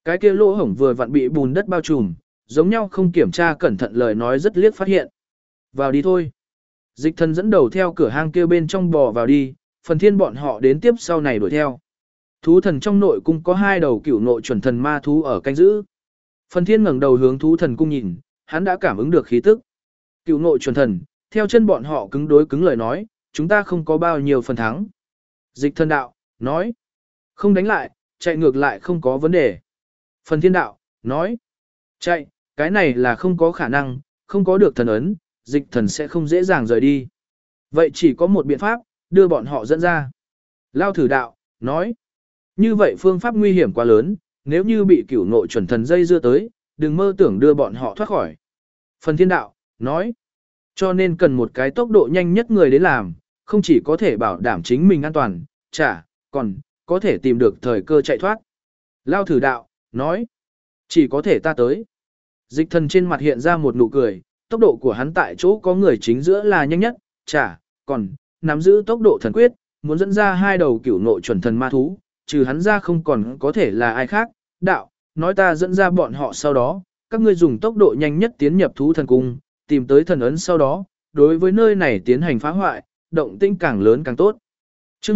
Cái kia lỗ hổng vừa vặn bị bùn đất bao trùm, giống nhau không kiểm tra cẩn thận lời nói rất liếc phát hiện. Vào đi thôi. Dịch thần dẫn đầu theo cửa hang kia bên trong bò vào đi, phần thiên bọn họ đến tiếp sau này đuổi theo. Thú thần trong nội cung có 2 đầu cửu nội chuẩn thần ma thú ở canh giữ. Phần thiên ngẩng đầu hướng thú thần cung nhìn, hắn đã cảm ứng được khí tức. Cửu nội chuẩn thần, theo chân bọn họ cứng đối cứng lời nói, chúng ta không có bao nhiêu phần thắng. Dịch thần đạo, nói, không đánh lại, chạy ngược lại không có vấn đề. Phần thiên đạo, nói, chạy, cái này là không có khả năng, không có được thần ấn, dịch thần sẽ không dễ dàng rời đi. Vậy chỉ có một biện pháp, đưa bọn họ dẫn ra. Lao thử đạo, nói, như vậy phương pháp nguy hiểm quá lớn, nếu như bị cửu nội chuẩn thần dây dưa tới, đừng mơ tưởng đưa bọn họ thoát khỏi. Phần thiên đạo, nói, cho nên cần một cái tốc độ nhanh nhất người đến làm, không chỉ có thể bảo đảm chính mình an toàn, còn có thể tìm được thời cơ chạy thoát. Lao thử đạo, nói, chỉ có thể ta tới. Dịch thần trên mặt hiện ra một nụ cười, tốc độ của hắn tại chỗ có người chính giữa là nhanh nhất, còn nắm giữ tốc độ thần quyết, muốn dẫn ra 2 đầu cửu nội chuẩn thần ma thú, trừ hắn ra không còn có thể là ai khác. Đạo, nói ta dẫn ra bọn họ sau đó, các ngươi dùng tốc độ nhanh nhất tiến nhập thú thần cung, tìm tới thần ấn sau đó, đối với nơi này tiến hành phá hoại, động tĩnh càng lớn càng tốt. Trước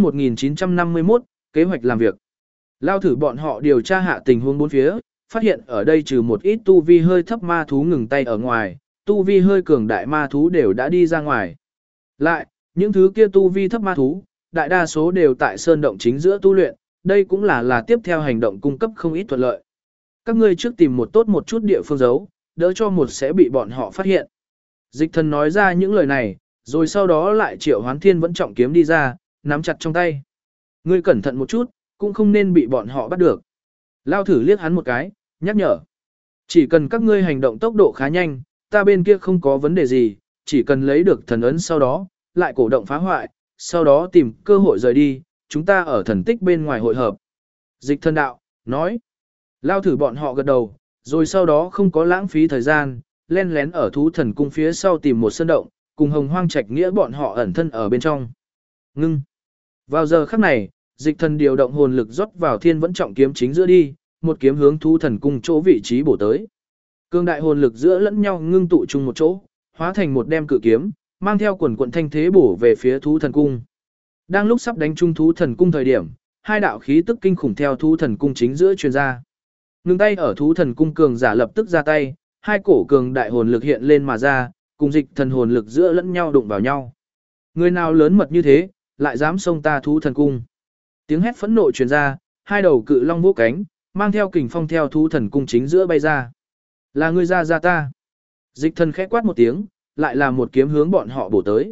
1951, kế hoạch làm việc. Lao thử bọn họ điều tra hạ tình huống bốn phía, phát hiện ở đây trừ một ít tu vi hơi thấp ma thú ngừng tay ở ngoài, tu vi hơi cường đại ma thú đều đã đi ra ngoài. Lại, những thứ kia tu vi thấp ma thú, đại đa số đều tại sơn động chính giữa tu luyện, đây cũng là tiếp theo hành động cung cấp không ít thuận lợi. Các ngươi trước tìm một tốt một chút địa phương giấu, đỡ cho một sẽ bị bọn họ phát hiện. Dịch thần nói ra những lời này, rồi sau đó lại triệu hoán thiên vẫn trọng kiếm đi ra, nắm chặt trong tay. Ngươi cẩn thận một chút, cũng không nên bị bọn họ bắt được. Lao thử liếc hắn một cái, nhắc nhở. Chỉ cần các ngươi hành động tốc độ khá nhanh, ta bên kia không có vấn đề gì, chỉ cần lấy được thần ấn sau đó, lại cổ động phá hoại, sau đó tìm cơ hội rời đi, chúng ta ở thần tích bên ngoài hội hợp. Dịch thần đạo, nói. Lao thử bọn họ gật đầu, rồi sau đó không có lãng phí thời gian, len lén ở thú thần cung phía sau tìm một sơn động, cùng hồng hoang trạch nghĩa bọn họ ẩn thân ở bên trong. Ngưng. Vào giờ khắc này, dịch thần điều động hồn lực rót vào thiên vẫn trọng kiếm chính giữa đi, một kiếm hướng thú thần cung chỗ vị trí bổ tới. Cương đại hồn lực giữa lẫn nhau ngưng tụ chung một chỗ, hóa thành một đem cự kiếm, mang theo quần quận thanh thế bổ về phía thú thần cung. Đang lúc sắp đánh trung thú thần cung thời điểm, 2 đạo khí tức kinh khủng theo thú thần cung chính giữa truyền ra. Ngừng tay ở thú thần cung cường giả lập tức ra tay, 2 cổ cường đại hồn lực hiện lên mà ra, cùng dịch thần hồn lực giữa lẫn nhau đụng vào nhau. Người nào lớn mật như thế, lại dám xông ta thú thần cung. Tiếng hét phẫn nộ truyền ra, 2 đầu cự long vỗ cánh, mang theo kình phong theo thú thần cung chính giữa bay ra. Là ngươi ra ta. Dịch thần khẽ quát một tiếng, lại là một kiếm hướng bọn họ bổ tới.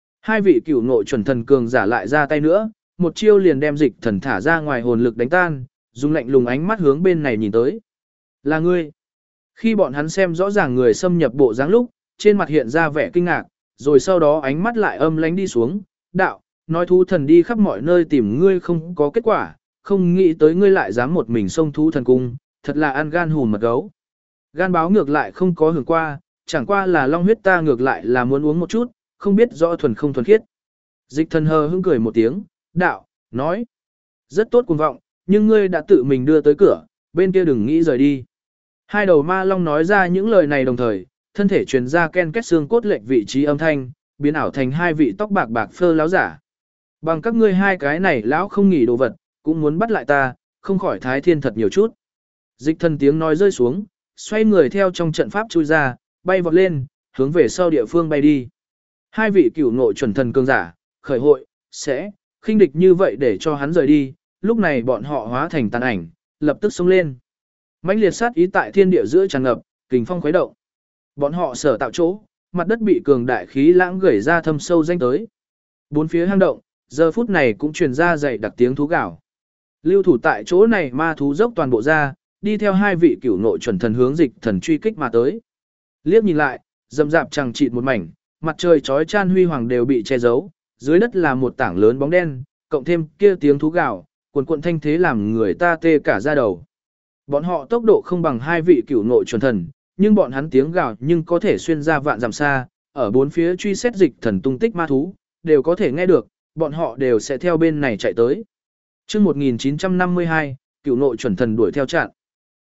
2 vị cửu ngộ chuẩn thần cường giả lại ra tay nữa, một chiêu liền đem dịch thần thả ra ngoài hồn lực đánh tan, dùng lạnh lùng ánh mắt hướng bên này nhìn tới. Là ngươi. Khi bọn hắn xem rõ ràng người xâm nhập bộ dáng lúc, trên mặt hiện ra vẻ kinh ngạc, rồi sau đó ánh mắt lại âm lánh đi xuống. Đạo, nói thú thần đi khắp mọi nơi tìm ngươi không có kết quả, không nghĩ tới ngươi lại dám một mình xông thú thần cung, thật là ăn gan hùn mật gấu. Gan báo ngược lại không có hưởng qua, chẳng qua là long huyết ta ngược lại là muốn uống một chút, không biết rõ thuần không thuần khiết. Dịch thần hờ hững cười một tiếng, đạo, nói, rất tốt cuồng vọng, nhưng ngươi đã tự mình đưa tới cửa, bên kia đừng nghĩ rời đi. 2 đầu ma long nói ra những lời này đồng thời, thân thể truyền ra ken kết xương cốt lệch vị trí âm thanh, biến ảo thành 2 vị tóc bạc bạc phơ láo giả. Bằng các ngươi 2 cái này lão không nghỉ đồ vật, cũng muốn bắt lại ta, không khỏi thái thiên thật nhiều chút. Dịch thần tiếng nói rơi xuống, xoay người theo trong trận pháp chui ra, bay vọt lên, hướng về sau địa phương bay đi. 2 vị cửu ngộ chuẩn thần cường giả, khởi hội, sẽ, khinh địch như vậy để cho hắn rời đi, lúc này bọn họ hóa thành tàn ảnh, lập tức xông lên. Mãnh liệt sát ý tại thiên địa giữa tràn ngập, kình phong khuấy động. Bọn họ sở tạo chỗ, mặt đất bị cường đại khí lãng gửi ra thâm sâu danh tới. 4 phía hang động, giờ phút này cũng truyền ra dày đặc tiếng thú gào. Lưu thủ tại chỗ này ma thú dốc toàn bộ ra, đi theo 2 vị cửu nội chuẩn thần hướng dịch thần truy kích mà tới. Liếc nhìn lại, rậm rạp chẳng chịt một mảnh, mặt trời chói chan huy hoàng đều bị che giấu, dưới đất là một tảng lớn bóng đen, cộng thêm kia tiếng thú gào, cuồn cuộn thanh thế làm người ta tê cả da đầu. Bọn họ tốc độ không bằng 2 vị cửu nội chuẩn thần, nhưng bọn hắn tiếng gào nhưng có thể xuyên ra vạn dặm xa, ở 4 phía truy xét dịch thần tung tích ma thú, đều có thể nghe được, bọn họ đều sẽ theo bên này chạy tới. Chương 1952, cửu nội chuẩn thần đuổi theo chặn.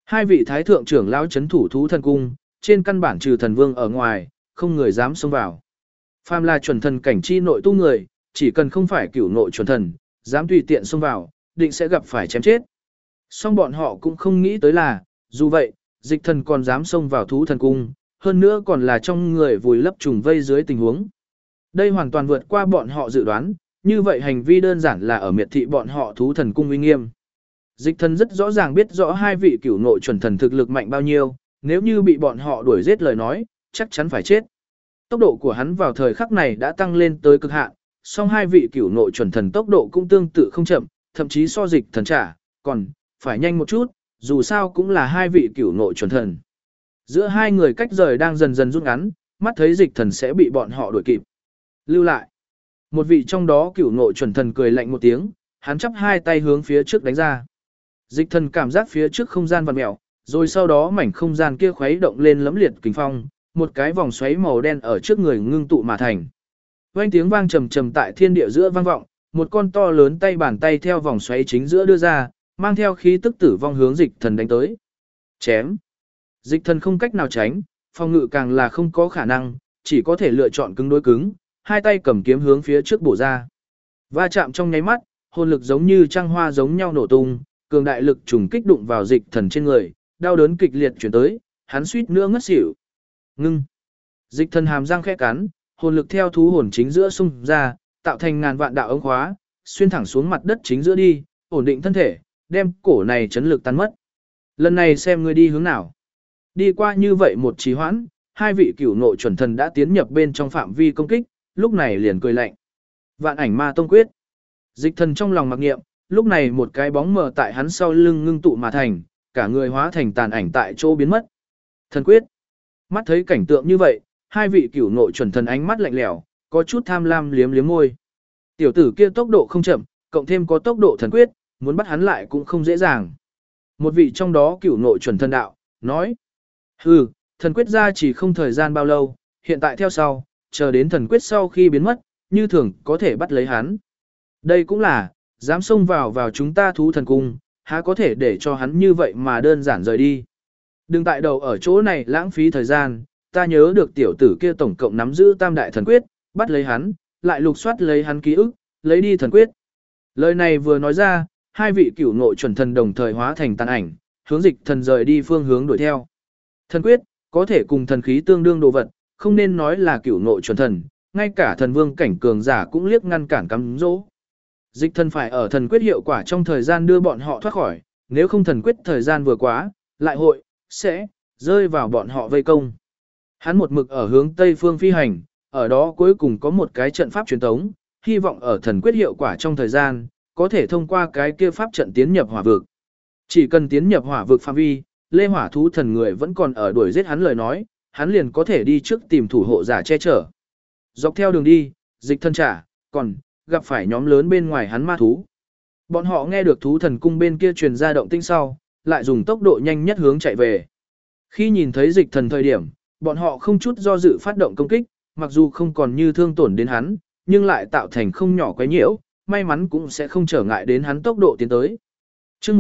Hai vị thái thượng trưởng lão chấn thủ thú thần cung, trên căn bản trừ thần vương ở ngoài, không người dám xông vào. Phàm là chuẩn thần cảnh chi nội tu người, chỉ cần không phải cửu nội chuẩn thần, dám tùy tiện xông vào, định sẽ gặp phải chém chết. Song bọn họ cũng không nghĩ tới là, dù vậy, dịch thần còn dám xông vào thú thần cung, hơn nữa còn là trong người vùi lấp trùng vây dưới tình huống. Đây hoàn toàn vượt qua bọn họ dự đoán, như vậy hành vi đơn giản là ở miệt thị bọn họ thú thần cung uy nghiêm. Dịch thần rất rõ ràng biết rõ hai vị cửu nội chuẩn thần thực lực mạnh bao nhiêu, nếu như bị bọn họ đuổi giết lời nói, chắc chắn phải chết. Tốc độ của hắn vào thời khắc này đã tăng lên tới cực hạn, song hai vị cửu nội chuẩn thần tốc độ cũng tương tự không chậm, thậm chí so dịch thần trả, còn phải nhanh một chút, dù sao cũng là hai vị cửu nội chuẩn thần. Giữa hai người cách rời đang dần dần rút ngắn, mắt thấy dịch thần sẽ bị bọn họ đuổi kịp. Lưu lại. Một vị trong đó cửu nội chuẩn thần cười lạnh một tiếng, hắn chắp hai tay hướng phía trước đánh ra. Dịch thần cảm giác phía trước không gian vặn mèo, rồi sau đó mảnh không gian kia khuấy động lên lẫm liệt kình phong, một cái vòng xoáy màu đen ở trước người ngưng tụ mà thành. Vang tiếng vang trầm trầm tại thiên địa giữa vang vọng, một con to lớn tay bàn tay theo vòng xoáy chính giữa đưa ra, mang theo khí tức tử vong hướng dịch thần đánh tới. Chém. Dịch thần không cách nào tránh, phòng ngự càng là không có khả năng, chỉ có thể lựa chọn cứng đối cứng, hai tay cầm kiếm hướng phía trước bổ ra. Va chạm trong nháy mắt, hồn lực giống như trăng hoa giống nhau nổ tung, cường đại lực trùng kích đụng vào dịch thần trên người, đau đớn kịch liệt chuyển tới, hắn suýt nữa ngất xỉu. Ngưng. Dịch thần hàm răng khẽ cắn, hồn lực theo thú hồn chính giữa xung ra, tạo thành ngàn vạn đạo ống khóa, xuyên thẳng xuống mặt đất chính giữa đi, ổn định thân thể, đem cổ này chấn lực tan mất. Lần này xem ngươi đi hướng nào. Đi qua như vậy một trì hoãn, hai vị cửu nội chuẩn thần đã tiến nhập bên trong phạm vi công kích, lúc này liền cười lạnh. Vạn ảnh ma tông quyết. Dịch thần trong lòng mặc niệm, lúc này một cái bóng mờ tại hắn sau lưng ngưng tụ mà thành, cả người hóa thành tàn ảnh tại chỗ biến mất. Thần quyết. Mắt thấy cảnh tượng như vậy, hai vị cửu nội chuẩn thần ánh mắt lạnh lẽo, có chút tham lam liếm liếm môi. Tiểu tử kia tốc độ không chậm, cộng thêm có tốc độ thần quyết, muốn bắt hắn lại cũng không dễ dàng. Một vị trong đó cửu nội chuẩn thần đạo, nói. Hừ, thần quyết ra chỉ không thời gian bao lâu, hiện tại theo sau, chờ đến thần quyết sau khi biến mất, như thường có thể bắt lấy hắn. Đây cũng là, dám xông vào chúng ta thú thần cung, há có thể để cho hắn như vậy mà đơn giản rời đi. Đừng tại đầu ở chỗ này lãng phí thời gian, ta nhớ được tiểu tử kia tổng cộng nắm giữ tam đại thần quyết, bắt lấy hắn, lại lục soát lấy hắn ký ức, lấy đi thần quyết. Lời này vừa nói ra, hai vị cửu nội chuẩn thần đồng thời hóa thành tàn ảnh, hướng dịch thần rời đi phương hướng đuổi theo. Thần quyết, có thể cùng thần khí tương đương đồ vật, không nên nói là cửu nội chuẩn thần, ngay cả thần vương cảnh cường giả cũng liếc ngăn cản cắm dỗ. Dịch thần phải ở thần quyết hiệu quả trong thời gian đưa bọn họ thoát khỏi, nếu không thần quyết thời gian vừa quá, lại hội, sẽ, rơi vào bọn họ vây công. Hắn một mực ở hướng tây phương phi hành, ở đó cuối cùng có một cái trận pháp truyền tống, hy vọng ở thần quyết hiệu quả trong thời gian, có thể thông qua cái kia pháp trận tiến nhập hỏa vực. Chỉ cần tiến nhập hỏa vực phạm vi, lê hỏa thú thần người vẫn còn ở đuổi giết hắn lời nói, hắn liền có thể đi trước tìm thủ hộ giả che chở. Dọc theo đường đi, dịch thân trả, còn gặp phải nhóm lớn bên ngoài hắn ma thú. Bọn họ nghe được thú thần cung bên kia truyền ra động tĩnh sau, lại dùng tốc độ nhanh nhất hướng chạy về. Khi nhìn thấy dịch thần thời điểm, bọn họ không chút do dự phát động công kích, mặc dù không còn như thương tổn đến hắn, nhưng lại tạo thành không nhỏ quấy nhiễu, may mắn cũng sẽ không trở ngại đến hắn tốc độ tiến tới. Chương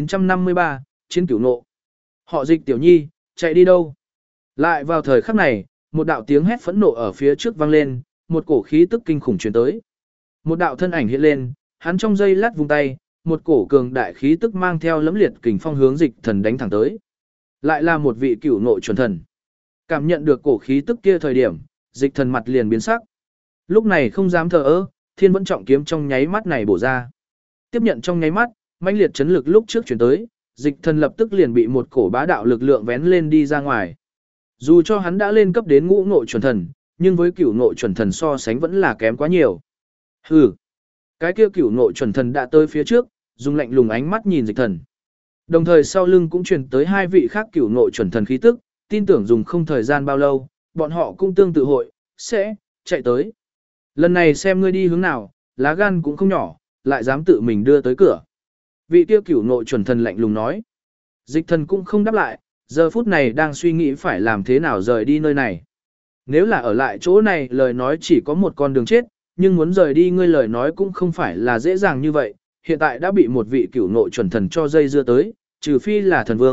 1953, Chiến Cửu Nộ. Họ Dịch tiểu nhi, chạy đi đâu? Lại vào thời khắc này, một đạo tiếng hét phẫn nộ ở phía trước vang lên, một cổ khí tức kinh khủng truyền tới. Một đạo thân ảnh hiện lên, hắn trong giây lát vung tay, một cổ cường đại khí tức mang theo lẫm liệt kình phong hướng dịch thần đánh thẳng tới. Lại là một vị cửu nội chuẩn thần. Cảm nhận được cổ khí tức kia thời điểm, dịch thần mặt liền biến sắc. Lúc này không dám thờ ơ, thiên vẫn trọng kiếm trong nháy mắt này bổ ra. Tiếp nhận trong nháy mắt, mãnh liệt chấn lực lúc trước chuyển tới, dịch thần lập tức liền bị một cổ bá đạo lực lượng vén lên đi ra ngoài. Dù cho hắn đã lên cấp đến ngũ nội chuẩn thần, nhưng với cửu nội chuẩn thần so sánh vẫn là kém quá nhiều. Hừ, cái kia cửu nội chuẩn thần đã tới phía trước, dùng lạnh lùng ánh mắt nhìn dịch thần. Đồng thời sau lưng cũng truyền tới hai vị khác cửu nội chuẩn thần khí tức, tin tưởng dùng không thời gian bao lâu, bọn họ cũng tương tự hội, sẽ, chạy tới. Lần này xem ngươi đi hướng nào, lá gan cũng không nhỏ, lại dám tự mình đưa tới cửa. Vị tiêu cửu nội chuẩn thần lạnh lùng nói. Dịch thần cũng không đáp lại, giờ phút này đang suy nghĩ phải làm thế nào rời đi nơi này. Nếu là ở lại chỗ này lời nói chỉ có một con đường chết, nhưng muốn rời đi ngươi lời nói cũng không phải là dễ dàng như vậy. Hiện tại đã bị một vị cửu nội chuẩn thần cho dây dưa tới, trừ phi là thần vương,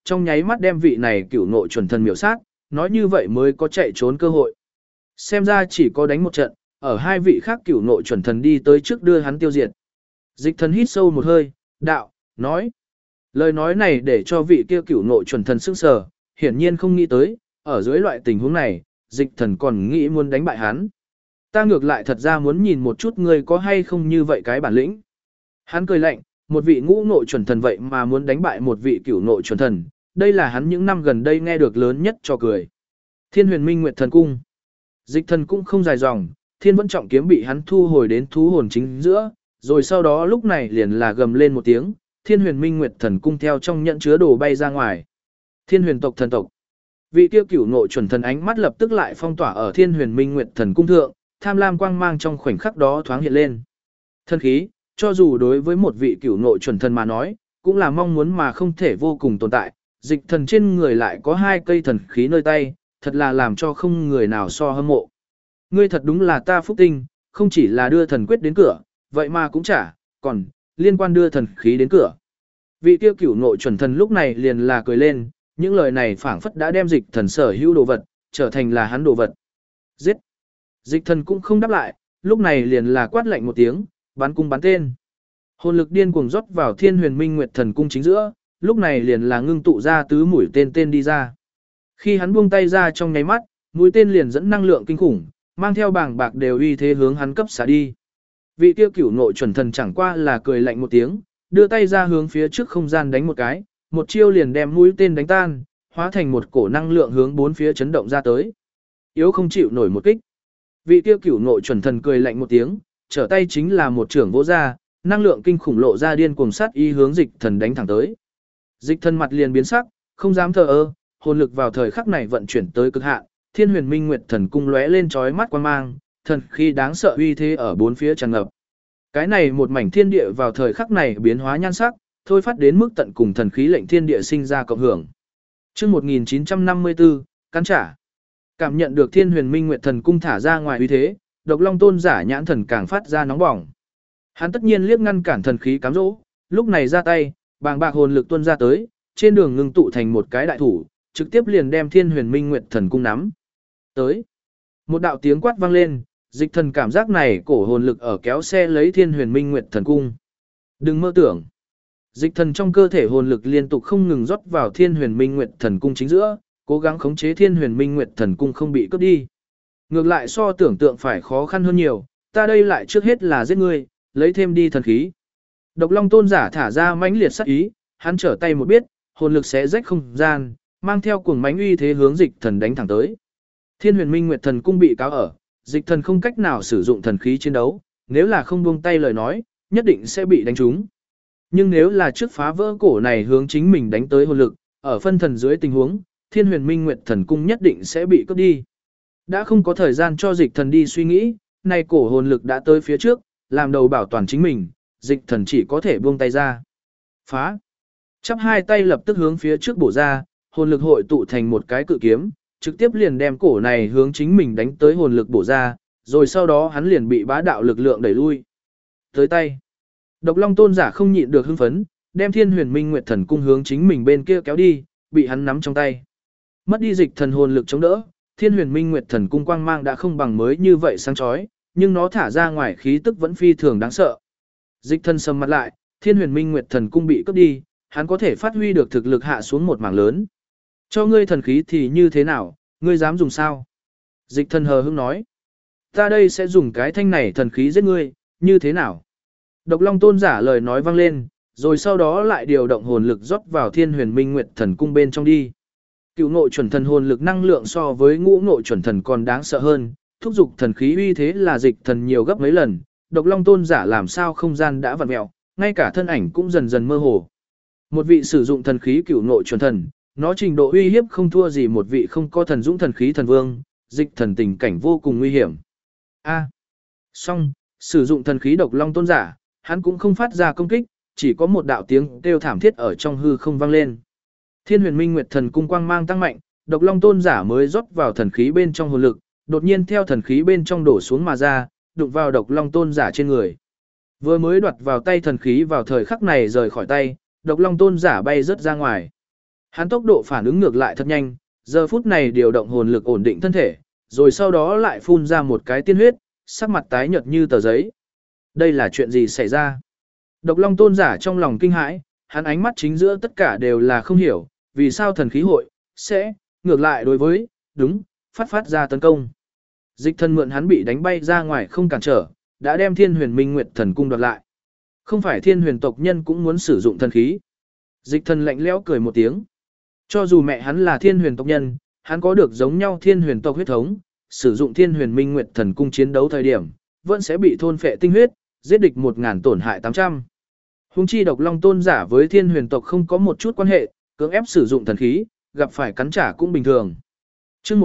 trong nháy mắt đem vị này cửu ngộ chuẩn thần miểu sát, nói như vậy mới có chạy trốn cơ hội. Xem ra chỉ có đánh một trận, ở hai vị khác cửu ngộ chuẩn thần đi tới trước đưa hắn tiêu diệt. Dịch thần hít sâu một hơi, đạo, nói. Lời nói này để cho vị kia cửu ngộ chuẩn thần sững sờ, hiển nhiên không nghĩ tới, ở dưới loại tình huống này, dịch thần còn nghĩ muốn đánh bại hắn. Ta ngược lại thật ra muốn nhìn một chút ngươi có hay không như vậy cái bản lĩnh. Hắn cười lạnh, một vị ngũ ngộ chuẩn thần vậy mà muốn đánh bại một vị cửu ngộ chuẩn thần, đây là hắn những năm gần đây nghe được lớn nhất cho cười. Thiên Huyền Minh Nguyệt Thần Cung. Dịch thần cũng không dài dòng, Thiên Vẫn Trọng kiếm bị hắn thu hồi đến thú hồn chính giữa, rồi sau đó lúc này liền là gầm lên một tiếng, Thiên Huyền Minh Nguyệt Thần Cung theo trong nhận chứa đồ bay ra ngoài. Thiên Huyền tộc thần tộc. Vị kia cửu ngộ chuẩn thần ánh mắt lập tức lại phong tỏa ở Thiên Huyền Minh Nguyệt Thần Cung thượng, tham lam quang mang trong khoảnh khắc đó thoáng hiện lên. Thần khí, cho dù đối với một vị cửu ngộ chuẩn thần mà nói, cũng là mong muốn mà không thể vô cùng tồn tại, dịch thần trên người lại có hai cây thần khí nơi tay, thật là làm cho không người nào so hâm mộ. Ngươi thật đúng là ta phúc tinh, không chỉ là đưa thần quyết đến cửa, vậy mà cũng còn liên quan đưa thần khí đến cửa. Vị kia cửu ngộ chuẩn thần lúc này liền là cười lên, những lời này phảng phất đã đem dịch thần sở hữu đồ vật, trở thành là hắn đồ vật. Giết! Dịch thần cũng không đáp lại, lúc này liền là quát lạnh một tiếng, bắn cung bắn tên. Hồn lực điên cuồng rót vào Thiên Huyền Minh Nguyệt Thần Cung chính giữa, lúc này liền là ngưng tụ ra tứ mũi tên đi ra. Khi hắn buông tay ra trong nháy mắt, mũi tên liền dẫn năng lượng kinh khủng, mang theo bảng bạc đều uy thế hướng hắn cấp xả đi. Vị tiêu cửu ngộ chuẩn thần chẳng qua là cười lạnh một tiếng, đưa tay ra hướng phía trước không gian đánh một cái, một chiêu liền đem mũi tên đánh tan, hóa thành một cổ năng lượng hướng bốn phía chấn động ra tới. Yếu không chịu nổi một kích. Vị tiêu cửu ngộ chuẩn thần cười lạnh một tiếng, trở tay chính là một trưởng vỗ ra, năng lượng kinh khủng lộ ra điên cuồng sát ý hướng dịch thần đánh thẳng tới. Dịch thần mặt liền biến sắc, không dám thờ ơ, hồn lực vào thời khắc này vận chuyển tới cực hạn, Thiên Huyền Minh Nguyệt Thần Cung lóe lên chói mắt quang mang, thần khí đáng sợ uy thế ở bốn phía tràn ngập. Cái này một mảnh thiên địa vào thời khắc này biến hóa nhan sắc, thôi phát đến mức tận cùng thần khí lệnh thiên địa sinh ra cộng hưởng. Chương 1954, cắn trả. Cảm nhận được Thiên Huyền Minh Nguyệt Thần Cung thả ra ngoài uy thế, Độc Long Tôn giả nhãn thần càng phát ra nóng bỏng. Hắn tất nhiên liếc ngăn cản thần khí cám dỗ, lúc này ra tay, bàng bạc hồn lực tuôn ra tới, trên đường ngưng tụ thành một cái đại thủ, trực tiếp liền đem Thiên Huyền Minh Nguyệt Thần Cung nắm. Tới. Một đạo tiếng quát vang lên, dịch thần cảm giác này cổ hồn lực ở kéo xe lấy Thiên Huyền Minh Nguyệt Thần Cung. Đừng mơ tưởng. Dịch thần trong cơ thể hồn lực liên tục không ngừng rót vào Thiên Huyền Minh Nguyệt Thần Cung chính giữa, cố gắng khống chế Thiên Huyền Minh Nguyệt Thần Cung không bị cướp đi. Ngược lại so tưởng tượng phải khó khăn hơn nhiều, ta đây lại trước hết là giết ngươi, lấy thêm đi thần khí. Độc Long Tôn giả thả ra mãnh liệt sát ý, hắn trở tay một biết, hồn lực sẽ rách không gian, mang theo cuồng mãnh uy thế hướng dịch thần đánh thẳng tới. Thiên Huyền Minh Nguyệt Thần Cung bị cáo ở, dịch thần không cách nào sử dụng thần khí chiến đấu, nếu là không buông tay lời nói, nhất định sẽ bị đánh trúng. Nhưng nếu là trước phá vỡ cổ này hướng chính mình đánh tới hồn lực, ở phân thần dưới tình huống, Thiên Huyền Minh Nguyệt Thần Cung nhất định sẽ bị cướp đi. Đã không có thời gian cho dịch thần đi suy nghĩ, nay cổ hồn lực đã tới phía trước, làm đầu bảo toàn chính mình, dịch thần chỉ có thể buông tay ra. Phá! Chắp hai tay lập tức hướng phía trước bổ ra, hồn lực hội tụ thành một cái cự kiếm, trực tiếp liền đem cổ này hướng chính mình đánh tới hồn lực bổ ra, rồi sau đó hắn liền bị bá đạo lực lượng đẩy lui. Tới tay. Độc Long Tôn giả không nhịn được hưng phấn, đem Thiên Huyền Minh Nguyệt Thần Cung hướng chính mình bên kia kéo đi, bị hắn nắm trong tay. Mất đi dịch thần hồn lực chống đỡ, Thiên Huyền Minh Nguyệt Thần Cung quang mang đã không bằng mới như vậy sáng chói, nhưng nó thả ra ngoài khí tức vẫn phi thường đáng sợ. Dịch thần sầm mặt lại, Thiên Huyền Minh Nguyệt Thần Cung bị cướp đi, hắn có thể phát huy được thực lực hạ xuống một mảng lớn. Cho ngươi thần khí thì như thế nào, ngươi dám dùng sao? Dịch thần hờ hững nói. Ta đây sẽ dùng cái thanh này thần khí giết ngươi, như thế nào? Độc Long Tôn giả lời nói vang lên, rồi sau đó lại điều động hồn lực rót vào Thiên Huyền Minh Nguyệt Thần Cung bên trong đi. Cựu ngộ chuẩn thần hồn lực năng lượng so với ngũ ngộ chuẩn thần còn đáng sợ hơn, thúc giục thần khí uy thế là dịch thần nhiều gấp mấy lần, Độc Long Tôn giả làm sao không gian đã vặn mèo, ngay cả thân ảnh cũng dần dần mơ hồ. Một vị sử dụng thần khí cựu ngộ chuẩn thần, nó trình độ uy hiếp không thua gì một vị không có thần dũng thần khí thần vương, dịch thần tình cảnh vô cùng nguy hiểm. Song, sử dụng thần khí Độc Long Tôn giả, hắn cũng không phát ra công kích, chỉ có một đạo tiếng kêu thảm thiết ở trong hư không vang lên. Thiên Huyền Minh Nguyệt Thần Cung quang mang tăng mạnh, Độc Long Tôn giả mới rót vào thần khí bên trong hồn lực, đột nhiên theo thần khí bên trong đổ xuống mà ra, đụng vào Độc Long Tôn giả trên người. Vừa mới đoạt vào tay thần khí vào thời khắc này rời khỏi tay, Độc Long Tôn giả bay rất ra ngoài. Hắn tốc độ phản ứng ngược lại thật nhanh, giờ phút này điều động hồn lực ổn định thân thể, rồi sau đó lại phun ra một cái tiên huyết, sắc mặt tái nhợt như tờ giấy. Đây là chuyện gì xảy ra? Độc Long Tôn giả trong lòng kinh hãi, hắn ánh mắt chính giữa tất cả đều là không hiểu, vì sao thần khí hội sẽ ngược lại đối với phát ra tấn công. Dịch thần mượn hắn bị đánh bay ra ngoài không cản trở, đã đem Thiên Huyền Minh Nguyệt Thần Cung đoạt lại. Không phải Thiên Huyền tộc nhân cũng muốn sử dụng thần khí. Dịch thần lạnh lẽo cười một tiếng. Cho dù mẹ hắn là Thiên Huyền tộc nhân, hắn có được giống nhau Thiên Huyền tộc huyết thống, sử dụng Thiên Huyền Minh Nguyệt Thần Cung chiến đấu thời điểm, vẫn sẽ bị thôn phệ tinh huyết, giết địch 1000 tổn hại 800. Hùng chi Độc Long Tôn giả với Thiên Huyền tộc không có một chút quan hệ, cưỡng ép sử dụng thần khí, gặp phải cắn trả cũng bình thường. Chương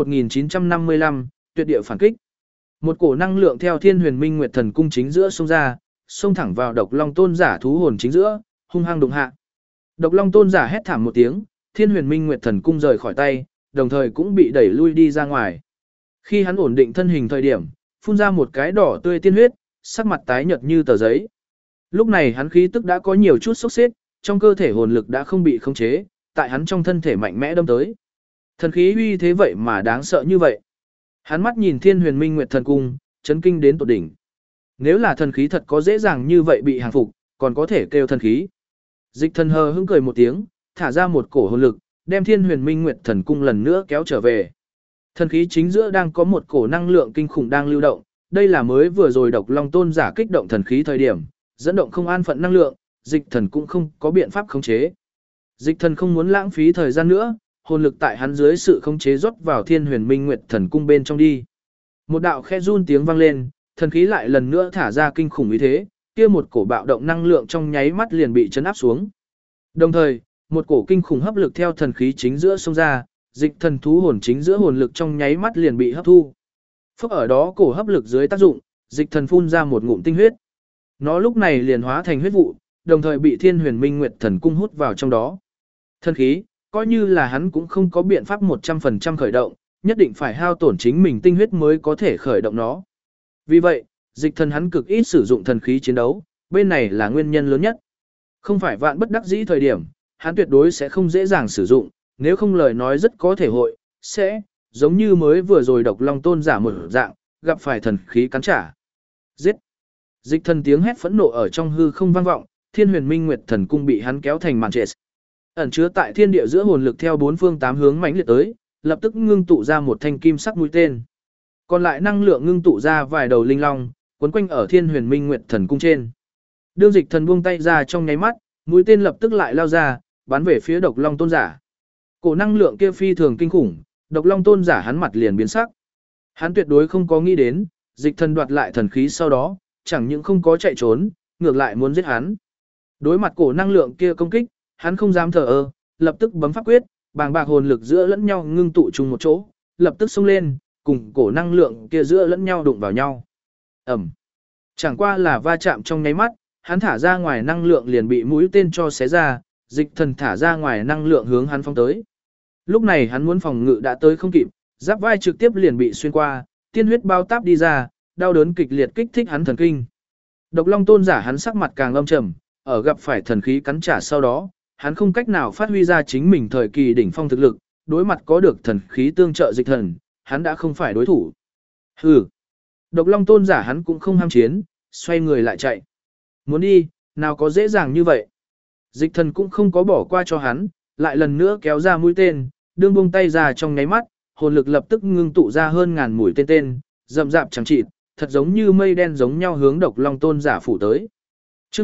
1955, tuyệt địa phản kích. Một cổ năng lượng theo Thiên Huyền Minh Nguyệt Thần Cung chính giữa xông ra, xông thẳng vào Độc Long Tôn giả thú hồn chính giữa, hung hăng đụng hạ. Độc Long Tôn giả hét thảm một tiếng, Thiên Huyền Minh Nguyệt Thần Cung rời khỏi tay, đồng thời cũng bị đẩy lui đi ra ngoài. Khi hắn ổn định thân hình thời điểm, phun ra một cái đỏ tươi tiên huyết, sắc mặt tái nhợt như tờ giấy. Lúc này hắn khí tức đã có nhiều chút sốc xếp, trong cơ thể hồn lực đã không bị khống chế, tại hắn trong thân thể mạnh mẽ đâm tới. Thần khí uy thế vậy mà đáng sợ như vậy. Hắn mắt nhìn Thiên Huyền Minh Nguyệt Thần Cung, chấn kinh đến tột đỉnh. Nếu là thần khí thật có dễ dàng như vậy bị hàng phục, còn có thể kêu thần khí. Dịch thần hờ hững cười một tiếng, thả ra một cổ hồn lực, đem Thiên Huyền Minh Nguyệt Thần Cung lần nữa kéo trở về. Thần khí chính giữa đang có một cổ năng lượng kinh khủng đang lưu động, đây là mới vừa rồi Độc Long Tôn giả kích động thần khí thời điểm, dẫn động không an phận năng lượng, dịch thần cũng không có biện pháp khống chế. Dịch thần không muốn lãng phí thời gian nữa, hồn lực tại hắn dưới sự khống chế rót vào Thiên Huyền Minh Nguyệt Thần Cung bên trong đi. Một đạo khe run tiếng vang lên, thần khí lại lần nữa thả ra kinh khủng uy thế, kia một cổ bạo động năng lượng trong nháy mắt liền bị chấn áp xuống. Đồng thời, một cổ kinh khủng hấp lực theo thần khí chính giữa xông ra, dịch thần thú hồn chính giữa hồn lực trong nháy mắt liền bị hấp thu. Phốc ở đó cổ hấp lực dưới tác dụng, dịch thần phun ra một ngụm tinh huyết. Nó lúc này liền hóa thành huyết vụ, đồng thời bị Thiên Huyền Minh Nguyệt Thần Cung hút vào trong đó. Thần khí, coi như là hắn cũng không có biện pháp 100% khởi động, nhất định phải hao tổn chính mình tinh huyết mới có thể khởi động nó. Vì vậy, dịch thần hắn cực ít sử dụng thần khí chiến đấu, bên này là nguyên nhân lớn nhất. Không phải vạn bất đắc dĩ thời điểm, hắn tuyệt đối sẽ không dễ dàng sử dụng, nếu không lời nói rất có thể hội, sẽ, giống như mới vừa rồi Độc Long Tôn giả một dạng, gặp phải thần khí cắn trả. Giết! Dịch thần tiếng hét phẫn nộ ở trong hư không vang vọng, Thiên Huyền Minh Nguyệt Thần Cung bị hắn kéo thành màn trệt. Ẩn chứa tại thiên địa giữa hồn lực theo bốn phương tám hướng mãnh liệt tới, lập tức ngưng tụ ra một thanh kim sắc mũi tên. Còn lại năng lượng ngưng tụ ra vài đầu linh long, quấn quanh ở Thiên Huyền Minh Nguyệt Thần Cung trên. Đương dịch thần buông tay ra trong nháy mắt, mũi tên lập tức lại lao ra, bắn về phía Độc Long Tôn giả. Cổ năng lượng kia phi thường kinh khủng, Độc Long Tôn giả hắn mặt liền biến sắc. Hắn tuyệt đối không có nghĩ đến, dịch thần đoạt lại thần khí sau đó, chẳng những không có chạy trốn, ngược lại muốn giết hắn. Đối mặt cổ năng lượng kia công kích, hắn không dám thờ ơ, lập tức bấm pháp quyết, bàng bạc hồn lực giữa lẫn nhau ngưng tụ chung một chỗ, lập tức xông lên, cùng cổ năng lượng kia giữa lẫn nhau đụng vào nhau. Ầm. Chẳng qua là va chạm trong nháy mắt, hắn thả ra ngoài năng lượng liền bị mũi tên cho xé ra, dịch thần thả ra ngoài năng lượng hướng hắn phóng tới. Lúc này hắn muốn phòng ngự đã tới không kịp, giáp vai trực tiếp liền bị xuyên qua, tiên huyết bao táp đi ra, đau đớn kịch liệt kích thích hắn thần kinh. Độc Long Tôn giả hắn sắc mặt càng âm trầm, ở gặp phải thần khí cắn trả sau đó, hắn không cách nào phát huy ra chính mình thời kỳ đỉnh phong thực lực, đối mặt có được thần khí tương trợ dịch thần, hắn đã không phải đối thủ. Hừ. Độc Long Tôn giả hắn cũng không ham chiến, xoay người lại chạy. Muốn đi, nào có dễ dàng như vậy. Dịch thần cũng không có bỏ qua cho hắn, lại lần nữa kéo ra mũi tên, đương buông tay ra trong nháy mắt, hồn lực lập tức ngưng tụ ra hơn ngàn mũi tên tên, rậm rạp chẳng chịt, thật giống như mây đen giống nhau hướng Độc Long Tôn giả phủ tới. Chương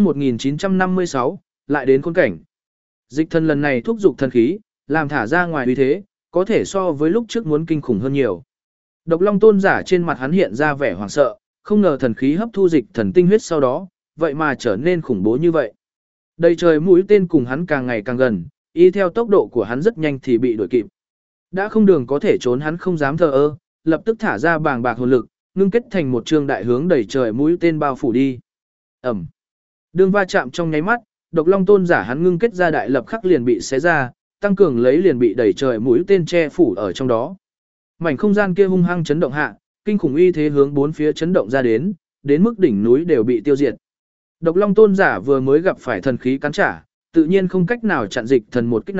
1956, lại đến khốn cảnh. Dịch thần lần này thúc giục thần khí, làm thả ra ngoài uy thế, có thể so với lúc trước muốn kinh khủng hơn nhiều. Độc Long Tôn giả trên mặt hắn hiện ra vẻ hoảng sợ, không ngờ thần khí hấp thu dịch thần tinh huyết sau đó, vậy mà trở nên khủng bố như vậy. Đầy trời mũi tên cùng hắn càng ngày càng gần, y theo tốc độ của hắn rất nhanh thì bị đuổi kịp. Đã không đường có thể trốn hắn không dám thờ ơ, lập tức thả ra bàng bạc hồn lực, ngưng kết thành một trường đại hướng đầy trời mũi tên bao phủ đi. Ẩm. Đường va chạm trong nháy mắt, Độc Long Tôn giả hắn ngưng kết ra đại lập khắc liền bị xé ra, tăng cường lấy liền bị đầy trời mũi tên che phủ ở trong đó. Mảnh không gian kia hung hăng chấn động hạ, kinh khủng uy thế hướng bốn phía chấn động ra đến mức đỉnh núi đều bị tiêu diệt. Độc Long Tôn giả vừa mới gặp phải thần khí cắn trả, tự nhiên không cách nào chặn dịch thần một kích này,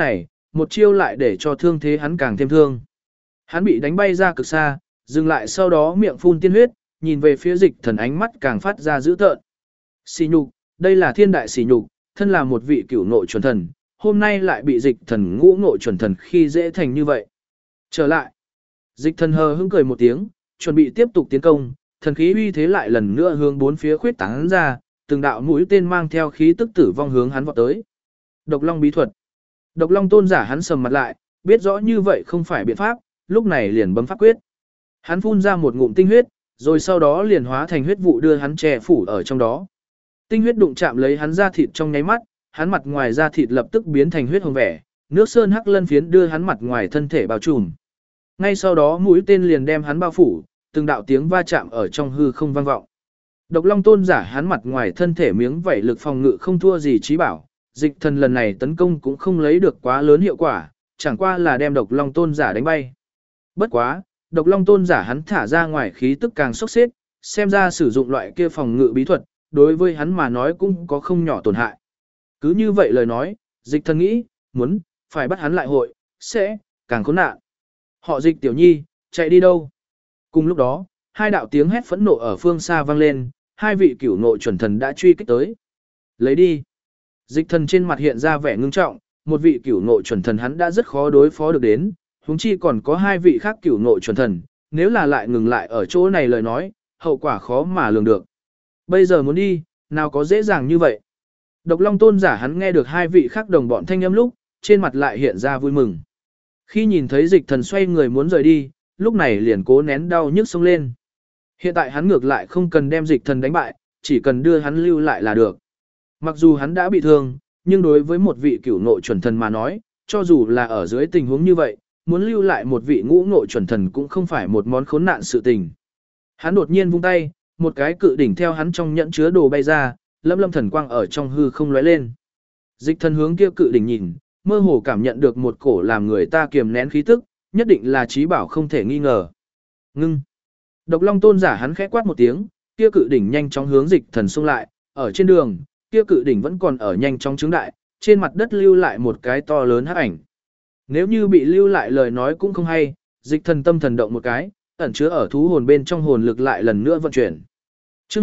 một chiêu lại để cho thương thế hắn càng thêm thương. Hắn bị đánh bay ra cực xa, dừng lại sau đó miệng phun tiên huyết, nhìn về phía Dịch Thần ánh mắt càng phát ra dữ tợn. Sỉ nhục, đây là thiên đại sỉ nhục, thân là một vị cửu ngộ chuẩn thần, hôm nay lại bị Dịch Thần ngũ ngộ chuẩn thần khi dễ thành như vậy. Trở lại. Dịch Thần hờ hững cười một tiếng, chuẩn bị tiếp tục tiến công, thần khí uy thế lại lần nữa hướng bốn phía khuyết tán ra, từng đạo mũi tên mang theo khí tức tử vong hướng hắn vọt tới. Độc Long bí thuật. Độc Long tôn giả hắn sầm mặt lại, biết rõ như vậy không phải biện pháp, lúc này liền bấm pháp quyết. Hắn phun ra một ngụm tinh huyết, rồi sau đó liền hóa thành huyết vụ đưa hắn che phủ ở trong đó. Tinh huyết đụng chạm lấy hắn da thịt trong nháy mắt, hắn mặt ngoài da thịt lập tức biến thành huyết hồng vẻ, nước sơn hắc lân phiến đưa hắn mặt ngoài thân thể bao trùm. Ngay sau đó mũi tên liền đem hắn bao phủ, từng đạo tiếng va chạm ở trong hư không vang vọng. Độc Long tôn giả hắn mặt ngoài thân thể miếng vảy lực phòng ngự không thua gì Chí Bảo, Dịch Thần lần này tấn công cũng không lấy được quá lớn hiệu quả, chẳng qua là đem Độc Long tôn giả đánh bay. Bất quá, Độc Long tôn giả hắn thả ra ngoài khí tức càng sốc xếp, xem ra sử dụng loại kia phòng ngự bí thuật, đối với hắn mà nói cũng có không nhỏ tổn hại. Cứ như vậy lời nói, Dịch Thần nghĩ, muốn, phải bắt hắn lại hội, sẽ, càng khốn nạn. Họ Dịch tiểu nhi, chạy đi đâu? Cùng lúc đó, hai đạo tiếng hét phẫn nộ ở phương xa vang lên, hai vị cửu ngộ chuẩn thần đã truy kích tới. Lấy đi. Dịch Thần trên mặt hiện ra vẻ ngưng trọng, một vị cửu ngộ chuẩn thần hắn đã rất khó đối phó được đến, huống chi còn có hai vị khác cửu ngộ chuẩn thần, nếu là lại ngừng lại ở chỗ này lời nói, hậu quả khó mà lường được. Bây giờ muốn đi, nào có dễ dàng như vậy. Độc Long tôn giả hắn nghe được hai vị khác đồng bọn thanh âm lúc, trên mặt lại hiện ra vui mừng. Khi nhìn thấy Dịch Thần xoay người muốn rời đi, lúc này liền cố nén đau nhức xông lên. Hiện tại hắn ngược lại không cần đem Dịch Thần đánh bại, chỉ cần đưa hắn lưu lại là được. Mặc dù hắn đã bị thương, nhưng đối với một vị cửu ngộ chuẩn thần mà nói, cho dù là ở dưới tình huống như vậy, muốn lưu lại một vị ngũ ngộ chuẩn thần cũng không phải một món khốn nạn sự tình. Hắn đột nhiên vung tay, một cái cự đỉnh theo hắn trong nhẫn chứa đồ bay ra, lâm lâm thần quang ở trong hư không lóe lên. Dịch Thần hướng kia cự đỉnh nhìn, mơ hồ cảm nhận được một cổ làm người ta kiềm nén khí tức, nhất định là Chí Bảo không thể nghi ngờ. Ngưng. Độc Long tôn giả hắn khẽ quát một tiếng, kia cự đỉnh nhanh chóng hướng Dịch Thần xông lại, ở trên đường, kia cự đỉnh vẫn còn ở nhanh chóng chứng đại, trên mặt đất lưu lại một cái to lớn hắc ảnh. Nếu như bị lưu lại lời nói cũng không hay, Dịch Thần tâm thần động một cái, ẩn chứa ở thú hồn bên trong hồn lực lại lần nữa vận chuyển. Chương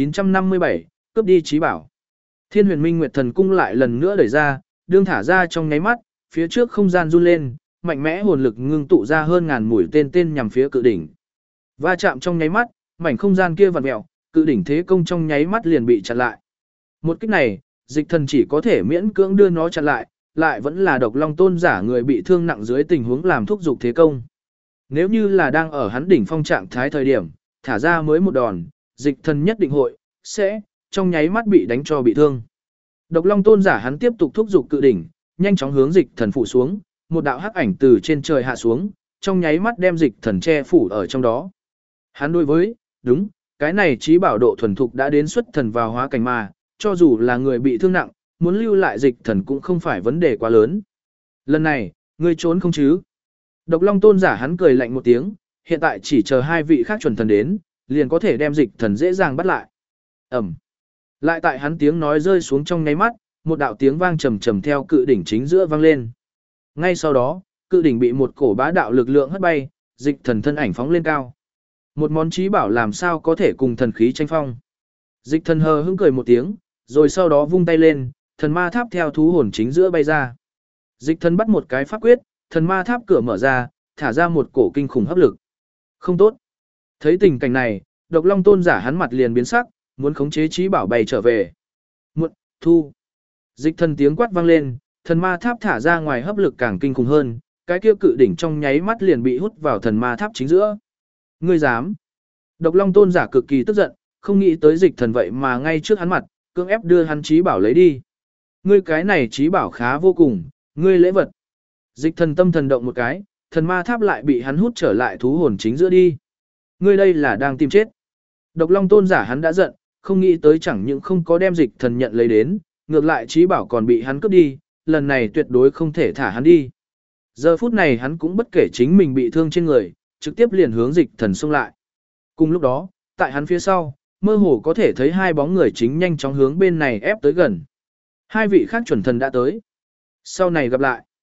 1957, cướp đi Chí Bảo. Thiên Huyền Minh Nguyệt Thần cung lại lần nữa đẩy ra, đương thả ra trong nháy mắt, phía trước không gian run lên, mạnh mẽ hồn lực ngưng tụ ra hơn ngàn mũi tên nhằm phía cự đỉnh. Va chạm trong nháy mắt, mảnh không gian kia vặn mèo, cự đỉnh thế công trong nháy mắt liền bị chặn lại. Một kích này, Dịch Thần chỉ có thể miễn cưỡng đưa nó chặn lại, lại vẫn là Độc Long tôn giả người bị thương nặng dưới tình huống làm thúc dục thế công. Nếu như là đang ở hắn đỉnh phong trạng thái thời điểm, thả ra mới một đòn, Dịch Thần nhất định hội sẽ trong nháy mắt bị đánh cho bị thương. Độc Long tôn giả hắn tiếp tục thúc dục cự đỉnh, nhanh chóng hướng Dịch Thần phủ xuống, một đạo hắc ảnh từ trên trời hạ xuống, trong nháy mắt đem Dịch Thần che phủ ở trong đó. Hắn đối với, đúng, cái này Chí Bảo độ thuần thục đã đến xuất thần vào hóa cảnh mà, cho dù là người bị thương nặng, muốn lưu lại Dịch Thần cũng không phải vấn đề quá lớn. Lần này, ngươi trốn không chứ? Độc Long tôn giả hắn cười lạnh một tiếng, hiện tại chỉ chờ hai vị khác chuẩn thần đến, liền có thể đem Dịch Thần dễ dàng bắt lại. Ẩm. Lại tại hắn tiếng nói rơi xuống trong nháy mắt, một đạo tiếng vang trầm trầm theo cự đỉnh chính giữa vang lên. Ngay sau đó, cự đỉnh bị một cổ bá đạo lực lượng hất bay, Dịch Thần thân ảnh phóng lên cao. Một món Chí Bảo làm sao có thể cùng thần khí tranh phong. Dịch Thần hờ hững cười một tiếng, rồi sau đó vung tay lên, thần ma tháp theo thú hồn chính giữa bay ra. Dịch Thần bắt một cái pháp quyết, thần ma tháp cửa mở ra, thả ra một cổ kinh khủng hấp lực. Không tốt. Thấy tình cảnh này, Độc Long tôn giả hắn mặt liền biến sắc, muốn khống chế Chí Bảo bay trở về. Muộn, thu. Dịch Thần tiếng quát vang lên, thần ma tháp thả ra ngoài hấp lực càng kinh khủng hơn, cái kia cự đỉnh trong nháy mắt liền bị hút vào thần ma tháp chính giữa. Ngươi dám? Độc Long tôn giả cực kỳ tức giận, không nghĩ tới Dịch Thần vậy mà ngay trước hắn mặt, cưỡng ép đưa hắn Chí Bảo lấy đi. Ngươi cái này Chí Bảo khá vô cùng, ngươi lễ vật. Dịch Thần tâm thần động một cái, thần ma tháp lại bị hắn hút trở lại thú hồn chính giữa đi. Ngươi đây là đang tìm chết. Độc Long tôn giả hắn đã giận, không nghĩ tới chẳng những không có đem Dịch Thần nhận lấy đến, ngược lại Chí Bảo còn bị hắn cướp đi, lần này tuyệt đối không thể thả hắn đi. Giờ phút này hắn cũng bất kể chính mình bị thương trên người, trực tiếp liền hướng Dịch Thần xông lại. Cùng lúc đó, tại hắn phía sau, mơ hồ có thể thấy hai bóng người chính nhanh chóng hướng bên này ép tới gần. Hai vị khác chuẩn thần đã tới. Sau này gặp lại.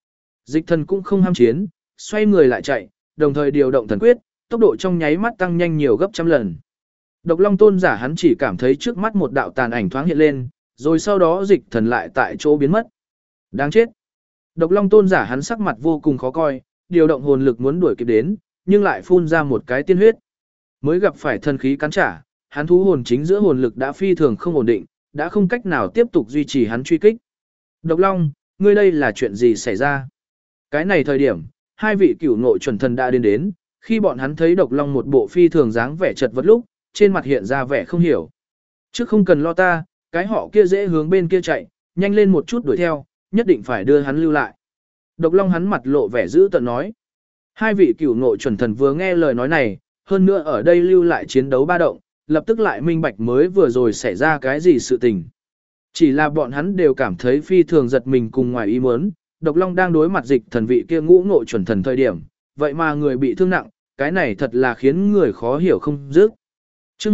Dịch thần cũng không ham chiến, xoay người lại chạy, đồng thời điều động thần quyết, tốc độ trong nháy mắt tăng nhanh nhiều gấp trăm lần. Độc Long tôn giả hắn chỉ cảm thấy trước mắt một đạo tàn ảnh thoáng hiện lên, rồi sau đó dịch thần lại tại chỗ biến mất. Đáng chết. Độc Long tôn giả hắn sắc mặt vô cùng khó coi, điều động hồn lực muốn đuổi kịp đến, nhưng lại phun ra một cái tiên huyết. Mới gặp phải thần khí cắn trả, hắn thú hồn chính giữa hồn lực đã phi thường không ổn định, đã không cách nào tiếp tục duy trì hắn truy kích. Độc Long, ngươi đây là chuyện gì xảy ra? Cái này thời điểm, hai vị cửu ngộ chuẩn thần đã đến, khi bọn hắn thấy Độc Long một bộ phi thường dáng vẻ chật vật lúc, trên mặt hiện ra vẻ không hiểu. Chứ không cần lo ta, cái họ kia dễ hướng bên kia chạy, nhanh lên một chút đuổi theo, nhất định phải đưa hắn lưu lại. Độc Long hắn mặt lộ vẻ dữ tợn nói. Hai vị cửu ngộ chuẩn thần vừa nghe lời nói này, hơn nữa ở đây lưu lại chiến đấu ba động, lập tức lại minh bạch mới vừa rồi xảy ra cái gì sự tình. Chỉ là bọn hắn đều cảm thấy phi thường giật mình cùng ngoài ý muốn, Độc Long đang đối mặt dịch thần vị kia ngũ ngộ chuẩn thần thời điểm, vậy mà người bị thương nặng, cái này thật là khiến người khó hiểu không dứt. Trước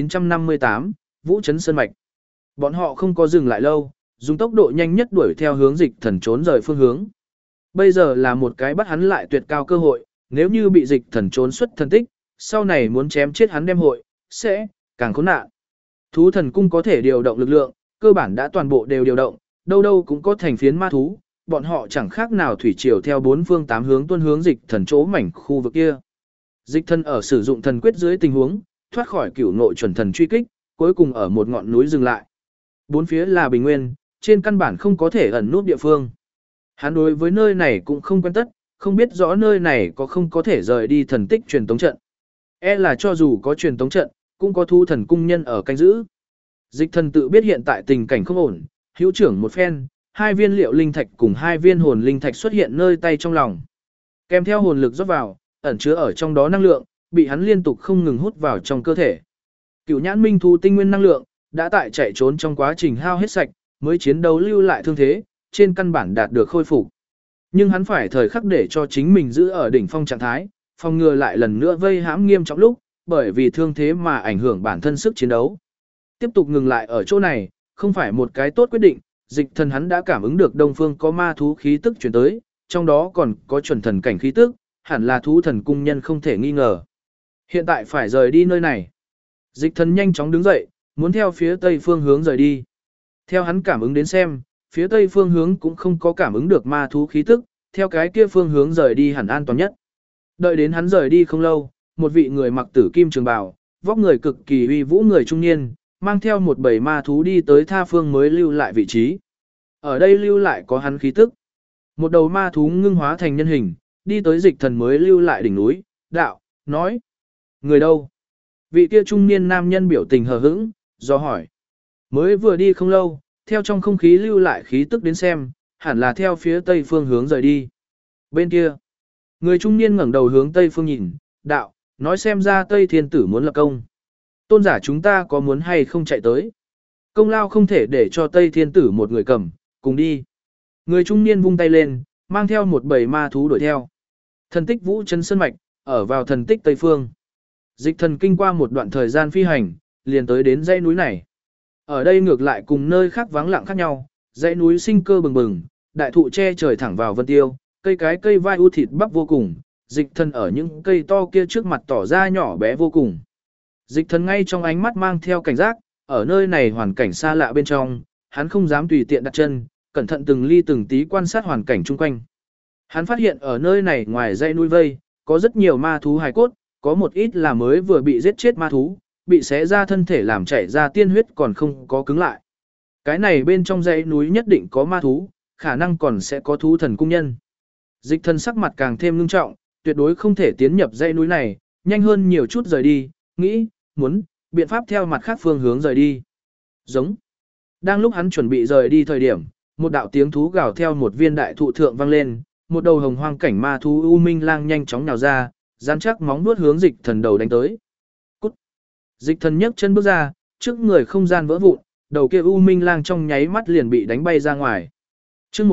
1958, Vũ Trấn Sơn Mạch. Bọn họ không có dừng lại lâu, dùng tốc độ nhanh nhất đuổi theo hướng dịch thần trốn rời phương hướng. Bây giờ là một cái bắt hắn lại tuyệt cao cơ hội, nếu như bị dịch thần trốn xuất thần tích, sau này muốn chém chết hắn đem hội, sẽ càng khốn nạn. Thú thần cung có thể điều động lực lượng, cơ bản đã toàn bộ đều điều động, đâu đâu cũng có thành phiến ma thú, bọn họ chẳng khác nào thủy triều theo bốn phương tám hướng tuôn hướng dịch thần chỗ mảnh khu vực kia. Dịch thần ở sử dụng thần quyết dưới tình huống, thoát khỏi cửu nội chuẩn thần truy kích, cuối cùng ở một ngọn núi dừng lại. Bốn phía là bình nguyên, trên căn bản không có thể ẩn nút địa phương. Hắn đối với nơi này cũng không quen tất, không biết rõ nơi này có không có thể rời đi thần tích truyền tống trận. E là cho dù có truyền tống trận, cũng có thu thần cung nhân ở canh giữ. Dịch thần tự biết hiện tại tình cảnh không ổn, hữu trưởng một phen, 2 viên liệu linh thạch cùng 2 viên hồn linh thạch xuất hiện nơi tay trong lòng. Kèm theo hồn lực rót vào, ẩn chứa ở trong đó năng lượng, bị hắn liên tục không ngừng hút vào trong cơ thể. Cửu nhãn minh thú tinh nguyên năng lượng, đã tại chạy trốn trong quá trình hao hết sạch, mới chiến đấu lưu lại thương thế, trên căn bản đạt được khôi phục. Nhưng hắn phải thời khắc để cho chính mình giữ ở đỉnh phong trạng thái, phòng ngừa lại lần nữa vây hãm nghiêm trọng lúc, bởi vì thương thế mà ảnh hưởng bản thân sức chiến đấu. Tiếp tục ngừng lại ở chỗ này, không phải một cái tốt quyết định, dịch thần hắn đã cảm ứng được đông phương có ma thú khí tức chuyển tới, trong đó còn có chuẩn thần cảnh khí tức, hẳn là thú thần cung nhân không thể nghi ngờ. Hiện tại phải rời đi nơi này. Dịch thần nhanh chóng đứng dậy, muốn theo phía tây phương hướng rời đi. Theo hắn cảm ứng đến xem, phía tây phương hướng cũng không có cảm ứng được ma thú khí tức, theo cái kia phương hướng rời đi hẳn an toàn nhất. Đợi đến hắn rời đi không lâu, một vị người mặc tử kim trường bào, vóc người cực kỳ uy vũ người trung niên, mang theo một bầy ma thú đi tới tha phương mới lưu lại vị trí. Ở đây lưu lại có hắn khí tức. Một đầu ma thú ngưng hóa thành nhân hình, đi tới dịch thần mới lưu lại đỉnh núi, đạo, nói. Người đâu? Vị kia trung niên nam nhân biểu tình hờ hững, do hỏi. Mới vừa đi không lâu, theo trong không khí lưu lại khí tức đến xem, hẳn là theo phía tây phương hướng rời đi. Bên kia, người trung niên ngẩng đầu hướng tây phương nhìn, đạo, nói xem ra Tây Thiên Tử muốn lập công. Tôn giả chúng ta có muốn hay không chạy tới? Công lao không thể để cho Tây Thiên Tử một người cầm, cùng đi. Người trung niên vung tay lên, mang theo một bầy ma thú đuổi theo. Thần tích Vũ Trấn Sơn Mạch, ở vào thần tích Tây Phương. Dịch thần kinh qua một đoạn thời gian phi hành, liền tới đến dãy núi này. Ở đây ngược lại cùng nơi khác vắng lặng khác nhau, dãy núi sinh cơ bừng bừng, đại thụ che trời thẳng vào vân tiêu, cây vai u thịt bắp vô cùng, dịch thần ở những cây to kia trước mặt tỏ ra nhỏ bé vô cùng. Dịch thần ngay trong ánh mắt mang theo cảnh giác, ở nơi này hoàn cảnh xa lạ bên trong, hắn không dám tùy tiện đặt chân, cẩn thận từng ly từng tí quan sát hoàn cảnh chung quanh. Hắn phát hiện ở nơi này ngoài dãy núi vây, có rất nhiều ma thú hài cốt, có một ít là mới vừa bị giết chết ma thú, bị xé ra thân thể làm chảy ra tiên huyết còn không có cứng lại. Cái này bên trong dãy núi nhất định có ma thú, khả năng còn sẽ có thú thần cung nhân. Dịch thần sắc mặt càng thêm ngưng trọng, tuyệt đối không thể tiến nhập dãy núi này, nhanh hơn nhiều chút rời đi, nghĩ, muốn, biện pháp theo mặt khác phương hướng rời đi. Giống. Đang lúc hắn chuẩn bị rời đi thời điểm, một đạo tiếng thú gào theo một viên đại thụ thượng vang lên, một đầu hồng hoang cảnh ma thú U Minh Lang nhanh chóng nhào ra, rắn chắc móng vuốt hướng dịch thần đầu đánh tới. Cút. Dịch thần nhấc chân bước ra, trước người không gian vỡ vụn, đầu kia U Minh Lang trong nháy mắt liền bị đánh bay ra ngoài. Chương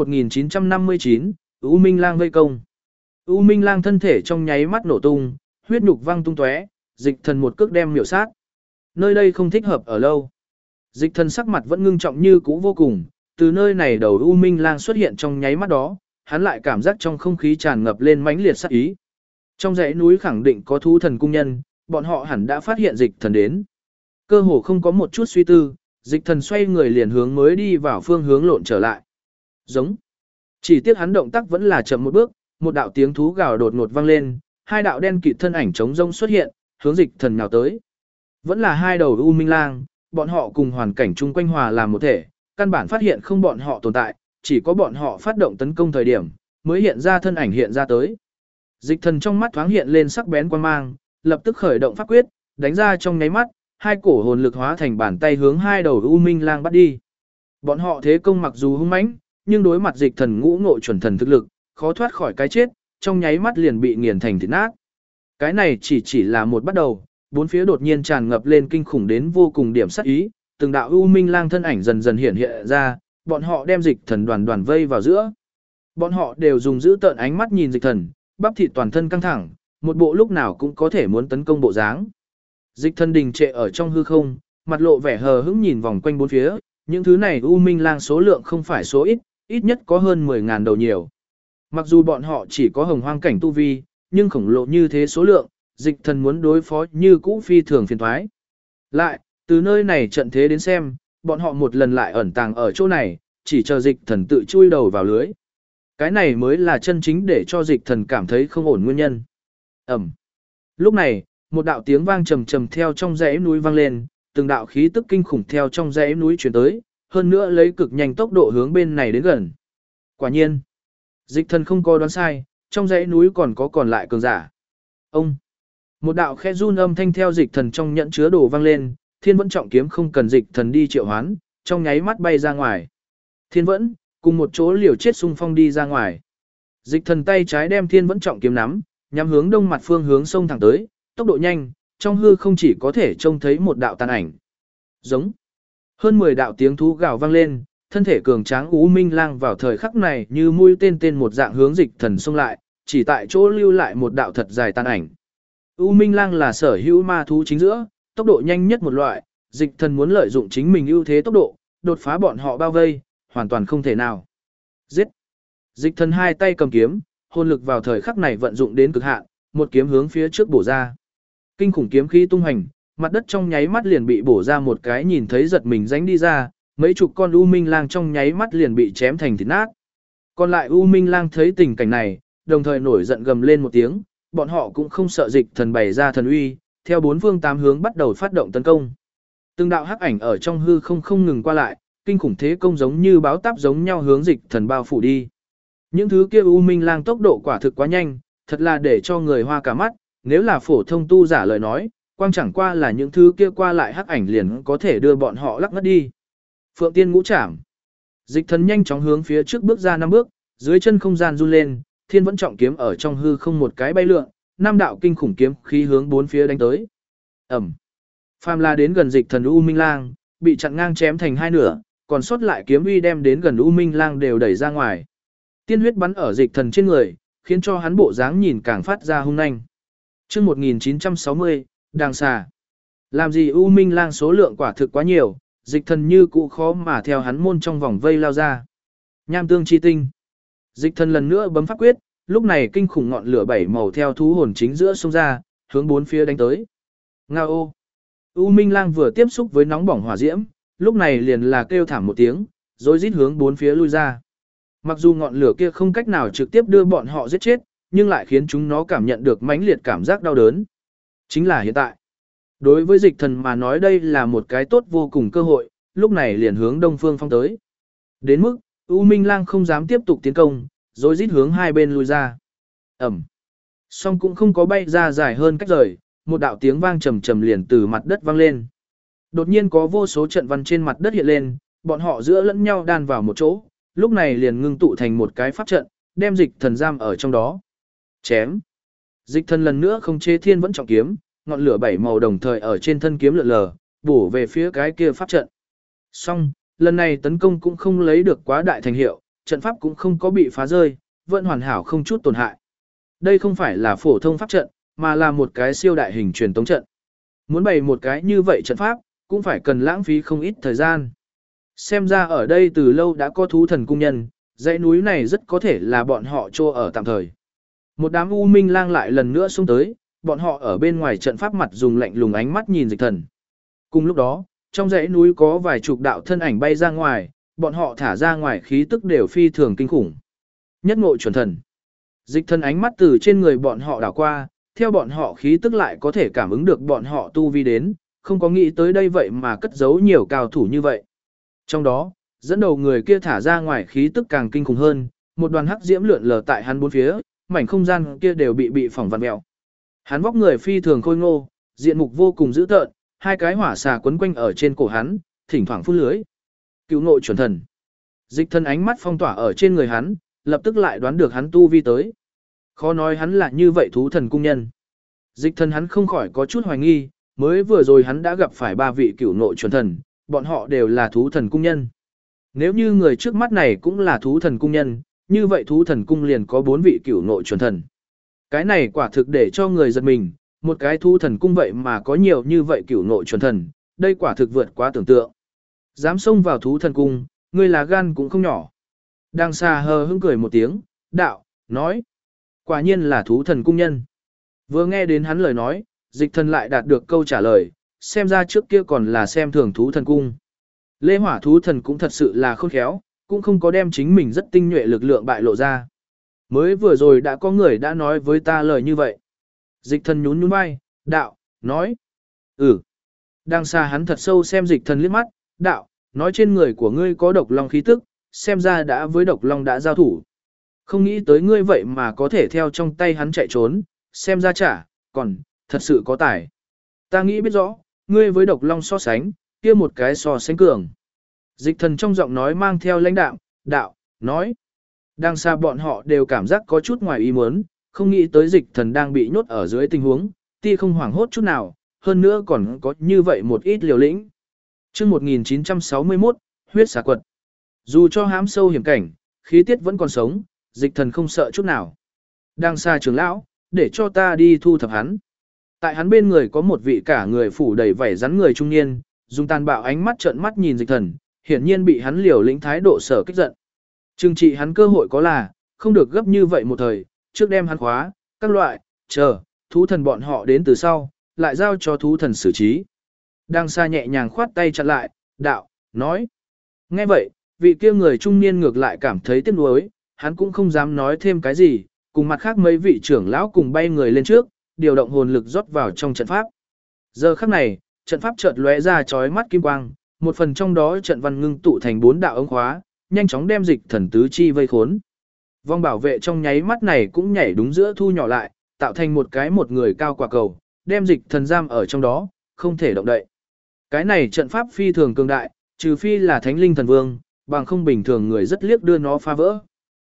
1959, U Minh Lang vây công. U Minh Lang thân thể trong nháy mắt nổ tung, huyết nhục văng tung tóe, dịch thần một cước đem miểu sát. Nơi đây không thích hợp ở lâu. Dịch thần sắc mặt vẫn ngưng trọng như cũ vô cùng, từ nơi này đầu U Minh Lang xuất hiện trong nháy mắt đó, hắn lại cảm giác trong không khí tràn ngập lên mãnh liệt sát ý. Trong dãy núi khẳng định có thú thần cung nhân, bọn họ hẳn đã phát hiện dịch thần đến. Cơ hồ không có một chút suy tư, dịch thần xoay người liền hướng mới đi vào phương hướng lộn trở lại. Giống. Chỉ tiếc hắn động tác vẫn là chậm một bước, một đạo tiếng thú gào đột ngột vang lên, hai đạo đen kịt thân ảnh trống rông xuất hiện, hướng dịch thần nhào tới. Vẫn là hai đầu U Minh Lang, bọn họ cùng hoàn cảnh chung quanh hòa làm một thể, căn bản phát hiện không bọn họ tồn tại, chỉ có bọn họ phát động tấn công thời điểm, mới hiện ra thân ảnh hiện ra tới. Dịch thần trong mắt thoáng hiện lên sắc bén quan mang, lập tức khởi động pháp quyết, đánh ra trong nháy mắt, hai cổ hồn lực hóa thành bàn tay hướng hai đầu U Minh Lang bắt đi. Bọn họ thế công mặc dù hung mãnh, nhưng đối mặt dịch thần ngũ ngộ chuẩn thần thực lực, khó thoát khỏi cái chết, trong nháy mắt liền bị nghiền thành thịt nát. Cái này chỉ là một bắt đầu, bốn phía đột nhiên tràn ngập lên kinh khủng đến vô cùng điểm sát ý, từng đạo U Minh Lang thân ảnh dần dần hiện hiện ra, bọn họ đem dịch thần đoàn đoàn vây vào giữa. Bọn họ đều dùng giữ tợn ánh mắt nhìn dịch thần, bắp thịt toàn thân căng thẳng, một bộ lúc nào cũng có thể muốn tấn công bộ dáng. Dịch thần đình trệ ở trong hư không, mặt lộ vẻ hờ hững nhìn vòng quanh bốn phía, những thứ này U Minh Lang số lượng không phải số ít, ít nhất có hơn 10.000 đầu nhiều. Mặc dù bọn họ chỉ có hồng hoang cảnh tu vi, nhưng khổng lồ như thế số lượng, dịch thần muốn đối phó như cũ phi thường phiền thoái. Lại, từ nơi này trận thế đến xem, bọn họ một lần lại ẩn tàng ở chỗ này, chỉ chờ dịch thần tự chui đầu vào lưới. Cái này mới là chân chính để cho dịch thần cảm thấy không ổn nguyên nhân. Ẩm. Lúc này, một đạo tiếng vang trầm trầm theo trong dãy núi vang lên, từng đạo khí tức kinh khủng theo trong dãy núi truyền tới, hơn nữa lấy cực nhanh tốc độ hướng bên này đến gần. Quả nhiên, dịch thần không có đoán sai, trong dãy núi còn lại cường giả. Ông. Một đạo khe run âm thanh theo dịch thần trong nhẫn chứa đồ vang lên, Thiên Vẫn trọng kiếm không cần dịch thần đi triệu hoán, trong nháy mắt bay ra ngoài. Thiên Vẫn cùng một chỗ liều chết xung phong đi ra ngoài. Dịch thần tay trái đem Thiên Vẫn trọng kiếm nắm, nhắm hướng đông mặt phương hướng sông thẳng tới, tốc độ nhanh, trong hư không chỉ có thể trông thấy một đạo tàn ảnh. Giống. Hơn 10 đạo tiếng thú gào vang lên, thân thể cường tráng U Minh Lang vào thời khắc này như mũi tên một dạng hướng dịch thần xông lại, chỉ tại chỗ lưu lại một đạo thật dài tàn ảnh. U Minh Lang là sở hữu ma thú chính giữa, tốc độ nhanh nhất một loại, dịch thần muốn lợi dụng chính mình ưu thế tốc độ, đột phá bọn họ bao vây, hoàn toàn không thể nào. Giết! Dịch thần hai tay cầm kiếm, hồn lực vào thời khắc này vận dụng đến cực hạn, một kiếm hướng phía trước bổ ra. Kinh khủng kiếm khí tung hành, mặt đất trong nháy mắt liền bị bổ ra một cái nhìn thấy giật mình rãnh đi ra, mấy chục con U Minh Lang trong nháy mắt liền bị chém thành thịt nát. Còn lại U Minh Lang thấy tình cảnh này, đồng thời nổi giận gầm lên một tiếng, bọn họ cũng không sợ dịch thần bày ra thần uy, theo bốn phương tám hướng bắt đầu phát động tấn công. Từng đạo hắc ảnh ở trong hư không ngừng qua lại, kinh khủng thế công giống như báo táp giống nhau hướng dịch thần bao phủ đi. Những thứ kia U Minh Lang tốc độ quả thực quá nhanh, thật là để cho người hoa cả mắt, nếu là phổ thông tu giả lời nói, quang chẳng qua là những thứ kia qua lại hắc ảnh liền có thể đưa bọn họ lắc ngất đi. Phượng Tiên Ngũ Trảm. Dịch thần nhanh chóng hướng phía trước bước ra 5 bước, dưới chân không gian run lên, Thiên Vẫn trọng kiếm ở trong hư không một cái bay lượn, 5 đạo kinh khủng kiếm khí hướng bốn phía đánh tới. Ầm. Phàm là đến gần dịch thần U Minh Lang, bị chặn ngang chém thành hai nửa, còn sót lại kiếm uy đem đến gần U Minh Lang đều đẩy ra ngoài. Tiên huyết bắn ở dịch thần trên người, khiến cho hắn bộ dáng nhìn càng phát ra hung nhanh. Chương 1960, Đàng xà. Làm gì U Minh Lang số lượng quả thực quá nhiều, dịch thần như cũ khó mà theo hắn môn trong vòng vây lao ra. Nham tương chi tinh. Dịch thần lần nữa bấm pháp quyết, lúc này kinh khủng ngọn lửa bảy màu theo thú hồn chính giữa sông ra, hướng bốn phía đánh tới. Ngao. U Minh Lang vừa tiếp xúc với nóng bỏng hỏa diễm, lúc này liền là kêu thảm một tiếng, rồi rít hướng bốn phía lui ra. Mặc dù ngọn lửa kia không cách nào trực tiếp đưa bọn họ giết chết, nhưng lại khiến chúng nó cảm nhận được mãnh liệt cảm giác đau đớn. Chính là hiện tại. Đối với dịch thần mà nói đây là một cái tốt vô cùng cơ hội, lúc này liền hướng đông phương phong tới. Đến mức, U Minh Lang không dám tiếp tục tiến công, rồi rít hướng hai bên lui ra. Ẩm. Song cũng không có bay ra dài hơn cách rời, một đạo tiếng vang trầm trầm liền từ mặt đất vang lên. Đột nhiên có vô số trận văn trên mặt đất hiện lên, bọn họ giữa lẫn nhau đan vào một chỗ, lúc này liền ngưng tụ thành một cái pháp trận, đem dịch thần giam ở trong đó. Chém. Dịch thần lần nữa không chế Thiên Vẫn trọng kiếm, ngọn lửa bảy màu đồng thời ở trên thân kiếm lượn lờ, bổ về phía cái kia pháp trận. Song, lần này tấn công cũng không lấy được quá đại thành hiệu, trận pháp cũng không có bị phá rơi, vẫn hoàn hảo không chút tổn hại. Đây không phải là phổ thông pháp trận, mà là một cái siêu đại hình truyền tống trận. Muốn bày một cái như vậy trận pháp, cũng phải cần lãng phí không ít thời gian. Xem ra ở đây từ lâu đã có thú thần cung nhân, dãy núi này rất có thể là bọn họ trô ở tạm thời. Một đám U Minh lang lại lần nữa xông tới, bọn họ ở bên ngoài trận pháp mặt dùng lạnh lùng ánh mắt nhìn Dịch Thần. Cùng lúc đó, trong dãy núi có vài chục đạo thân ảnh bay ra ngoài, bọn họ thả ra ngoài khí tức đều phi thường kinh khủng. Nhất ngộ chuẩn thần. Dịch Thần ánh mắt từ trên người bọn họ đảo qua, theo bọn họ khí tức lại có thể cảm ứng được bọn họ tu vi đến, không có nghĩ tới đây vậy mà cất giấu nhiều cao thủ như vậy. Trong đó, dẫn đầu người kia thả ra ngoài khí tức càng kinh khủng hơn, một đoàn hắc diễm lượn lờ tại hắn bốn phía, mảnh không gian kia đều bị phỏng vặn mèo. Hắn vóc người phi thường khôi ngô, diện mục vô cùng dữ tợn, hai cái hỏa xà quấn quanh ở trên cổ hắn, thỉnh thoảng phun lưới. Cựu ngộ chuẩn thần. Dịch Thần ánh mắt phong tỏa ở trên người hắn, lập tức lại đoán được hắn tu vi tới. Khó nói hắn là như vậy thú thần cung nhân. Dịch Thần hắn không khỏi có chút hoài nghi, mới vừa rồi hắn đã gặp phải 3 vị cựu ngộ chuẩn thần, bọn họ đều là thú thần cung nhân. Nếu như người trước mắt này cũng là thú thần cung nhân, như vậy thú thần cung liền có 4 vị cửu nội chuẩn thần. Cái này quả thực để cho người giật mình, một cái thú thần cung vậy mà có nhiều như vậy cửu nội chuẩn thần, đây quả thực vượt quá tưởng tượng. Dám xông vào thú thần cung, ngươi là gan cũng không nhỏ. Đang xa hờ hững cười một tiếng, đạo, nói. Quả nhiên là thú thần cung nhân. Vừa nghe đến hắn lời nói, Dịch Thần lại đạt được câu trả lời, xem ra trước kia còn là xem thường thú thần cung. Lê Hỏa thú thần cũng thật sự là khôn khéo, cũng không có đem chính mình rất tinh nhuệ lực lượng bại lộ ra. Mới vừa rồi đã có người đã nói với ta lời như vậy. Dịch Thần nhún nhún vai, đạo, nói. Đang xa hắn thật sâu xem Dịch Thần liếc mắt, đạo, nói trên người của ngươi có độc long khí tức, xem ra đã với độc long đã giao thủ. Không nghĩ tới ngươi vậy mà có thể theo trong tay hắn chạy trốn, xem ra chả, còn, thật sự có tài. Ta nghĩ biết rõ, ngươi với độc long so sánh, kia một cái so sánh cường. Dịch Thần trong giọng nói mang theo lãnh đạm, đạo, nói. Đang xa bọn họ đều cảm giác có chút ngoài ý muốn, không nghĩ tới Dịch Thần đang bị nhốt ở dưới tình huống, ti không hoảng hốt chút nào, hơn nữa còn có như vậy một ít liều lĩnh. Trước 1961, huyết xà quật. Dù cho hãm sâu hiểm cảnh, khí tiết vẫn còn sống, Dịch Thần không sợ chút nào. Đang xa trưởng lão, để cho ta đi thu thập hắn. Tại hắn bên người có một vị cả người phủ đầy vảy rắn người trung niên, dùng tàn bạo ánh mắt trợn mắt nhìn Dịch Thần, hiển nhiên bị hắn liều lĩnh thái độ sở kích giận. Trừng trị hắn cơ hội có là, không được gấp như vậy một thời, trước đem hắn khóa, các loại, chờ, thú thần bọn họ đến từ sau, lại giao cho thú thần xử trí. Đang xa nhẹ nhàng khoát tay chặn lại, đạo, nói. Nghe vậy, vị kia người trung niên ngược lại cảm thấy tiếc nuối, hắn cũng không dám nói thêm cái gì, cùng mặt khác mấy vị trưởng lão cùng bay người lên trước, điều động hồn lực rót vào trong trận pháp. Giờ khắc này, trận pháp chợt lóe ra chói mắt kim quang, một phần trong đó trận văn ngưng tụ thành 4 đạo ống khóa, nhanh chóng đem Dịch Thần tứ chi vây khốn. Vong bảo vệ trong nháy mắt này cũng nhảy đúng giữa thu nhỏ lại, tạo thành một người cao quả cầu, đem Dịch Thần giam ở trong đó, không thể động đậy. Cái này trận pháp phi thường cường đại, trừ phi là Thánh Linh Thần Vương, bằng không bình thường người rất liếc đưa nó phá vỡ.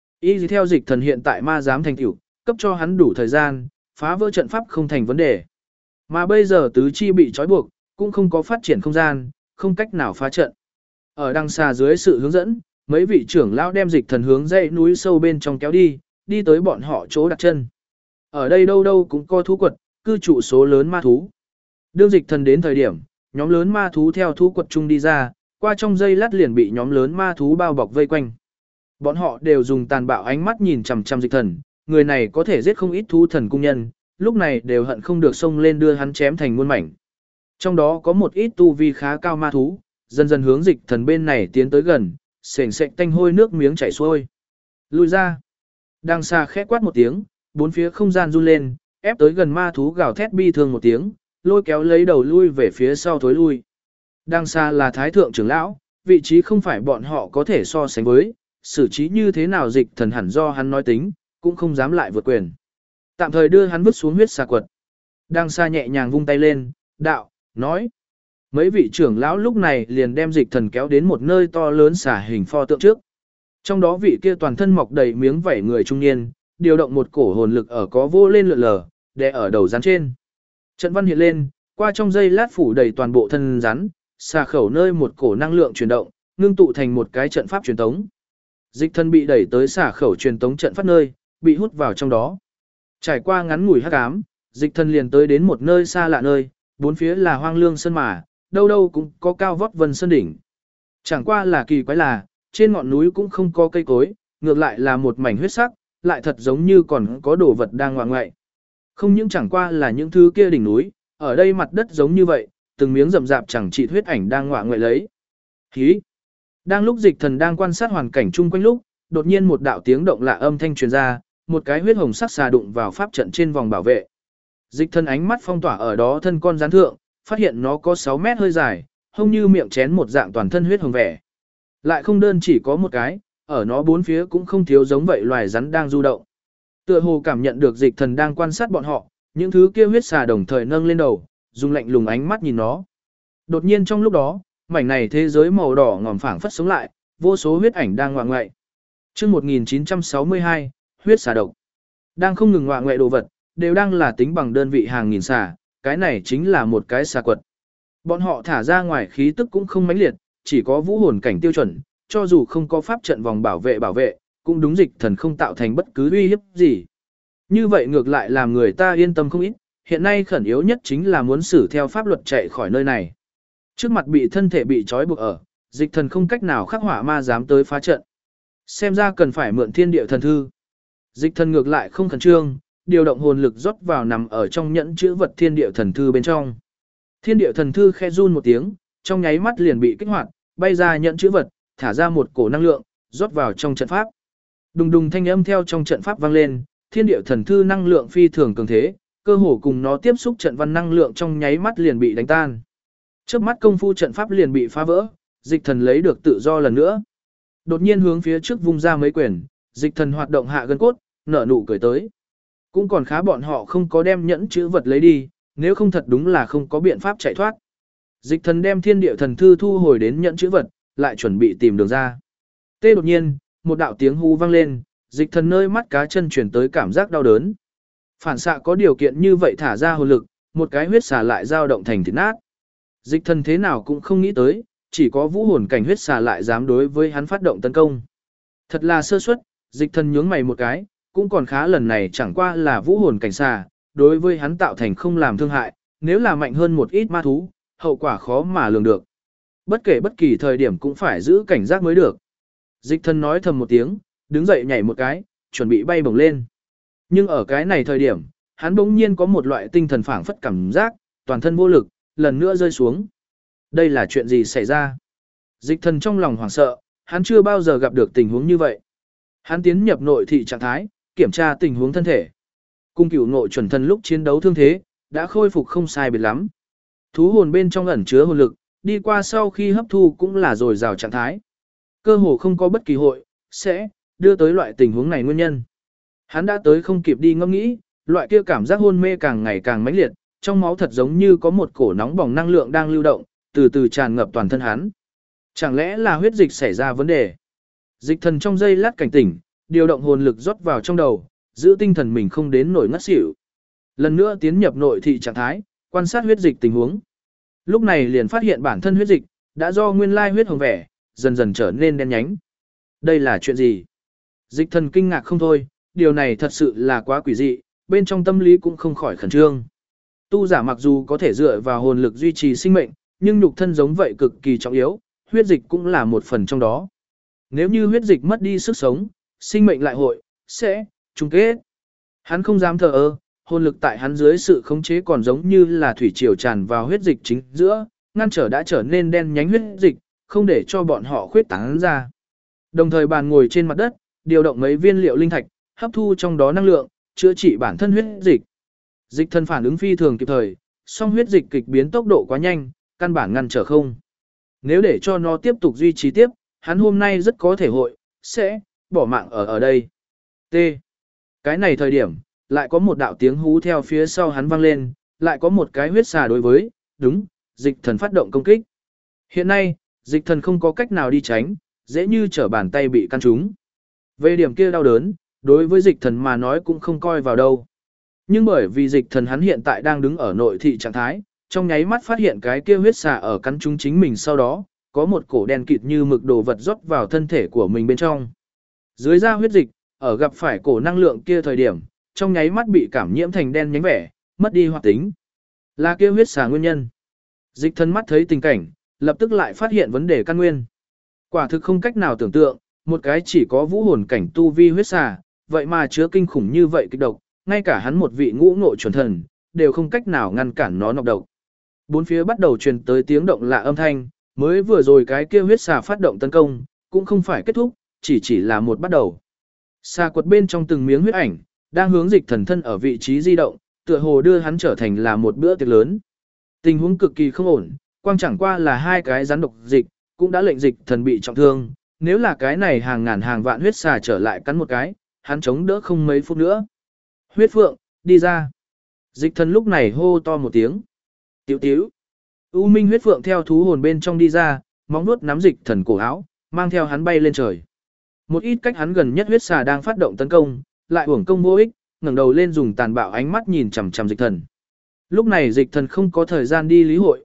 Y theo Dịch Thần hiện tại ma giám thành tựu, cấp cho hắn đủ thời gian, phá vỡ trận pháp không thành vấn đề. Mà bây giờ tứ chi bị trói buộc, cũng không có phát triển không gian, không cách nào phá trận. Ở đằng xa dưới sự hướng dẫn, mấy vị trưởng lão đem Dịch Thần hướng dãy núi sâu bên trong kéo đi, đi tới bọn họ chỗ đặt chân. Ở đây đâu đâu cũng có thú quật, cư trụ số lớn ma thú. Đương Dịch Thần đến thời điểm, nhóm lớn ma thú theo thú quật chung đi ra, qua trong giây lát liền bị nhóm lớn ma thú bao bọc vây quanh. Bọn họ đều dùng tàn bạo ánh mắt nhìn chằm chằm Dịch Thần, người này có thể giết không ít thú thần cung nhân, lúc này đều hận không được xông lên đưa hắn chém thành muôn mảnh. Trong đó có một ít tu vi khá cao ma thú, dần dần hướng Dịch Thần bên này tiến tới gần, sền sệt tanh hôi nước miếng chảy xuôi. Lui ra. Đang xa khẽ quát một tiếng, bốn phía không gian run lên, ép tới gần ma thú gào thét bi thương một tiếng, lôi kéo lấy đầu lui về phía sau thối lui. Đang xa là thái thượng trưởng lão, vị trí không phải bọn họ có thể so sánh với, xử trí như thế nào Dịch Thần hẳn do hắn nói tính, cũng không dám lại vượt quyền. Tạm thời đưa hắn vứt xuống huyết xà quật. Đang xa nhẹ nhàng vung tay lên, đạo, nói. Mấy vị trưởng lão lúc này liền đem Dịch Thần kéo đến một nơi to lớn xà hình pho tượng trước. Trong đó vị kia toàn thân mọc đầy miếng vảy người trung niên, điều động một cổ hồn lực ở có vô lên lượn lờ, để ở đầu rắn trên. Trận văn hiện lên, qua trong giây lát phủ đầy toàn bộ thân rắn, xà khẩu nơi một cổ năng lượng chuyển động, ngưng tụ thành một cái trận pháp truyền tống. Dịch Thần bị đẩy tới xà khẩu truyền tống trận pháp nơi, bị hút vào trong đó. Trải qua ngắn ngủi hắc ám, Dịch Thần liền tới đến một nơi xa lạ nơi, bốn phía là hoang lương sơn mà, đâu đâu cũng có cao vót vân sơn đỉnh. Chẳng qua là kỳ quái là, trên ngọn núi cũng không có cây cối, ngược lại là một mảnh huyết sắc, lại thật giống như còn có đồ vật đang ngoạng ngoại. Không những chẳng qua là những thứ kia đỉnh núi, ở đây mặt đất giống như vậy, từng miếng rậm rạp chẳng trị huyết ảnh đang ngoạng ngoại lấy. Hí! Đang lúc Dịch Thần đang quan sát hoàn cảnh chung quanh lúc, đột nhiên một đạo tiếng động lạ âm thanh truyền ra, một cái huyết hồng sắc xà đụng vào pháp trận trên vòng bảo vệ. Dịch Thần ánh mắt phong tỏa ở đó thân con rắn thượng, phát hiện nó có 6 mét hơi dài, hông như miệng chén một dạng toàn thân huyết hồng vẻ. Lại không đơn chỉ có một cái, ở nó bốn phía cũng không thiếu giống vậy loài rắn đang du động. Tựa hồ cảm nhận được Dịch Thần đang quan sát bọn họ, những thứ kia huyết xà đồng thời nâng lên đầu, dùng lạnh lùng ánh mắt nhìn nó. Đột nhiên trong lúc đó, mảnh này thế giới màu đỏ ngòm phảng phất sống lại, vô số huyết ảnh đang ngoạng ngoại. Chương 1962, huyết xà độc. Đang không ngừng ngoạng ngoại đồ vật, đều đang là tính bằng đơn vị hàng nghìn xà, cái này chính là một cái xà quật. Bọn họ thả ra ngoài khí tức cũng không mãnh liệt, chỉ có vũ hồn cảnh tiêu chuẩn, cho dù không có pháp trận vòng bảo vệ, cũng đúng Dịch Thần không tạo thành bất cứ uy hiếp gì. Như vậy ngược lại làm người ta yên tâm không ít, hiện nay khẩn yếu nhất chính là muốn xử theo pháp luật chạy khỏi nơi này. Trước mặt bị thân thể bị trói buộc ở, Dịch Thần không cách nào khắc hỏa ma dám tới phá trận. Xem ra cần phải mượn thiên địa thần thư. Dịch Thần ngược lại không khẩn trương, điều động hồn lực rót vào nằm ở trong nhẫn chữ vật thiên địa thần thư bên trong. Thiên địa thần thư khe run một tiếng, trong nháy mắt liền bị kích hoạt, bay ra nhẫn chữ vật, thả ra một cổ năng lượng, rót vào trong trận pháp. Đùng đùng thanh âm theo trong trận pháp vang lên, thiên địa thần thư năng lượng phi thường cường thế, cơ hồ cùng nó tiếp xúc trận văn năng lượng trong nháy mắt liền bị đánh tan. Chớp mắt công phu trận pháp liền bị phá vỡ, Dịch Thần lấy được tự do lần nữa. Đột nhiên hướng phía trước vung ra mấy quyền, Dịch Thần hoạt động hạ gân cốt, nở nụ cười tới. Cũng còn khá bọn họ không có đem nhẫn chữ vật lấy đi, nếu không thật đúng là không có biện pháp chạy thoát. Dịch Thần đem thiên địa thần thư thu hồi đến nhẫn chữ vật, lại chuẩn bị tìm đường ra. Tê đột nhiên, một đạo tiếng hú vang lên, Dịch Thần nơi mắt cá chân chuyển tới cảm giác đau đớn. Phản xạ có điều kiện như vậy thả ra hồn lực, một cái huyết xà lại dao động thành thịt nát. Dịch Thần thế nào cũng không nghĩ tới, chỉ có vũ hồn cảnh huyết xà lại dám đối với hắn phát động tấn công. Thật là sơ suất, Dịch Thần nhướng mày một cái, cũng còn khá lần này chẳng qua là vũ hồn cảnh xà, đối với hắn tạo thành không làm thương hại, nếu là mạnh hơn một ít ma thú, hậu quả khó mà lường được. Bất kể bất kỳ thời điểm cũng phải giữ cảnh giác mới được. Dịch Thần nói thầm một tiếng, đứng dậy nhảy một cái, chuẩn bị bay bổng lên. Nhưng ở cái này thời điểm, hắn bỗng nhiên có một loại tinh thần phảng phất cảm giác, toàn thân vô lực, lần nữa rơi xuống. Đây là chuyện gì xảy ra? Dịch Thần trong lòng hoảng sợ, hắn chưa bao giờ gặp được tình huống như vậy. Hắn tiến nhập nội thị trạng thái, kiểm tra tình huống thân thể. Cung cửu ngộ chuẩn thần lúc chiến đấu thương thế, đã khôi phục không sai biệt lắm. Thú hồn bên trong ẩn chứa hồn lực, đi qua sau khi hấp thu cũng là dồi dào trạng thái. Cơ hồ không có bất kỳ hội, sẽ đưa tới loại tình huống này nguyên nhân. Hắn đã tới không kịp đi ngẫm nghĩ, loại kia cảm giác hôn mê càng ngày càng mãnh liệt, trong máu thật giống như có một cổ nóng bỏng năng lượng đang lưu động, từ từ tràn ngập toàn thân hắn. Chẳng lẽ là huyết dịch xảy ra vấn đề? Dịch Thần trong giây lát cảnh tỉnh, điều động hồn lực rót vào trong đầu, giữ tinh thần mình không đến nổi ngất xỉu. Lần nữa tiến nhập nội thị trạng thái, quan sát huyết dịch tình huống. Lúc này liền phát hiện bản thân huyết dịch đã do nguyên lai huyết hồng vẻ, dần dần trở nên đen nhánh. Đây là chuyện gì? Dịch Thần kinh ngạc không thôi, điều này thật sự là quá quỷ dị, bên trong tâm lý cũng không khỏi khẩn trương. Tu giả mặc dù có thể dựa vào hồn lực duy trì sinh mệnh, nhưng nhục thân giống vậy cực kỳ trọng yếu, huyết dịch cũng là một phần trong đó. Nếu như huyết dịch mất đi sức sống, sinh mệnh lại hội, sẽ, chung kết. Hắn không dám thờ ơ, hồn lực tại hắn dưới sự khống chế còn giống như là thủy triều tràn vào huyết dịch chính giữa, ngăn trở đã trở nên đen nhánh huyết dịch, không để cho bọn họ khuyết tán ra. Đồng thời bàn ngồi trên mặt đất, điều động mấy viên liệu linh thạch, hấp thu trong đó năng lượng, chữa trị bản thân huyết dịch. Dịch Thần phản ứng phi thường kịp thời, song huyết dịch kịch biến tốc độ quá nhanh, căn bản ngăn trở không. Nếu để cho nó tiếp tục duy trì tiếp, hắn hôm nay rất có thể hội, sẽ, bỏ mạng ở đây. T. Cái này thời điểm, lại có một đạo tiếng hú theo phía sau hắn vang lên, lại có một cái huyết xà đối với, đúng, Dịch Thần phát động công kích. Hiện nay, Dịch Thần không có cách nào đi tránh, dễ như trở bàn tay bị căn trúng. Về điểm kia đau đớn, đối với Dịch Thần mà nói cũng không coi vào đâu. Nhưng bởi vì Dịch Thần hắn hiện tại đang đứng ở nội thị trạng thái, trong nháy mắt phát hiện cái kia huyết xà ở cắn trúng chính mình sau đó, có một cổ đen kịt như mực đồ vật rót vào thân thể của mình bên trong. Dưới da huyết dịch, ở gặp phải cổ năng lượng kia thời điểm, trong nháy mắt bị cảm nhiễm thành đen nhánh vẻ, mất đi hoạt tính. Là kia huyết xà nguyên nhân. Dịch Thần mắt thấy tình cảnh, lập tức lại phát hiện vấn đề căn nguyên. Quả thực không cách nào tưởng tượng, Một cái chỉ có vũ hồn cảnh tu vi huyết xà, vậy mà chứa kinh khủng như vậy kịch độc, ngay cả hắn một vị ngũ ngộ chuẩn thần, đều không cách nào ngăn cản nó nọc độc. Bốn phía bắt đầu truyền tới tiếng động lạ âm thanh, mới vừa rồi cái kia huyết xà phát động tấn công, cũng không phải kết thúc, chỉ là một bắt đầu. Xà quật bên trong từng miếng huyết ảnh, đang hướng Dịch Thần thân ở vị trí di động, tựa hồ đưa hắn trở thành là một bữa tiệc lớn. Tình huống cực kỳ không ổn, quang chẳng qua là hai cái rắn độc dịch, cũng đã lệnh Dịch Thần bị trọng thương, nếu là cái này hàng ngàn hàng vạn huyết xà trở lại cắn một cái, hắn chống đỡ không mấy phút nữa. Huyết Phượng, đi ra. Dịch Thần lúc này hô to một tiếng. Tiểu tiểu. U Minh Huyết Phượng theo thú hồn bên trong đi ra, móng vuốt nắm Dịch Thần cổ áo, mang theo hắn bay lên trời. Một ít cách hắn gần nhất huyết xà đang phát động tấn công, lại uổng công vô ích, ngẩng đầu lên dùng tàn bạo ánh mắt nhìn chằm chằm Dịch Thần. Lúc này Dịch Thần không có thời gian đi lý hội,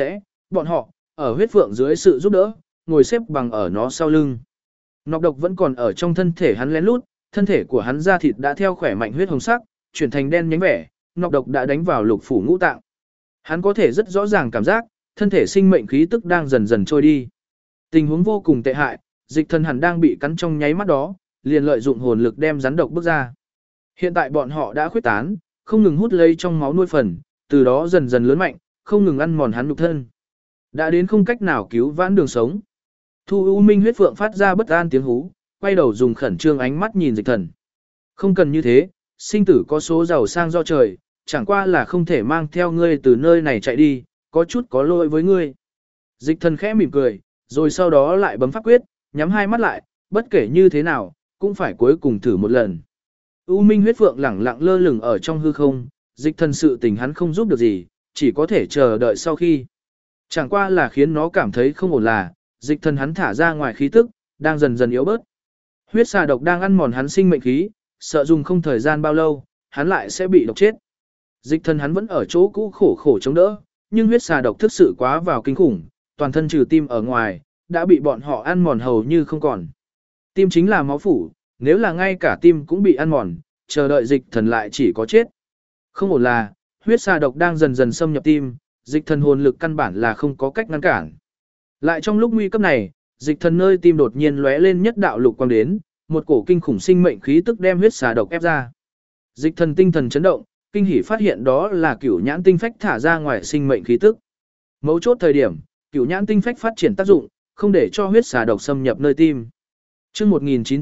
bọn họ ở huyết phượng dưới sự giúp đỡ, ngồi xếp bằng ở nó sau lưng. Nọc độc vẫn còn ở trong thân thể hắn lén lút, thân thể của hắn da thịt đã theo khỏe mạnh huyết hồng sắc, chuyển thành đen nhánh vẻ, nọc độc đã đánh vào lục phủ ngũ tạng. Hắn có thể rất rõ ràng cảm giác, thân thể sinh mệnh khí tức đang dần dần trôi đi. Tình huống vô cùng tệ hại, Dịch Thần hẳn đang bị cắn trong nháy mắt đó, liền lợi dụng hồn lực đem rắn độc bước ra. Hiện tại bọn họ đã khuyết tán, không ngừng hút lấy trong máu nuôi phần, từ đó dần dần lớn mạnh, không ngừng ăn mòn hắn nhục thân. Đã đến không cách nào cứu vãn đường sống. Thu U Minh Huyết Phượng phát ra bất an tiếng hú, quay đầu dùng khẩn trương ánh mắt nhìn Dịch Thần. Không cần như thế, sinh tử có số giàu sang do trời, chẳng qua là không thể mang theo ngươi từ nơi này chạy đi, có chút có lỗi với ngươi. Dịch Thần khẽ mỉm cười, rồi sau đó lại bấm pháp quyết, nhắm hai mắt lại, bất kể như thế nào, cũng phải cuối cùng thử một lần. U Minh Huyết Phượng lẳng lặng lơ lửng ở trong hư không, Dịch Thần sự tình hắn không giúp được gì, chỉ có thể chờ đợi sau khi. Chẳng qua là khiến nó cảm thấy không ổn là, Dịch Thần hắn thả ra ngoài khí tức, đang dần dần yếu bớt. Huyết xà độc đang ăn mòn hắn sinh mệnh khí, sợ dùng không thời gian bao lâu, hắn lại sẽ bị độc chết. Dịch Thần hắn vẫn ở chỗ cũ khổ khổ chống đỡ, nhưng huyết xà độc thực sự quá vào kinh khủng, toàn thân trừ tim ở ngoài, đã bị bọn họ ăn mòn hầu như không còn. Tim chính là máu phủ, nếu là ngay cả tim cũng bị ăn mòn, chờ đợi Dịch Thần lại chỉ có chết. Không ổn là, huyết xà độc đang dần dần xâm nhập tim, Dịch Thần hồn lực căn bản là không có cách ngăn cản. Lại trong lúc nguy cấp này, Dịch Thần nơi tim đột nhiên lóe lên nhất đạo lục quang đến, một cổ kinh khủng sinh mệnh khí tức đem huyết xà độc ép ra. Dịch Thần tinh thần chấn động, kinh hỉ phát hiện đó là Cửu Nhãn tinh phách thả ra ngoài sinh mệnh khí tức. Mấu chốt thời điểm, Cửu Nhãn tinh phách phát triển tác dụng, không để cho huyết xà độc xâm nhập nơi tim. Chương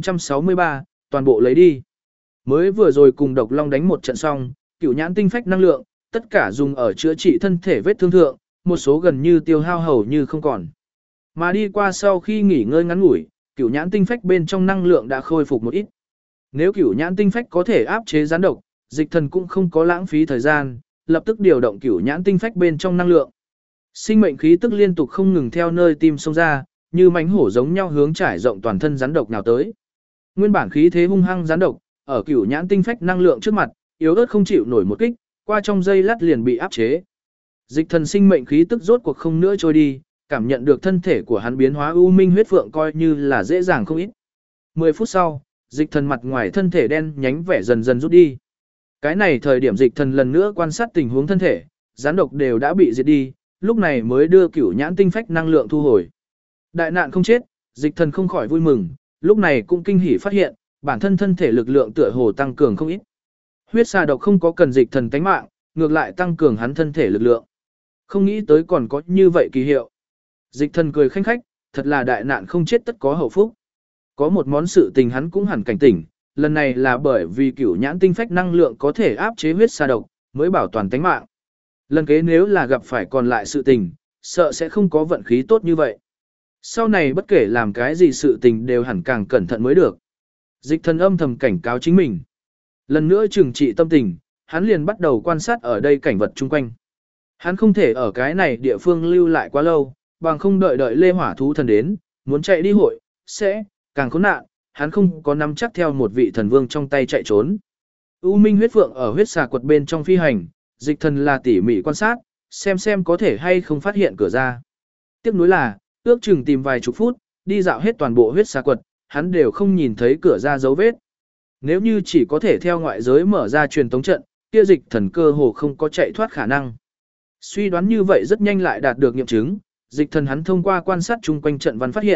1963, toàn bộ lấy đi. Mới vừa rồi cùng Độc Long đánh một trận xong, Cửu Nhãn tinh phách năng lượng, tất cả dùng ở chữa trị thân thể vết thương thượng, một số gần như tiêu hao hầu như không còn. Mà đi qua sau khi nghỉ ngơi ngắn ngủi, Cửu Nhãn tinh phách bên trong năng lượng đã khôi phục một ít. Nếu Cửu Nhãn tinh phách có thể áp chế gián độc, Dịch Thần cũng không có lãng phí thời gian, lập tức điều động Cửu Nhãn tinh phách bên trong năng lượng. Sinh mệnh khí tức liên tục không ngừng theo nơi tim xông ra, như mãnh hổ giống nhau hướng trải rộng toàn thân rắn độc nào tới. Nguyên bản khí thế hung hăng rắn độc, ở Cửu Nhãn tinh phách năng lượng trước mặt, yếu ớt không chịu nổi một kích, qua trong giây lát liền bị áp chế. Dịch Thần sinh mệnh khí tức rốt cuộc không nữa trôi đi, cảm nhận được thân thể của hắn biến hóa U Minh Huyết Phượng coi như là dễ dàng không ít. 10 phút sau, Dịch Thần mặt ngoài thân thể đen nhánh vẻ dần dần rút đi. Cái này thời điểm Dịch Thần lần nữa quan sát tình huống thân thể, gián độc đều đã bị diệt đi, lúc này mới đưa Cửu Nhãn tinh phách năng lượng thu hồi. Đại nạn không chết, Dịch Thần không khỏi vui mừng, lúc này cũng kinh hỉ phát hiện, bản thân thân thể lực lượng tựa hồ tăng cường không ít. Huyết xà độc không có cần Dịch Thần tánh mạng, ngược lại tăng cường hắn thân thể lực lượng. Không nghĩ tới còn có như vậy kỳ hiệu. Dịch Thần cười khanh khách, thật là đại nạn không chết tất có hậu phúc. Có một món sự tình hắn cũng hẳn cảnh tỉnh, lần này là bởi vì Cửu Nhãn tinh phách năng lượng có thể áp chế huyết xà độc, mới bảo toàn tánh mạng. Lần kế nếu là gặp phải còn lại sự tình, sợ sẽ không có vận khí tốt như vậy. Sau này bất kể làm cái gì sự tình đều hẳn càng cẩn thận mới được. Dịch Thần âm thầm cảnh cáo chính mình. Lần nữa trừng trị tâm tình, hắn liền bắt đầu quan sát ở đây cảnh vật chung quanh. Hắn không thể ở cái này địa phương lưu lại quá lâu, bằng không đợi Lê Hỏa thú thần đến, muốn chạy đi hội, sẽ càng khốn nạn, hắn không có nắm chắc theo một vị thần vương trong tay chạy trốn. U Minh Huyết Phượng ở huyết xà quật bên trong phi hành, Dịch Thần là tỉ mỉ quan sát, xem có thể hay không phát hiện cửa ra. Tiếc nuối là, ước chừng tìm vài chục phút, đi dạo hết toàn bộ huyết xà quật, hắn đều không nhìn thấy cửa ra dấu vết. Nếu như chỉ có thể theo ngoại giới mở ra truyền tống trận, kia Dịch Thần cơ hồ không có chạy thoát khả năng. Suy đoán như vậy rất nhanh lại đạt được nghiệm chứng, Dịch Thần hắn thông qua quan sát chung quanh trận văn phát hiện,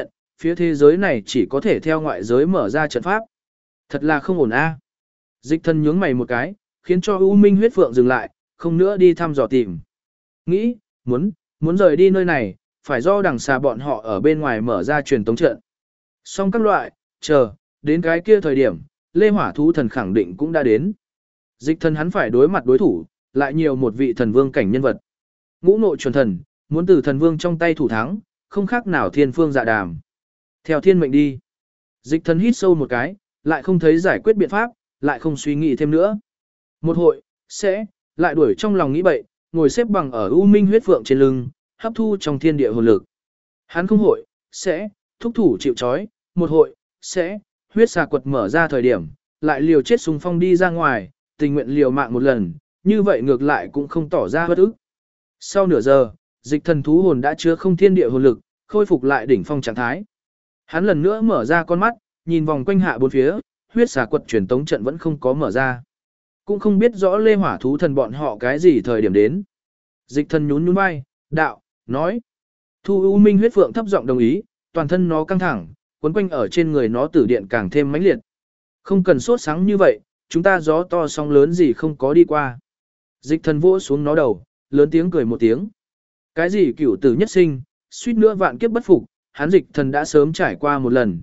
phía thế giới này chỉ có thể theo ngoại giới mở ra trận pháp. Thật là không ổn a. Dịch thần nhướng mày một cái, khiến cho U Minh huyết phượng dừng lại, không nữa đi thăm dò tìm. Nghĩ, muốn rời đi nơi này, phải do đằng xa bọn họ ở bên ngoài mở ra truyền tống trận. Xong các loại, chờ, đến cái kia thời điểm, Lê Hỏa Thú Thần khẳng định cũng đã đến. Dịch thần hắn phải đối mặt đối thủ, lại nhiều một vị thần vương cảnh nhân vật. Ngũ nội chuẩn thần, muốn từ thần vương trong tay thủ thắng, không khác nào thiên phương dạ đàm. Theo thiên mệnh đi. Dịch thần hít sâu một cái, lại không thấy giải quyết biện pháp, lại không suy nghĩ thêm nữa. Một hội, sẽ, lại đuổi trong lòng nghĩ bậy, ngồi xếp bằng ở U Minh huyết phượng trên lưng, hấp thu trong thiên địa hồn lực. Hắn không hội, sẽ, thúc thủ chịu trói, một hội, sẽ, huyết xà quật mở ra thời điểm, lại liều chết xung phong đi ra ngoài, tình nguyện liều mạng một lần, như vậy ngược lại cũng không tỏ ra bất ức. Sau nửa giờ, dịch thần thú hồn đã chứa không thiên địa hồn lực, khôi phục lại đỉnh phong trạng thái. Hắn lần nữa mở ra con mắt, nhìn vòng quanh hạ bốn phía, huyết xà quật truyền tống trận vẫn không có mở ra. Cũng không biết rõ Lê Hỏa Thú Thần bọn họ cái gì thời điểm đến. Dịch thần nhún nhún vai, đạo, nói. Thu U Minh huyết phượng thấp giọng đồng ý, toàn thân nó căng thẳng, quấn quanh ở trên người nó tử điện càng thêm mãnh liệt. Không cần sốt sáng như vậy, chúng ta gió to sóng lớn gì không có đi qua. Dịch thần vỗ xuống nó đầu, lớn tiếng cười một tiếng. Cái gì cửu tử nhất sinh, suýt nữa vạn kiếp bất phục, hắn dịch thần đã sớm trải qua một lần,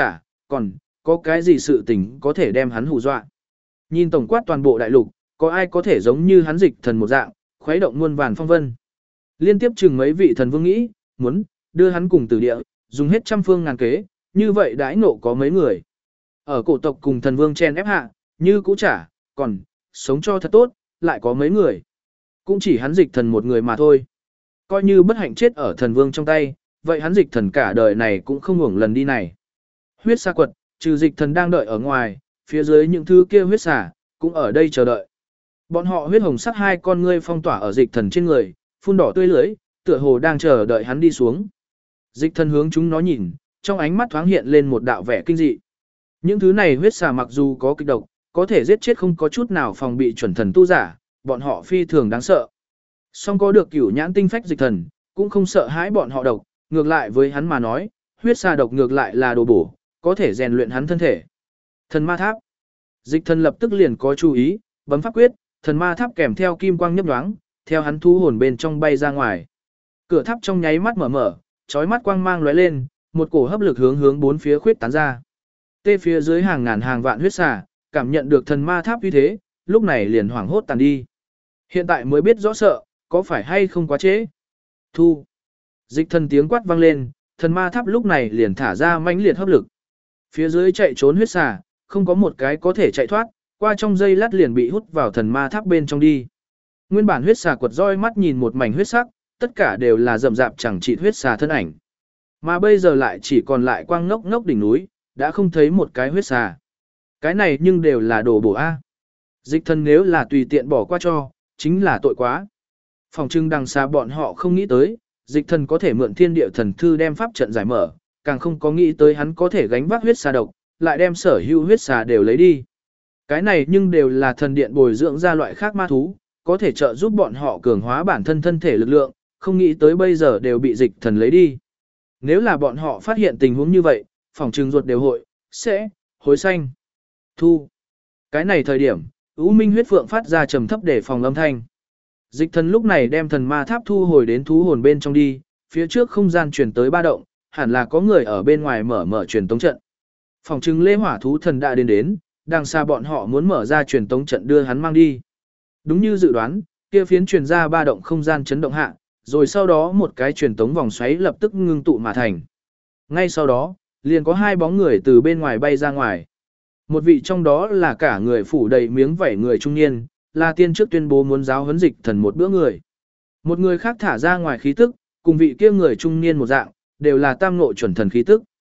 còn có cái gì sự tình có thể đem hắn hù dọa. Nhìn tổng quát toàn bộ đại lục, có ai có thể giống như hắn dịch thần một dạng, khuấy động muôn vàn phong vân. Liên tiếp chừng mấy vị thần vương nghĩ, muốn đưa hắn cùng tử địa, dùng hết trăm phương ngàn kế, như vậy đãi nộ có mấy người. Ở cổ tộc cùng thần vương chen ép hạ, như cũ còn sống cho thật tốt, lại có mấy người. Cũng chỉ hắn dịch thần một người mà thôi. Coi như bất hạnh chết ở thần vương trong tay, vậy hắn dịch thần cả đời này cũng không hưởng lần đi này. Huyết xà quật, trừ dịch thần đang đợi ở ngoài, phía dưới những thứ kia huyết xà, cũng ở đây chờ đợi. Bọn họ huyết hồng sắc hai con ngươi phong tỏa ở dịch thần trên người, phun đỏ tươi lưỡi, tựa hồ đang chờ đợi hắn đi xuống. Dịch thần hướng chúng nó nhìn, trong ánh mắt thoáng hiện lên một đạo vẻ kinh dị. Những thứ này huyết xà mặc dù có kịch độc, có thể giết chết không có chút nào phòng bị chuẩn thần tu giả, bọn họ phi thường đáng sợ. Song có được cửu nhãn tinh phách dịch thần, cũng không sợ hãi bọn họ độc, ngược lại với hắn mà nói, huyết xà độc ngược lại là đồ bổ, có thể rèn luyện hắn thân thể. Thần ma tháp. Dịch thần lập tức liền có chú ý, bấm pháp quyết, thần ma tháp kèm theo kim quang nhấp nhoáng, theo hắn thu hồn bên trong bay ra ngoài. Cửa tháp trong nháy mắt mở, chói mắt quang mang lóe lên, một cổ hấp lực hướng bốn phía khuyết tán ra. Tê phía dưới hàng ngàn hàng vạn huyết xà, cảm nhận được thần ma tháp uy thế, lúc này liền hoảng hốt tàn đi. Hiện tại mới biết rõ sợ, có phải hay không quá trễ? Thu. Dịch thần tiếng quát vang lên, thần ma tháp lúc này liền thả ra mãnh liệt hấp lực. Phía dưới chạy trốn huyết xà, không có một cái có thể chạy thoát, qua trong giây lát liền bị hút vào thần ma tháp bên trong đi. Nguyên bản huyết xà quật roi mắt nhìn một mảnh huyết sắc, tất cả đều là rậm rạp chẳng trị huyết xà thân ảnh. Mà bây giờ lại chỉ còn lại quang ngốc ngốc đỉnh núi, đã không thấy một cái huyết xà. Cái này nhưng đều là đồ bổ A. Dịch thần nếu là tùy tiện bỏ qua cho, chính là tội quá. Phòng trưng đằng xa bọn họ không nghĩ tới, dịch thần có thể mượn thiên địa thần thư đem pháp trận giải mở, càng không có nghĩ tới hắn có thể gánh vác huyết xà độc, lại đem sở hữu huyết xà đều lấy đi. Cái này nhưng đều là thần điện bồi dưỡng ra loại khác ma thú, có thể trợ giúp bọn họ cường hóa bản thân thân thể lực lượng, không nghĩ tới bây giờ đều bị dịch thần lấy đi. Nếu là bọn họ phát hiện tình huống như vậy, phòng trừng ruột đều sẽ hối xanh. Thu. Cái này thời điểm, U Minh huyết phượng phát ra trầm thấp để phòng âm thanh. Dịch thần lúc này đem thần ma tháp thu hồi đến thú hồn bên trong đi, phía trước không gian truyền tới ba động, hẳn là có người ở bên ngoài mở truyền tống trận. Phòng trừng Lê Hỏa Thú Thần đã đến, đằng xa bọn họ muốn mở ra truyền tống trận đưa hắn mang đi. Đúng như dự đoán, kia phiến truyền ra ba động không gian chấn động hạ, rồi sau đó một cái truyền tống vòng xoáy lập tức ngưng tụ mà thành. Ngay sau đó, liền có hai bóng người từ bên ngoài bay ra ngoài. Một vị trong đó là cả người phủ đầy miếng vảy người trung niên, là tiên trước tuyên bố muốn giáo huấn dịch thần một bữa người. Một người khác thả ra ngoài khí tức, cùng vị kia người trung niên một dạng, đều là tam ngộ chuẩn thần khí tức.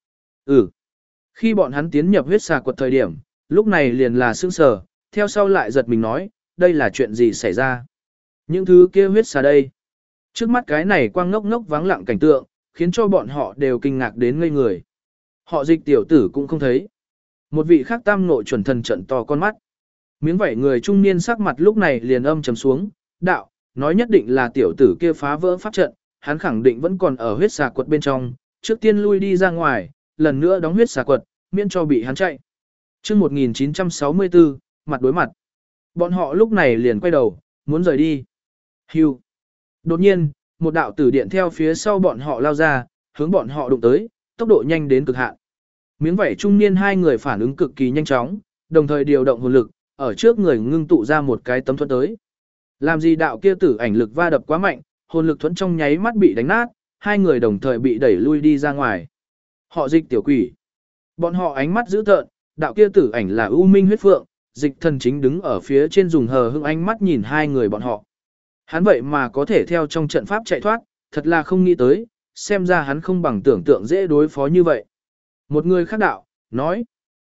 Khi bọn hắn tiến nhập huyết xà quật thời điểm, lúc này liền là sững sờ, theo sau lại giật mình nói, đây là chuyện gì xảy ra? Những thứ kia huyết xà đây. Trước mắt cái này quang ngốc ngốc vắng lặng cảnh tượng, khiến cho bọn họ đều kinh ngạc đến ngây người. Họ dịch tiểu tử cũng không thấy. Một vị khác tam ngộ chuẩn thần trận to con mắt. Miếng vảy người trung niên sắc mặt lúc này liền âm trầm xuống, đạo, nói nhất định là tiểu tử kia phá vỡ pháp trận, hắn khẳng định vẫn còn ở huyết xà quật bên trong, trước tiên lui đi ra ngoài, lần nữa đóng huyết xà quật, miễn cho bị hắn chạy. Chương 1964, mặt đối mặt. Bọn họ lúc này liền quay đầu, muốn rời đi. Hưu. Đột nhiên, một đạo tử điện theo phía sau bọn họ lao ra, hướng bọn họ đụng tới, tốc độ nhanh đến cực hạn. Miếng vảy trung niên hai người phản ứng cực kỳ nhanh chóng, đồng thời điều động hồn lực, ở trước người ngưng tụ ra một cái tấm thuẫn tới. Làm gì đạo kia tử ảnh lực va đập quá mạnh, hồn lực thuẫn trong nháy mắt bị đánh nát, hai người đồng thời bị đẩy lui đi ra ngoài. Họ Dịch tiểu quỷ. Bọn họ ánh mắt dữ tợn, đạo kia tử ảnh là U Minh huyết phượng, Dịch Thần chính đứng ở phía trên dùng hờ hững ánh mắt nhìn hai người bọn họ. Hắn vậy mà có thể theo trong trận pháp chạy thoát, thật là không nghĩ tới, xem ra hắn không bằng tưởng tượng dễ đối phó như vậy. Một người khác đạo, nói,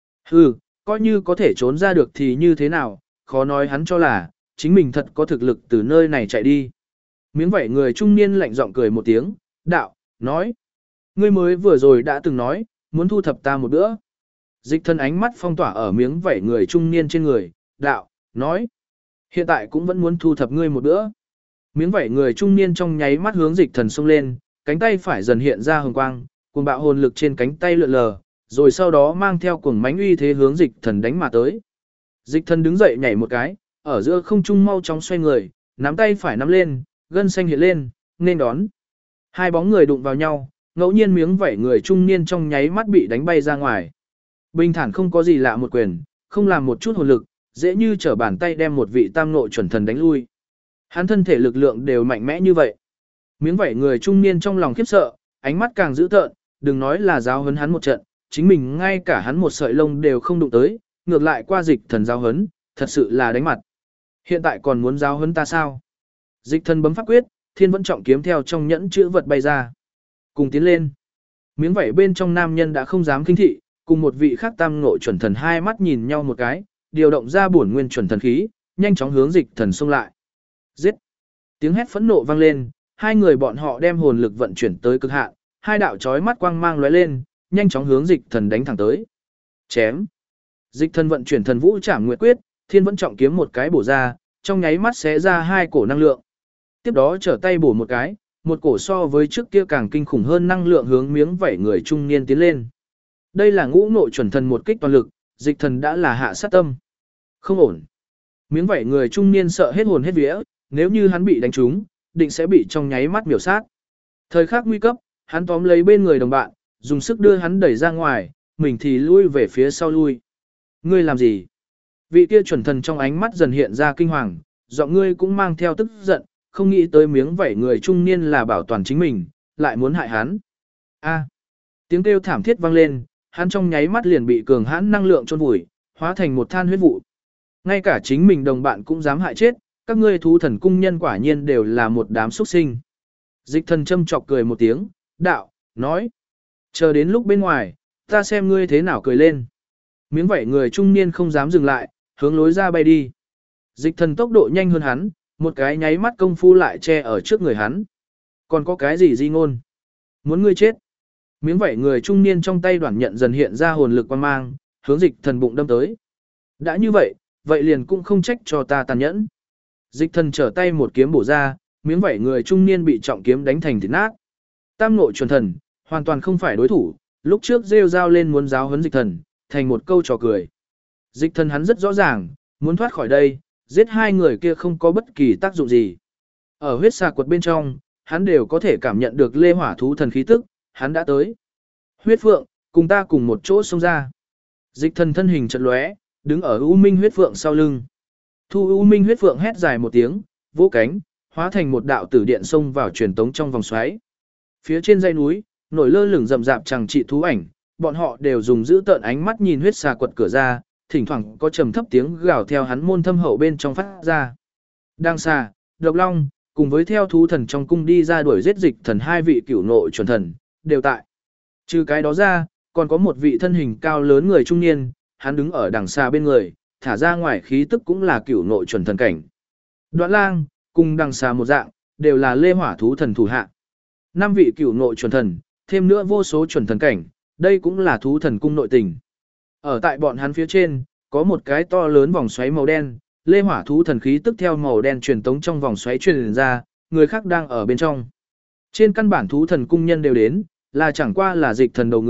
coi như có thể trốn ra được thì như thế nào, khó nói hắn cho là, chính mình thật có thực lực từ nơi này chạy đi. Miếng vảy người trung niên lạnh giọng cười một tiếng, đạo, nói, ngươi mới vừa rồi đã từng nói, muốn thu thập ta một bữa. Dịch Thần ánh mắt phong tỏa ở miếng vảy người trung niên trên người, đạo, nói, hiện tại cũng vẫn muốn thu thập ngươi một bữa. Miếng vảy người trung niên trong nháy mắt hướng Dịch Thần xông lên, cánh tay phải dần hiện ra hồng quang, cuồng bạo hồn lực trên cánh tay lượn lờ, rồi sau đó mang theo cuồng mãnh uy thế hướng Dịch Thần đánh mà tới. Dịch Thần đứng dậy nhảy một cái, ở giữa không trung mau chóng xoay người, nắm tay phải nắm lên, gân xanh hiện lên, nên đón. Hai bóng người đụng vào nhau, ngẫu nhiên miếng vảy người trung niên trong nháy mắt bị đánh bay ra ngoài. Bình thản không có gì lạ một quyền, không làm một chút hồn lực, dễ như trở bàn tay đem một vị tam nội chuẩn thần đánh lui. Hắn thân thể lực lượng đều mạnh mẽ như vậy. Miếng vảy người trung niên trong lòng khiếp sợ, ánh mắt càng dữ tợn, đừng nói là giáo huấn hắn một trận, chính mình ngay cả hắn một sợi lông đều không đụng tới, ngược lại qua Dịch Thần giáo huấn, thật sự là đánh mặt. Hiện tại còn muốn giáo huấn ta sao? Dịch Thần bấm pháp quyết, Thiên Vẫn Trọng kiếm theo trong nhẫn chữ vật bay ra. Cùng tiến lên. Miếng vảy bên trong nam nhân đã không dám kinh thị, cùng một vị khác tam ngộ chuẩn thần hai mắt nhìn nhau một cái, điều động ra bổn nguyên chuẩn thần khí, nhanh chóng hướng Dịch Thần xông lại. Giết! Tiếng hét phẫn nộ vang lên, hai người bọn họ đem hồn lực vận chuyển tới cực hạn, hai đạo chói mắt quang mang lóe lên, nhanh chóng hướng Dịch Thần đánh thẳng tới. Chém! Dịch Thần vận chuyển thần vũ trảm nguyệt quyết, Thiên Vẫn Trọng kiếm một cái bổ ra, trong nháy mắt xé ra hai cổ năng lượng. Tiếp đó trở tay bổ một cái, một cổ so với trước kia càng kinh khủng hơn năng lượng hướng miếng vảy người trung niên tiến lên. Đây là ngũ ngộ chuẩn thần một kích toàn lực, Dịch Thần đã là hạ sát tâm. Không ổn. Miếng vảy người trung niên sợ hết hồn hết vía, nếu như hắn bị đánh trúng, định sẽ bị trong nháy mắt miểu sát. Thời khắc nguy cấp, hắn tóm lấy bên người đồng bạn, dùng sức đưa hắn đẩy ra ngoài, mình thì lui về phía sau lui. Ngươi làm gì? Vị kia chuẩn thần trong ánh mắt dần hiện ra kinh hoàng, giọng ngươi cũng mang theo tức giận, không nghĩ tới miếng vảy người trung niên là bảo toàn chính mình, lại muốn hại hắn. A! Tiếng kêu thảm thiết vang lên, hắn trong nháy mắt liền bị cường hãn năng lượng chôn vùi, hóa thành một than huyết vụ. Ngay cả chính mình đồng bạn cũng dám hại chết, các ngươi thú thần cung nhân quả nhiên đều là một đám xuất sinh. Dịch Thần châm chọc cười một tiếng, đạo, nói. Chờ đến lúc bên ngoài, ta xem ngươi thế nào cười lên. Miếng vảy người trung niên không dám dừng lại, hướng lối ra bay đi. Dịch Thần tốc độ nhanh hơn hắn, một cái nháy mắt công phu lại che ở trước người hắn. Còn có cái gì di ngôn? Muốn ngươi chết. Miếng vảy người trung niên trong tay đoản nhận dần hiện ra hồn lực quan mang, hướng Dịch Thần bụng đâm tới. Đã như vậy, vậy liền cũng không trách cho ta tàn nhẫn. Dịch Thần trở tay một kiếm bổ ra, miếng vảy người trung niên bị trọng kiếm đánh thành thịt nát. Tam nội chuẩn thần, hoàn toàn không phải đối thủ, lúc trước rêu rao lên muốn giáo huấn Dịch Thần, thành một câu trò cười. Dịch Thần hắn rất rõ ràng, muốn thoát khỏi đây, giết hai người kia không có bất kỳ tác dụng gì. Ở huyết xà quật bên trong, hắn đều có thể cảm nhận được lê hỏa thú thần khí tức, hắn đã tới. Huyết Phượng, cùng ta cùng một chỗ xông ra. Dịch Thần thân hình chợt lóe, đứng ở U Minh huyết phượng sau lưng. Thu U Minh huyết phượng hét dài một tiếng, vỗ cánh, hóa thành một đạo tử điện xông vào truyền tống trong vòng xoáy. Phía trên dãy núi, nổi lơ lửng rậm rạp chẳng trị thú ảnh, bọn họ đều dùng giữ tợn ánh mắt nhìn huyết xà quật cửa ra, thỉnh thoảng có trầm thấp tiếng gào theo hắn môn thâm hậu bên trong phát ra. Đang xà, độc long, cùng với theo thú thần trong cung đi ra đuổi giết Dịch Thần hai vị cửu nội chuẩn thần, đều tại. Trừ cái đó ra, còn có một vị thân hình cao lớn người trung niên, hắn đứng ở đằng xa bên người, thả ra ngoài khí tức cũng là cửu nội chuẩn thần cảnh. Đoạn lang, cùng đằng xa một dạng, đều là lê hỏa thú thần thủ hạ. 5 vị cửu nội chuẩn thần, thêm nữa vô số chuẩn thần cảnh, đây cũng là thú thần cung nội tình. Ở tại bọn hắn phía trên, có một cái to lớn vòng xoáy màu đen, lê hỏa thú thần khí tức theo màu đen truyền tống trong vòng xoáy truyền ra, người khác đang ở bên trong. Trên căn bản thú thần cung nhân đều đến, là chẳng qua là Dịch Thần đầu người,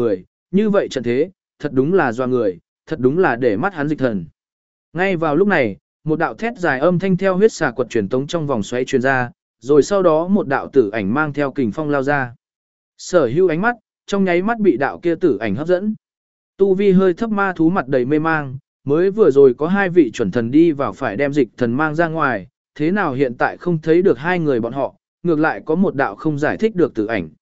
như vậy trận thế, thật đúng là doa người, thật đúng là để mắt hắn Dịch Thần. Ngay vào lúc này, một đạo thét dài âm thanh theo huyết xà quật truyền tống trong vòng xoáy truyền ra, rồi sau đó một đạo tử ảnh mang theo kình phong lao ra. Sở Hữu ánh mắt, trong nháy mắt bị đạo kia tử ảnh hấp dẫn. Tu vi hơi thấp ma thú mặt đầy mê mang, mới vừa rồi có hai vị chuẩn thần đi vào phải đem Dịch Thần mang ra ngoài, thế nào hiện tại không thấy được hai người bọn họ, ngược lại có một đạo không giải thích được tử ảnh.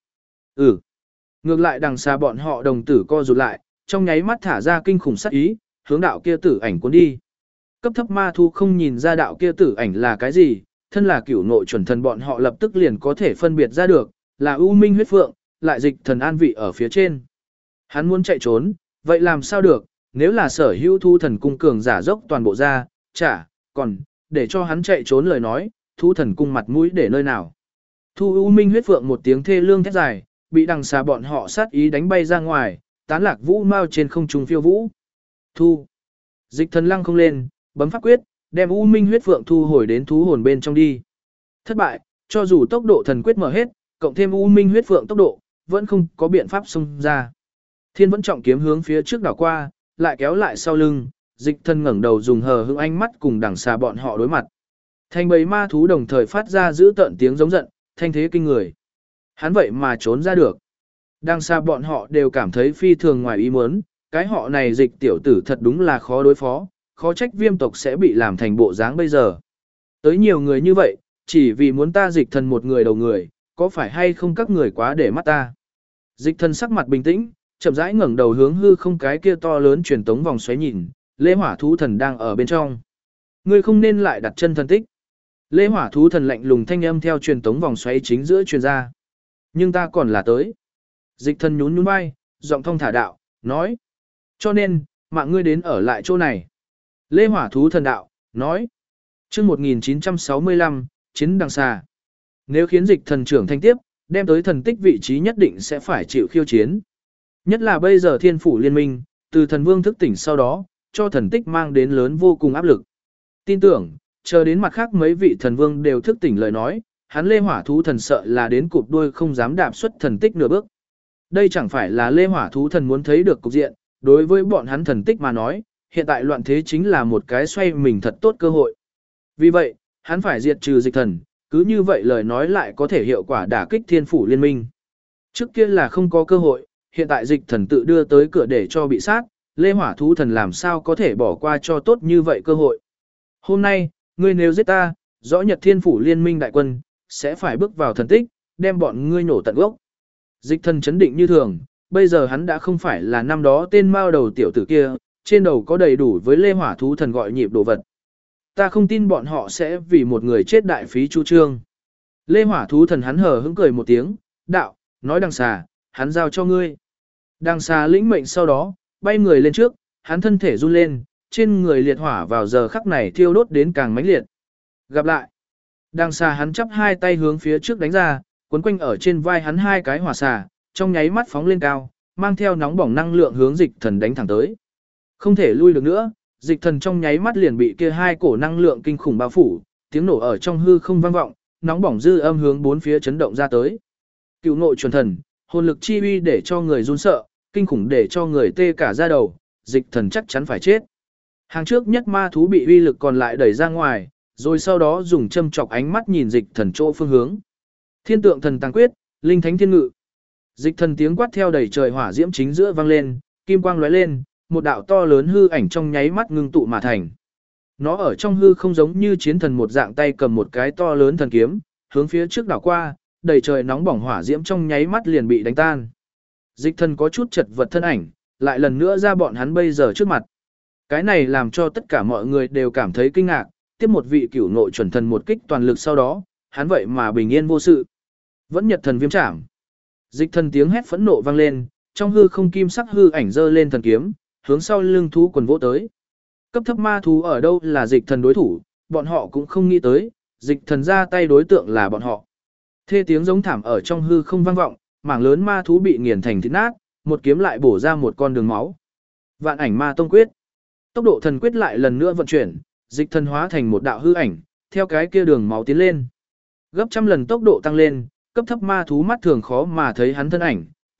Ngược lại đằng xa bọn họ đồng tử co rụt lại, trong nháy mắt thả ra kinh khủng sát ý, hướng đạo kia tử ảnh cuốn đi. Cấp thấp ma thú không nhìn ra đạo kia tử ảnh là cái gì, thân là cửu nội chuẩn thần bọn họ lập tức liền có thể phân biệt ra được, là U Minh huyết phượng, lại Dịch Thần an vị ở phía trên. Hắn muốn chạy trốn, vậy làm sao được, nếu là Sở Hữu Thu Thần cung cường giả dốc toàn bộ ra, còn để cho hắn chạy trốn lời nói, Thu Thần cung mặt mũi để nơi nào. Thu U Minh huyết phượng một tiếng thê lương thét dài, bị đằng xa bọn họ sát ý đánh bay ra ngoài, tán lạc vũ mau trên không trung phiêu vũ. Thu. Dịch Thần lăng không lên, bấm pháp quyết, đem U Minh huyết phượng thu hồi đến thú hồn bên trong đi. Thất bại, cho dù tốc độ thần quyết mở hết, cộng thêm U Minh huyết phượng tốc độ, vẫn không có biện pháp xông ra. Thiên vẫn trọng kiếm hướng phía trước đảo qua, lại kéo lại sau lưng, Dịch Thần ngẩng đầu dùng hờ hững ánh mắt cùng đằng xa bọn họ đối mặt. Thành bầy ma thú đồng thời phát ra giữ tợn tiếng giống giận, thanh thế kinh người. Hắn vậy mà trốn ra được. Đằng xa bọn họ đều cảm thấy phi thường ngoài ý muốn, cái họ này Dịch tiểu tử thật đúng là khó đối phó, khó trách Viêm tộc sẽ bị làm thành bộ dáng bây giờ. Tới nhiều người như vậy, chỉ vì muốn ta Dịch Thần một người đầu người, có phải hay không các người quá để mắt ta. Dịch Thần sắc mặt bình tĩnh, chậm rãi ngẩng đầu hướng hư không cái kia to lớn truyền tống vòng xoáy nhìn, Lê Hỏa thú thần đang ở bên trong. Ngươi không nên lại đặt chân thần tích. Lê Hỏa thú thần lạnh lùng thanh âm theo truyền tống vòng xoáy chính giữa truyền ra. Nhưng ta còn là tới. Dịch Thần nhún nhún vai, giọng thông thả đạo, nói. Cho nên, mạng ngươi đến ở lại chỗ này. Lê Hỏa thú thần đạo, nói. Chương 1965, chiến đằng xà. Nếu khiến Dịch Thần trưởng thành tiếp, đem tới thần tích vị trí nhất định sẽ phải chịu khiêu chiến. Nhất là bây giờ Thiên phủ liên minh, từ thần vương thức tỉnh sau đó, cho thần tích mang đến lớn vô cùng áp lực. Tin tưởng, chờ đến mặt khác mấy vị thần vương đều thức tỉnh lời nói, hắn Lê Hỏa thú thần sợ là đến cụp đuôi không dám đạp xuất thần tích nửa bước. Đây chẳng phải là Lê Hỏa thú thần muốn thấy được cục diện, đối với bọn hắn thần tích mà nói, hiện tại loạn thế chính là một cái xoay mình thật tốt cơ hội. Vì vậy, hắn phải diệt trừ Dịch Thần, cứ như vậy lời nói lại có thể hiệu quả đả kích Thiên phủ liên minh. Trước kia là không có cơ hội, hiện tại Dịch Thần tự đưa tới cửa để cho bị sát, Lê Hỏa thú thần làm sao có thể bỏ qua cho tốt như vậy cơ hội. Hôm nay, ngươi nếu giết ta, rõ Nhật Thiên phủ liên minh đại quân, sẽ phải bước vào thần tích, đem bọn ngươi nổ tận gốc. Dịch Thần chấn định như thường, bây giờ hắn đã không phải là năm đó tên mao đầu tiểu tử kia, trên đầu có đầy đủ với Lê Hỏa thú thần gọi nhịp đồ vật. Ta không tin bọn họ sẽ vì một người chết đại phí chu trương. Lê Hỏa thú thần hắn hờ hững cười một tiếng, đạo, nói đằng xà, hắn giao cho ngươi. Đằng xà lĩnh mệnh sau đó, bay người lên trước, hắn thân thể run lên, trên người liệt hỏa vào giờ khắc này thiêu đốt đến càng mãnh liệt. Gặp lại. Đằng xà hắn chắp hai tay hướng phía trước đánh ra, quấn quanh ở trên vai hắn hai cái hỏa xà, trong nháy mắt phóng lên cao, mang theo nóng bỏng năng lượng hướng Dịch Thần đánh thẳng tới. Không thể lui được nữa, Dịch Thần trong nháy mắt liền bị kia hai cổ năng lượng kinh khủng bao phủ, tiếng nổ ở trong hư không vang vọng, nóng bỏng dư âm hướng bốn phía chấn động ra tới. Cựu nội chuẩn thần, hồn lực chi uy để cho người run sợ, kinh khủng để cho người tê cả da đầu, Dịch Thần chắc chắn phải chết. Hàng trước nhất ma thú bị uy lực còn lại đẩy ra ngoài, rồi sau đó dùng châm chọc ánh mắt nhìn Dịch Thần chỗ phương hướng. Thiên tượng thần tàng quyết, linh thánh thiên ngự. Dịch Thần tiếng quát theo đầy trời hỏa diễm chính giữa vang lên, kim quang lóe lên, một đạo to lớn hư ảnh trong nháy mắt ngưng tụ mà thành. Nó ở trong hư không giống như chiến thần một dạng tay cầm một cái to lớn thần kiếm, hướng phía trước đảo qua, đầy trời nóng bỏng hỏa diễm trong nháy mắt liền bị đánh tan. Dịch Thần có chút chật vật thân ảnh, lại lần nữa ra bọn hắn bây giờ trước mặt. Cái này làm cho tất cả mọi người đều cảm thấy kinh ngạc, tiếp một vị cửu nội chuẩn thần một kích toàn lực sau đó, hắn vậy mà bình yên vô sự. Vẫn Nhật thần viêm trảm. Dịch Thần tiếng hét phẫn nộ vang lên, trong hư không kim sắc hư ảnh giơ lên thần kiếm, hướng sau lưng thú quần vỗ tới. Cấp thấp ma thú ở đâu là Dịch Thần đối thủ, bọn họ cũng không nghĩ tới, Dịch Thần ra tay đối tượng là bọn họ. Thê tiếng giống thảm ở trong hư không vang vọng, mảng lớn ma thú bị nghiền thành thịt nát, một kiếm lại bổ ra một con đường máu. Vạn ảnh ma tông quyết. Tốc độ thần quyết lại lần nữa vận chuyển, Dịch Thần hóa thành một đạo hư ảnh, theo cái kia đường máu tiến lên. Gấp trăm lần tốc độ tăng lên, cấp thấp ma thú mắt thường khó mà thấy hắn thân ảnh,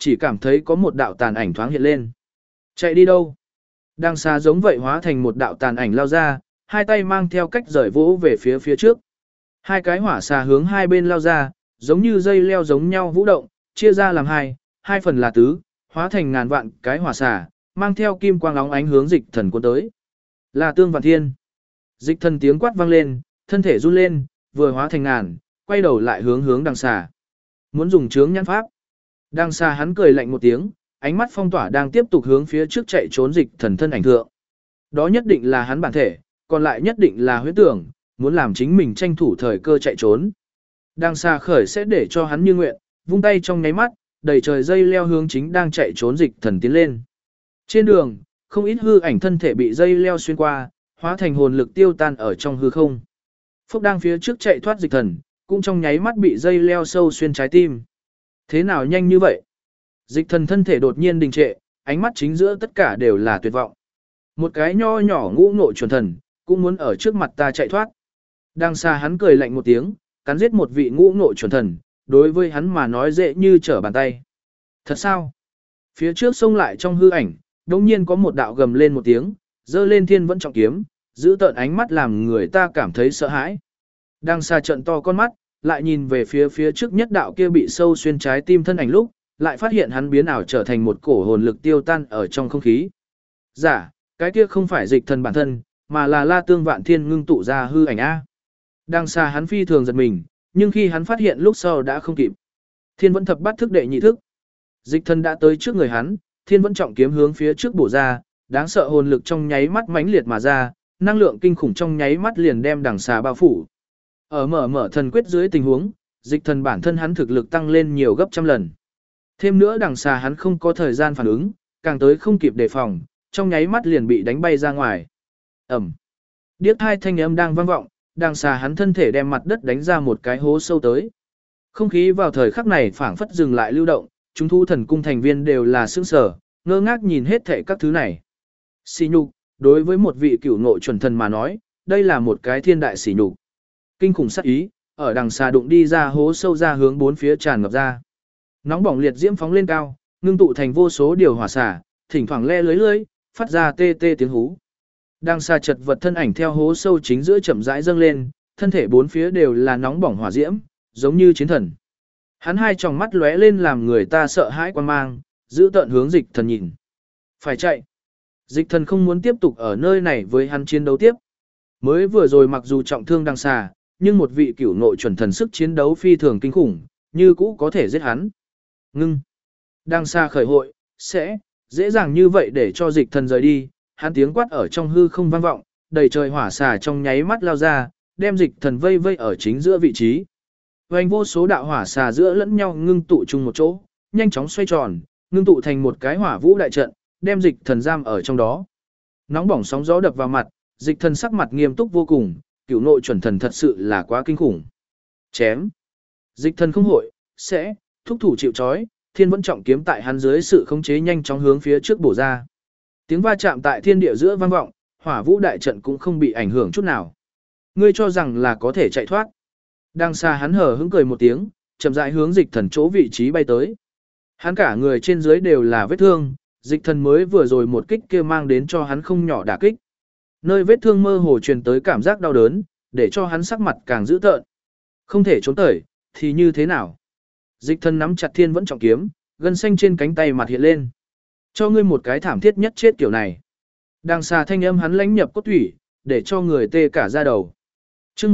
chỉ cảm thấy có một đạo tàn ảnh thoáng hiện lên. Chạy đi đâu? Đằng xà giống vậy hóa thành một đạo tàn ảnh lao ra, hai tay mang theo cách rời vỗ về phía trước. Hai cái hỏa xà hướng hai bên lao ra, giống như dây leo giống nhau vũ động, chia ra làm hai phần là tứ, hóa thành ngàn vạn cái hỏa xà, mang theo kim quang óng ánh hướng Dịch Thần cuốn tới. Là Tương Vạn Thiên. Dịch Thần tiếng quát vang lên, thân thể run lên, vừa hóa thành ngàn, quay đầu lại hướng đằng xà. Muốn dùng chướng nhãn pháp. Đằng xà hắn cười lạnh một tiếng, ánh mắt phong tỏa đang tiếp tục hướng phía trước chạy trốn Dịch Thần thân ảnh thượng. Đó nhất định là hắn bản thể, còn lại nhất định là huyễn tưởng, muốn làm chính mình tranh thủ thời cơ chạy trốn. Đằng xà khởi sẽ để cho hắn như nguyện, vung tay trong nháy mắt, đầy trời dây leo hướng chính đang chạy trốn Dịch Thần tiến lên. Trên đường, không ít hư ảnh thân thể bị dây leo xuyên qua, hóa thành hồn lực tiêu tan ở trong hư không. Phúc đang phía trước chạy thoát Dịch Thần, cũng trong nháy mắt bị dây leo sâu xuyên trái tim. Thế nào nhanh như vậy? Dịch Thần thân thể đột nhiên đình trệ, ánh mắt chính giữa tất cả đều là tuyệt vọng. Một cái nho nhỏ ngũ ngộ chuẩn thần, cũng muốn ở trước mặt ta chạy thoát. Đang xa hắn cười lạnh một tiếng, cắn giết một vị ngũ ngộ chuẩn thần, đối với hắn mà nói dễ như trở bàn tay. Thật sao? Phía trước xông lại trong hư ảnh, đống nhiên có một đạo gầm lên một tiếng, dơ lên thiên vẫn trọng kiếm, giữ tợn ánh mắt làm người ta cảm thấy sợ hãi. Đang xa trận to con mắt, lại nhìn về phía trước nhất đạo kia bị sâu xuyên trái tim thân ảnh lúc, lại phát hiện hắn biến ảo trở thành một cổ hồn lực tiêu tan ở trong không khí. Giả, cái kia không phải Dịch Thần bản thân, mà là La Tương Vạn Thiên ngưng tụ ra hư ảnh A. Đang xa hắn phi thường giật mình, nhưng khi hắn phát hiện lúc sau đã không kịp. Thiên vẫn thập bắt thức đệ nhị thức. Dịch Thần đã tới trước người hắn, thiên vẫn trọng kiếm hướng phía trước bổ ra, đáng sợ hồn lực trong nháy mắt mãnh liệt mà ra, năng lượng kinh khủng trong nháy mắt liền đem đằng xà bao phủ. Ở mở thần quyết dưới tình huống, Dịch Thần bản thân hắn thực lực tăng lên nhiều gấp trăm lần. Thêm nữa đằng xà hắn không có thời gian phản ứng, càng tới không kịp đề phòng, trong nháy mắt liền bị đánh bay ra ngoài. Ẩm. Điếc hai thanh âm đang vang vọng, đằng xà hắn thân thể đem mặt đất đánh ra một cái hố sâu tới. Không khí vào thời khắc này phảng phất dừng lại lưu động, chúng thu thần cung thành viên đều là sững sờ, ngơ ngác nhìn hết thảy các thứ này. Sỉ nhục, đối với một vị cửu ngộ chuẩn thần mà nói, đây là một cái thiên đại sỉ nhục. Kinh khủng sát ý, ở đằng xa đụng đi ra hố sâu ra hướng bốn phía tràn ngập ra. Nóng bỏng liệt diễm phóng lên cao, ngưng tụ thành vô số điều hỏa xả, thỉnh thoảng le lưới, phát ra tê tê tiếng hú. Đằng xa chật vật thân ảnh theo hố sâu chính giữa chậm rãi dâng lên, thân thể bốn phía đều là nóng bỏng hỏa diễm, giống như chiến thần. Hắn hai tròng mắt lóe lên làm người ta sợ hãi quan mang, giữ tợn hướng Dịch Thần nhìn. Phải chạy. Dịch Thần không muốn tiếp tục ở nơi này với hắn chiến đấu tiếp. Mới vừa rồi mặc dù trọng thương đằng xà, nhưng một vị cửu nội chuẩn thần sức chiến đấu phi thường kinh khủng, như cũ có thể giết hắn. Ngưng. Đằng xà khởi hội, sẽ dễ dàng như vậy để cho Dịch Thần rời đi, hắn tiếng quát ở trong hư không vang vọng, đầy trời hỏa xà trong nháy mắt lao ra, đem Dịch Thần vây vây ở chính giữa vị trí. Vành vô số đạo hỏa xà giữa lẫn nhau ngưng tụ chung một chỗ, nhanh chóng xoay tròn, ngưng tụ thành một cái hỏa vũ đại trận, đem Dịch Thần giam ở trong đó. Nóng bỏng sóng gió đập vào mặt, Dịch Thần sắc mặt nghiêm túc vô cùng, cửu nội chuẩn thần thật sự là quá kinh khủng. Chém. Dịch Thần không hội, sẽ thúc thủ chịu trói, thiên vẫn trọng kiếm tại hắn dưới sự khống chế nhanh chóng hướng phía trước bổ ra. Tiếng va chạm tại thiên địa giữa vang vọng, hỏa vũ đại trận cũng không bị ảnh hưởng chút nào. Ngươi cho rằng là có thể chạy thoát? Đang xa hắn hở hững cười một tiếng, chậm rãi hướng Dịch Thần chỗ vị trí bay tới. Hắn cả người trên dưới đều là vết thương, Dịch Thần mới vừa rồi một kích kia mang đến cho hắn không nhỏ đả kích. Nơi vết thương mơ hồ truyền tới cảm giác đau đớn, để cho hắn sắc mặt càng dữ tợn. Không thể trốn tởi, thì như thế nào? Dịch Thần nắm chặt thiên vẫn trọng kiếm, gân xanh trên cánh tay mặt hiện lên. Cho ngươi một cái thảm thiết nhất chết kiểu này. Đang xa thanh âm hắn lãnh nhập cốt thủy, để cho người tê cả da đầu. Chương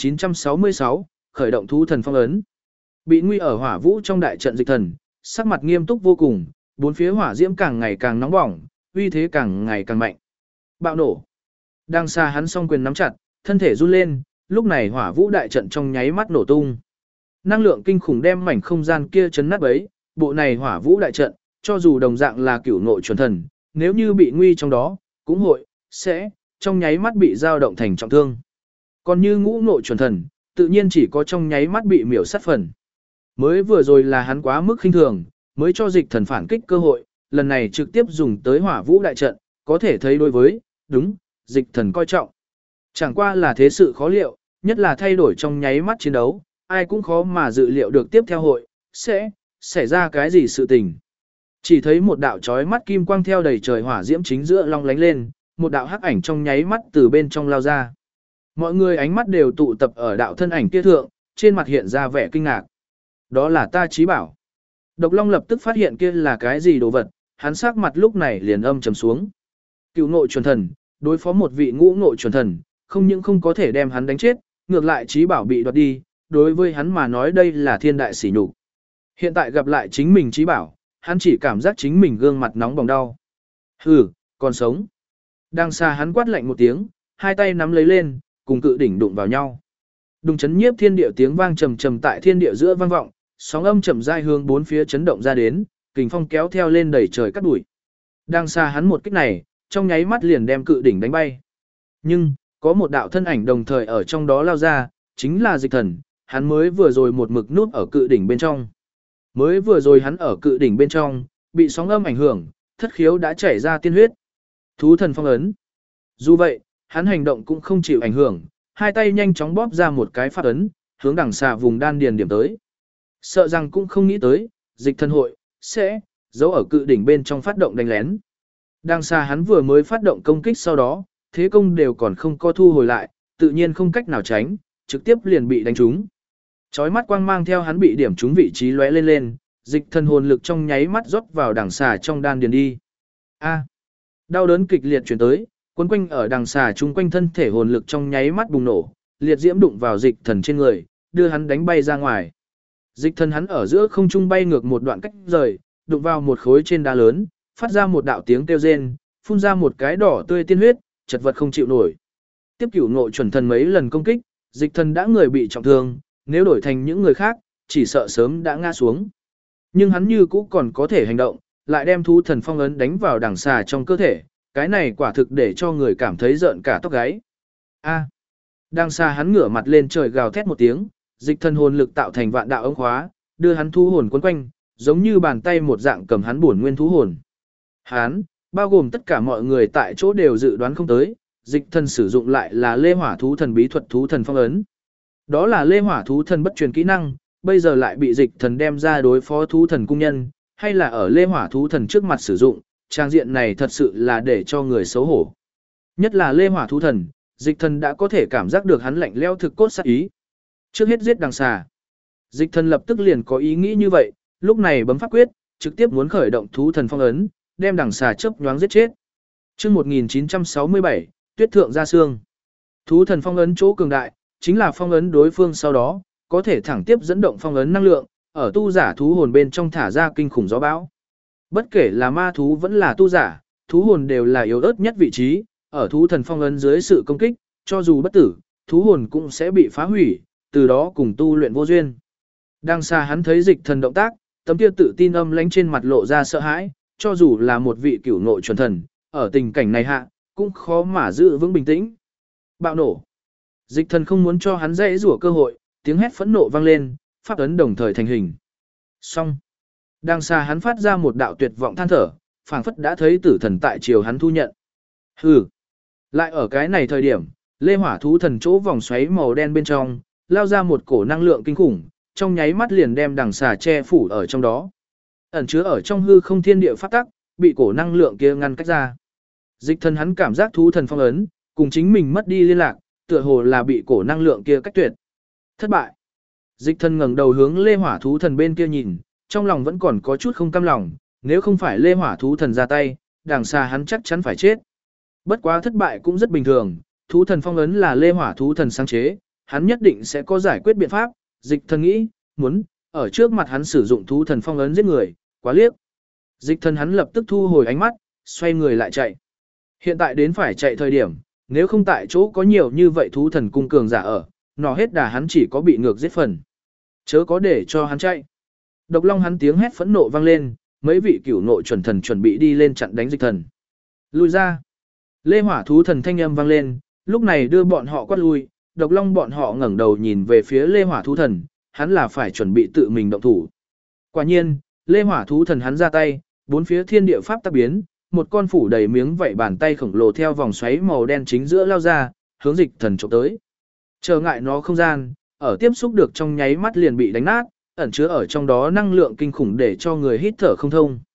1966, khởi động thú thần phong ấn. Bị nguy ở hỏa vũ trong đại trận Dịch Thần, sắc mặt nghiêm túc vô cùng, bốn phía hỏa diễm càng ngày càng nóng bỏng, uy thế càng ngày càng mạnh. Bạo nổ. Đang xa hắn song quyền nắm chặt, thân thể run lên, lúc này hỏa vũ đại trận trong nháy mắt nổ tung. Năng lượng kinh khủng đem mảnh không gian kia chấn nát bấy, bộ này hỏa vũ đại trận, cho dù đồng dạng là cửu nội chuẩn thần, nếu như bị nguy trong đó, cũng hội, sẽ, trong nháy mắt bị dao động thành trọng thương. Còn như ngũ nội chuẩn thần, tự nhiên chỉ có trong nháy mắt bị miểu sát phần. Mới vừa rồi là hắn quá mức khinh thường, mới cho Dịch Thần phản kích cơ hội, lần này trực tiếp dùng tới hỏa vũ đại trận, có thể thấy đối với, đúng, Dịch Thần coi trọng. Chẳng qua là thế sự khó liệu, nhất là thay đổi trong nháy mắt chiến đấu, ai cũng khó mà dự liệu được tiếp theo hội, sẽ xảy ra cái gì sự tình. Chỉ thấy một đạo chói mắt kim quang theo đầy trời hỏa diễm chính giữa long lánh lên, một đạo hắc ảnh trong nháy mắt từ bên trong lao ra. Mọi người ánh mắt đều tụ tập ở đạo thân ảnh kia thượng, trên mặt hiện ra vẻ kinh ngạc. Đó là ta Chí Bảo. Độc Long lập tức phát hiện kia là cái gì đồ vật, hắn sắc mặt lúc này liền âm trầm xuống. Cựu ngộ chuẩn thần, đối phó một vị ngũ ngộ chuẩn thần, không những không có thể đem hắn đánh chết, ngược lại Chí Bảo bị đoạt đi, đối với hắn mà nói đây là thiên đại sỉ nhục. Hiện tại gặp lại chính mình Chí Bảo, hắn chỉ cảm giác chính mình gương mặt nóng bỏng đau. Hừ, còn sống. Đang xa hắn quát lạnh một tiếng, hai tay nắm lấy lên, cùng cự đỉnh đụng vào nhau. Đùng chấn nhiếp thiên địa tiếng vang trầm trầm tại thiên địa giữa vang vọng, sóng âm chậm rãi hướng bốn phía chấn động ra đến, kình phong kéo theo lên đầy trời cắt đuổi. Đang xa hắn một kích này, trong nháy mắt liền đem cự đỉnh đánh bay. Nhưng, có một đạo thân ảnh đồng thời ở trong đó lao ra, chính là Dịch Thần, hắn mới vừa rồi một mực núp ở cự đỉnh bên trong. Mới vừa rồi hắn ở cự đỉnh bên trong, bị sóng âm ảnh hưởng, thất khiếu đã chảy ra tiên huyết. Thú thần phong ấn. Dù vậy, hắn hành động cũng không chịu ảnh hưởng, hai tay nhanh chóng bóp ra một cái phát ấn, hướng đằng xà vùng đan điền điểm tới. Sợ rằng cũng không nghĩ tới, Dịch Thần hội sẽ giấu ở cự đỉnh bên trong phát động đánh lén. Đằng xà hắn vừa mới phát động công kích sau đó, thế công đều còn không có thu hồi lại, tự nhiên không cách nào tránh, trực tiếp liền bị đánh trúng. Chói mắt quang mang theo hắn bị điểm trúng vị trí lóe lên lên, Dịch Thần hồn lực trong nháy mắt rót vào đằng xà trong đan điền đi. A, đau đớn kịch liệt truyền tới, quấn quanh ở đằng xà chung quanh thân thể hồn lực trong nháy mắt bùng nổ, liệt diễm đụng vào Dịch Thần trên người, đưa hắn đánh bay ra ngoài. Dịch Thần hắn ở giữa không trung bay ngược một đoạn cách rời, đụng vào một khối trên đá lớn, phát ra một đạo tiếng kêu rên, phun ra một cái đỏ tươi tiên huyết, chật vật không chịu nổi. Tiếp cửu ngộ chuẩn thần mấy lần công kích, Dịch Thần đã người bị trọng thương, nếu đổi thành những người khác, chỉ sợ sớm đã ngã xuống. Nhưng hắn như cũ còn có thể hành động, lại đem thú thần phong ấn đánh vào đằng xà trong cơ thể, cái này quả thực để cho người cảm thấy rợn cả tóc gáy. A. Đằng xà hắn ngửa mặt lên trời gào thét một tiếng, Dịch Thần hồn lực tạo thành vạn đạo ống khóa, đưa hắn thu hồn quấn quanh, giống như bàn tay một dạng cầm hắn bổn nguyên thú hồn. Hắn, bao gồm tất cả mọi người tại chỗ đều dự đoán không tới, Dịch Thần sử dụng lại là Lê Hỏa thú thần bí thuật thú thần phong ấn. Đó là Lê Hỏa thú thần bất truyền kỹ năng, bây giờ lại bị Dịch Thần đem ra đối phó thú thần cung nhân, hay là ở Lê Hỏa thú thần trước mặt sử dụng, trang diện này thật sự là để cho người xấu hổ. Nhất là Lê Hỏa thú thần, Dịch Thần đã có thể cảm giác được hắn lạnh lẽo thực cốt sát ý. Trước hết giết đằng xà. Dịch Thần lập tức liền có ý nghĩ như vậy, lúc này bấm pháp quyết, trực tiếp muốn khởi động thú thần phong ấn, đem đằng xà chớp nhoáng giết chết. Chương 1967, Tuyết thượng ra xương. Thú thần phong ấn chỗ cường đại, chính là phong ấn đối phương sau đó, có thể thẳng tiếp dẫn động phong ấn năng lượng, ở tu giả thú hồn bên trong thả ra kinh khủng gió bão. Bất kể là ma thú vẫn là tu giả, thú hồn đều là yếu ớt nhất vị trí, ở thú thần phong ấn dưới sự công kích, cho dù bất tử, thú hồn cũng sẽ bị phá hủy, từ đó cùng tu luyện vô duyên. Đang xa hắn thấy Dịch Thần động tác, tấm kia tự tin âm lãnh trên mặt lộ ra sợ hãi, cho dù là một vị cửu nội chuẩn thần, ở tình cảnh này hạ, cũng khó mà giữ vững bình tĩnh. Bạo nổ. Dịch Thần không muốn cho hắn dễ rủa cơ hội, tiếng hét phẫn nộ vang lên, pháp ấn đồng thời thành hình. Xong. Đang xa hắn phát ra một đạo tuyệt vọng than thở, phảng phất đã thấy tử thần tại chiều hắn thu nhận. Hừ. Lại ở cái này thời điểm, Lê Hỏa thú thần chỗ vòng xoáy màu đen bên trong, lao ra một cổ năng lượng kinh khủng, trong nháy mắt liền đem đằng xà che phủ ở trong đó. Ẩn chứa ở trong hư không thiên địa pháp tắc, bị cổ năng lượng kia ngăn cách ra. Dịch Thần hắn cảm giác thú thần phong ấn, cùng chính mình mất đi liên lạc, tựa hồ là bị cổ năng lượng kia cách tuyệt. Thất bại. Dịch Thần ngẩng đầu hướng Lê Hỏa thú thần bên kia nhìn, trong lòng vẫn còn có chút không cam lòng, nếu không phải Lê Hỏa thú thần ra tay, đằng xà hắn chắc chắn phải chết. Bất quá thất bại cũng rất bình thường, thú thần phong ấn là Lê Hỏa thú thần sáng chế, hắn nhất định sẽ có giải quyết biện pháp. Dịch Thần nghĩ, muốn ở trước mặt hắn sử dụng thú thần phong ấn giết người, quá liếc. Dịch Thần hắn lập tức thu hồi ánh mắt, xoay người lại chạy. Hiện tại đến phải chạy thời điểm, nếu không tại chỗ có nhiều như vậy thú thần cung cường giả ở, nọ hết đà hắn chỉ có bị ngược giết phần. Chớ có để cho hắn chạy. Độc Long hắn tiếng hét phẫn nộ vang lên, mấy vị cửu nội chuẩn thần chuẩn bị đi lên chặn đánh Dịch Thần. Lui ra. Lê Hỏa thú thần thanh âm vang lên, lúc này đưa bọn họ quát lui. Độc Long bọn họ ngẩng đầu nhìn về phía Lê Hỏa thú thần, hắn là phải chuẩn bị tự mình động thủ. Quả nhiên, Lê Hỏa thú thần hắn ra tay, bốn phía thiên địa pháp tác biến, một con phủ đầy miếng vậy bàn tay khổng lồ theo vòng xoáy màu đen chính giữa lao ra, hướng Dịch Thần chụp tới. Trở ngại nó không gian, ở tiếp xúc được trong nháy mắt liền bị đánh nát, ẩn chứa ở trong đó năng lượng kinh khủng để cho người hít thở không thông.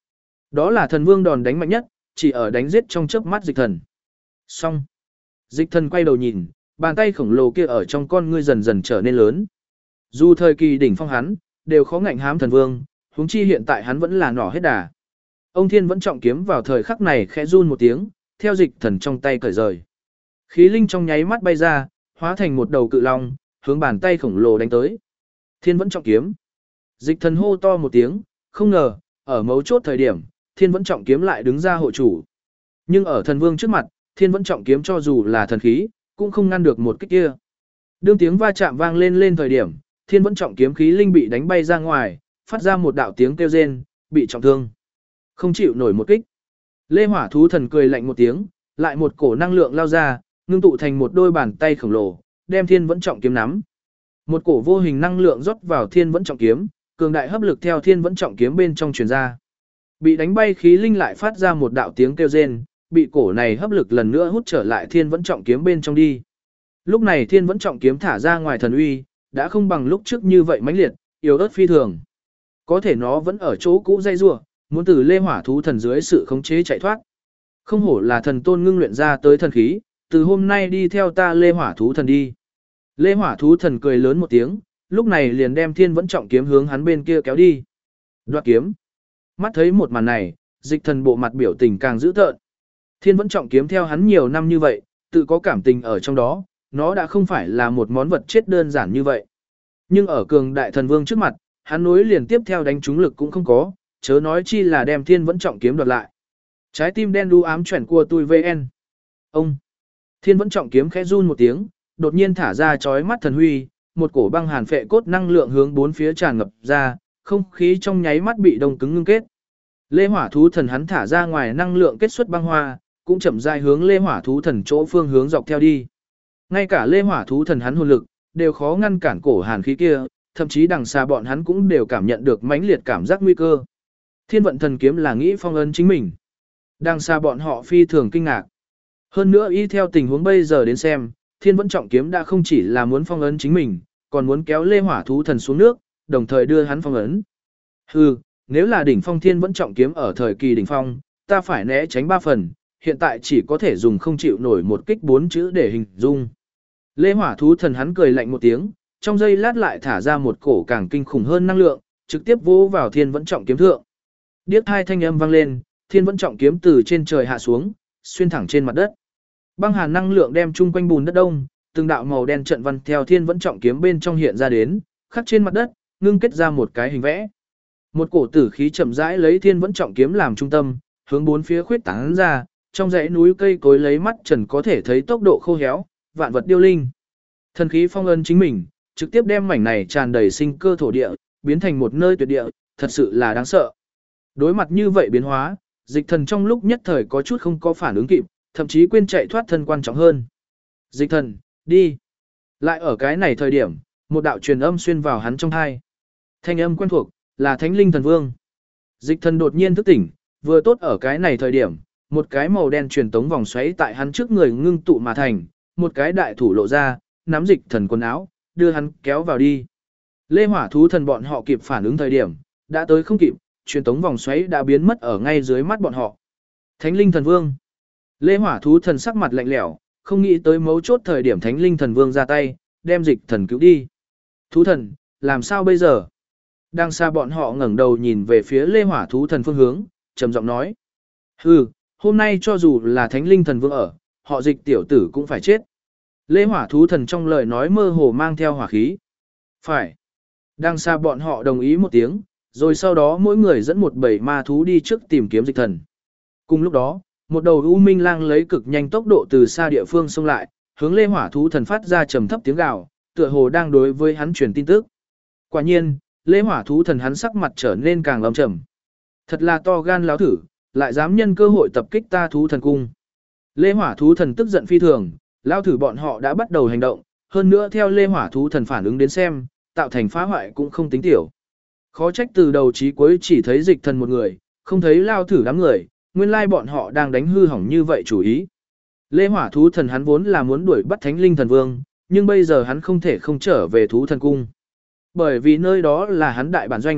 Đó là thần vương đòn đánh mạnh nhất, chỉ ở đánh giết trong chớp mắt dịch thần. Xong. Dịch thần quay đầu nhìn, bàn tay khổng lồ kia ở trong con ngươi dần dần trở nên lớn. Dù thời kỳ đỉnh phong hắn, đều khó ngạnh hám thần vương, huống chi hiện tại hắn vẫn là nỏ hết đà. Ông Thiên vẫn trọng kiếm vào thời khắc này khẽ run một tiếng, theo dịch thần trong tay cởi rời. Khí linh trong nháy mắt bay ra, hóa thành một đầu cự long, hướng bàn tay khổng lồ đánh tới. Thiên vẫn trọng kiếm. Dịch thần hô to một tiếng, không ngờ, ở mấu chốt thời điểm, thiên vẫn trọng kiếm lại đứng ra hộ chủ. Nhưng ở thần vương trước mặt, thiên vẫn trọng kiếm cho dù là thần khí, cũng không ngăn được một kích kia. Đương tiếng va chạm vang lên thời điểm, thiên vẫn trọng kiếm khí linh bị đánh bay ra ngoài, phát ra một đạo tiếng kêu rên, bị trọng thương. Không chịu nổi một kích. Lê Hỏa thú thần cười lạnh một tiếng, lại một cổ năng lượng lao ra, ngưng tụ thành một đôi bàn tay khổng lồ, đem thiên vẫn trọng kiếm nắm. Một cổ vô hình năng lượng rót vào thiên vẫn trọng kiếm, cường đại hấp lực theo thiên vẫn trọng kiếm bên trong truyền ra. Bị đánh bay khí linh lại phát ra một đạo tiếng kêu rên, bị cổ này hấp lực lần nữa hút trở lại thiên vẫn trọng kiếm bên trong đi. Lúc này thiên vẫn trọng kiếm thả ra ngoài thần uy, đã không bằng lúc trước như vậy mãnh liệt, yếu ớt phi thường. Có thể nó vẫn ở chỗ cũ dây rủa, muốn từ Lê Hỏa thú thần dưới sự khống chế chạy thoát. Không hổ là thần tôn ngưng luyện ra tới thần khí, từ hôm nay đi theo ta Lê Hỏa thú thần đi. Lê Hỏa thú thần cười lớn một tiếng, lúc này liền đem thiên vẫn trọng kiếm hướng hắn bên kia kéo đi. Đoạt kiếm. Mắt thấy một màn này, dịch thần bộ mặt biểu tình càng dữ tợn. Thiên vẫn trọng kiếm theo hắn nhiều năm như vậy, tự có cảm tình ở trong đó, nó đã không phải là một món vật chết đơn giản như vậy. Nhưng ở cường đại thần vương trước mặt, hắn nối liền tiếp theo đánh trúng lực cũng không có, chớ nói chi là đem thiên vẫn trọng kiếm đoạt lại. Trái tim đen đu ám chuyển của tôi VN. Ông. Thiên vẫn trọng kiếm khẽ run một tiếng, đột nhiên thả ra chói mắt thần huy, một cổ băng hàn phệ cốt năng lượng hướng bốn phía tràn ngập ra, không khí trong nháy mắt bị đông cứng ngưng kết. Lê Hỏa thú thần hắn thả ra ngoài năng lượng kết xuất băng hoa, cũng chậm rãi hướng Lê Hỏa thú thần chỗ phương hướng dọc theo đi. Ngay cả Lê Hỏa thú thần hắn hồn lực đều khó ngăn cản cổ hàn khí kia, thậm chí đằng xa bọn hắn cũng đều cảm nhận được mãnh liệt cảm giác nguy cơ. Thiên vận thần kiếm là nghĩ phong ấn chính mình. Đằng xa bọn họ phi thường kinh ngạc. Hơn nữa y theo tình huống bây giờ đến xem, thiên vẫn trọng kiếm đã không chỉ là muốn phong ấn chính mình, còn muốn kéo Lê Hỏa thú thần xuống nước, đồng thời đưa hắn phong ấn. Hừ, nếu là đỉnh phong thiên vẫn trọng kiếm ở thời kỳ đỉnh phong, ta phải né tránh 3 phần, hiện tại chỉ có thể dùng không chịu nổi một kích 4 chữ để hình dung. Lê Hỏa thú thần hắn cười lạnh một tiếng, trong giây lát lại thả ra một cổ càng kinh khủng hơn năng lượng, trực tiếp vỗ vào thiên vẫn trọng kiếm thượng. Điếc hai thanh âm vang lên, thiên vẫn trọng kiếm từ trên trời hạ xuống, xuyên thẳng trên mặt đất. Băng hàn năng lượng đem chung quanh bùn đất đông, từng đạo màu đen trận văn theo thiên vẫn trọng kiếm bên trong hiện ra đến, khắc trên mặt đất, ngưng kết ra một cái hình vẽ. Một cổ tử khí chậm rãi lấy thiên vẫn trọng kiếm làm trung tâm, hướng bốn phía khuyết tán ra, trong dãy núi cây cối lấy mắt trần có thể thấy tốc độ khô héo, vạn vật điêu linh. Thần khí phong ấn chính mình, trực tiếp đem mảnh này tràn đầy sinh cơ thổ địa, biến thành một nơi tuyệt địa, thật sự là đáng sợ. Đối mặt như vậy biến hóa, dịch thần trong lúc nhất thời có chút không có phản ứng kịp, thậm chí quên chạy thoát thân quan trọng hơn. Dịch thần, đi. Lại ở cái này thời điểm, một đạo truyền âm xuyên vào hắn trong tai. Thanh âm quen thuộc, là Thánh Linh Thần Vương. Dịch thần đột nhiên thức tỉnh, vừa tốt ở cái này thời điểm, một cái màu đen truyền tống vòng xoáy tại hắn trước người ngưng tụ mà thành, một cái đại thủ lộ ra, nắm dịch thần quần áo, đưa hắn kéo vào đi. Lê Hỏa thú thần bọn họ kịp phản ứng thời điểm, đã tới không kịp, truyền tống vòng xoáy đã biến mất ở ngay dưới mắt bọn họ. Thánh Linh Thần Vương. Lê Hỏa thú thần sắc mặt lạnh lẽo, không nghĩ tới mấu chốt thời điểm Thánh Linh Thần Vương ra tay, đem dịch thần cứu đi. Thú thần, làm sao bây giờ? Đang xa bọn họ ngẩng đầu nhìn về phía Lê Hỏa thú thần phương hướng, trầm giọng nói. Hừ, hôm nay cho dù là Thánh Linh Thần Vương ở, họ dịch tiểu tử cũng phải chết. Lê Hỏa thú thần trong lời nói mơ hồ mang theo hỏa khí. Phải. Đang xa bọn họ đồng ý một tiếng, rồi sau đó mỗi người dẫn một bầy ma thú đi trước tìm kiếm dịch thần. Cùng lúc đó, một đầu U Minh Lang lấy cực nhanh tốc độ từ xa địa phương xông lại, hướng Lê Hỏa thú thần phát ra trầm thấp tiếng gào, tựa hồ đang đối với hắn truyền tin tức. Quả nhiên, Lê Hỏa thú thần hắn sắc mặt trở nên càng âm trầm. Thật là to gan láo thử, lại dám nhân cơ hội tập kích ta thú thần cung. Lê Hỏa thú thần tức giận phi thường, lao thử bọn họ đã bắt đầu hành động, hơn nữa theo Lê Hỏa thú thần phản ứng đến xem, tạo thành phá hoại cũng không tính tiểu. Khó trách từ đầu chí cuối chỉ thấy dịch thần một người, không thấy lao thử đám người, nguyên lai bọn họ đang đánh hư hỏng như vậy chủ ý. Lê Hỏa thú thần hắn vốn là muốn đuổi bắt Thánh Linh Thần Vương, nhưng bây giờ hắn không thể không trở về thú thần cung. Bởi vì nơi đó là hắn đại bản doanh,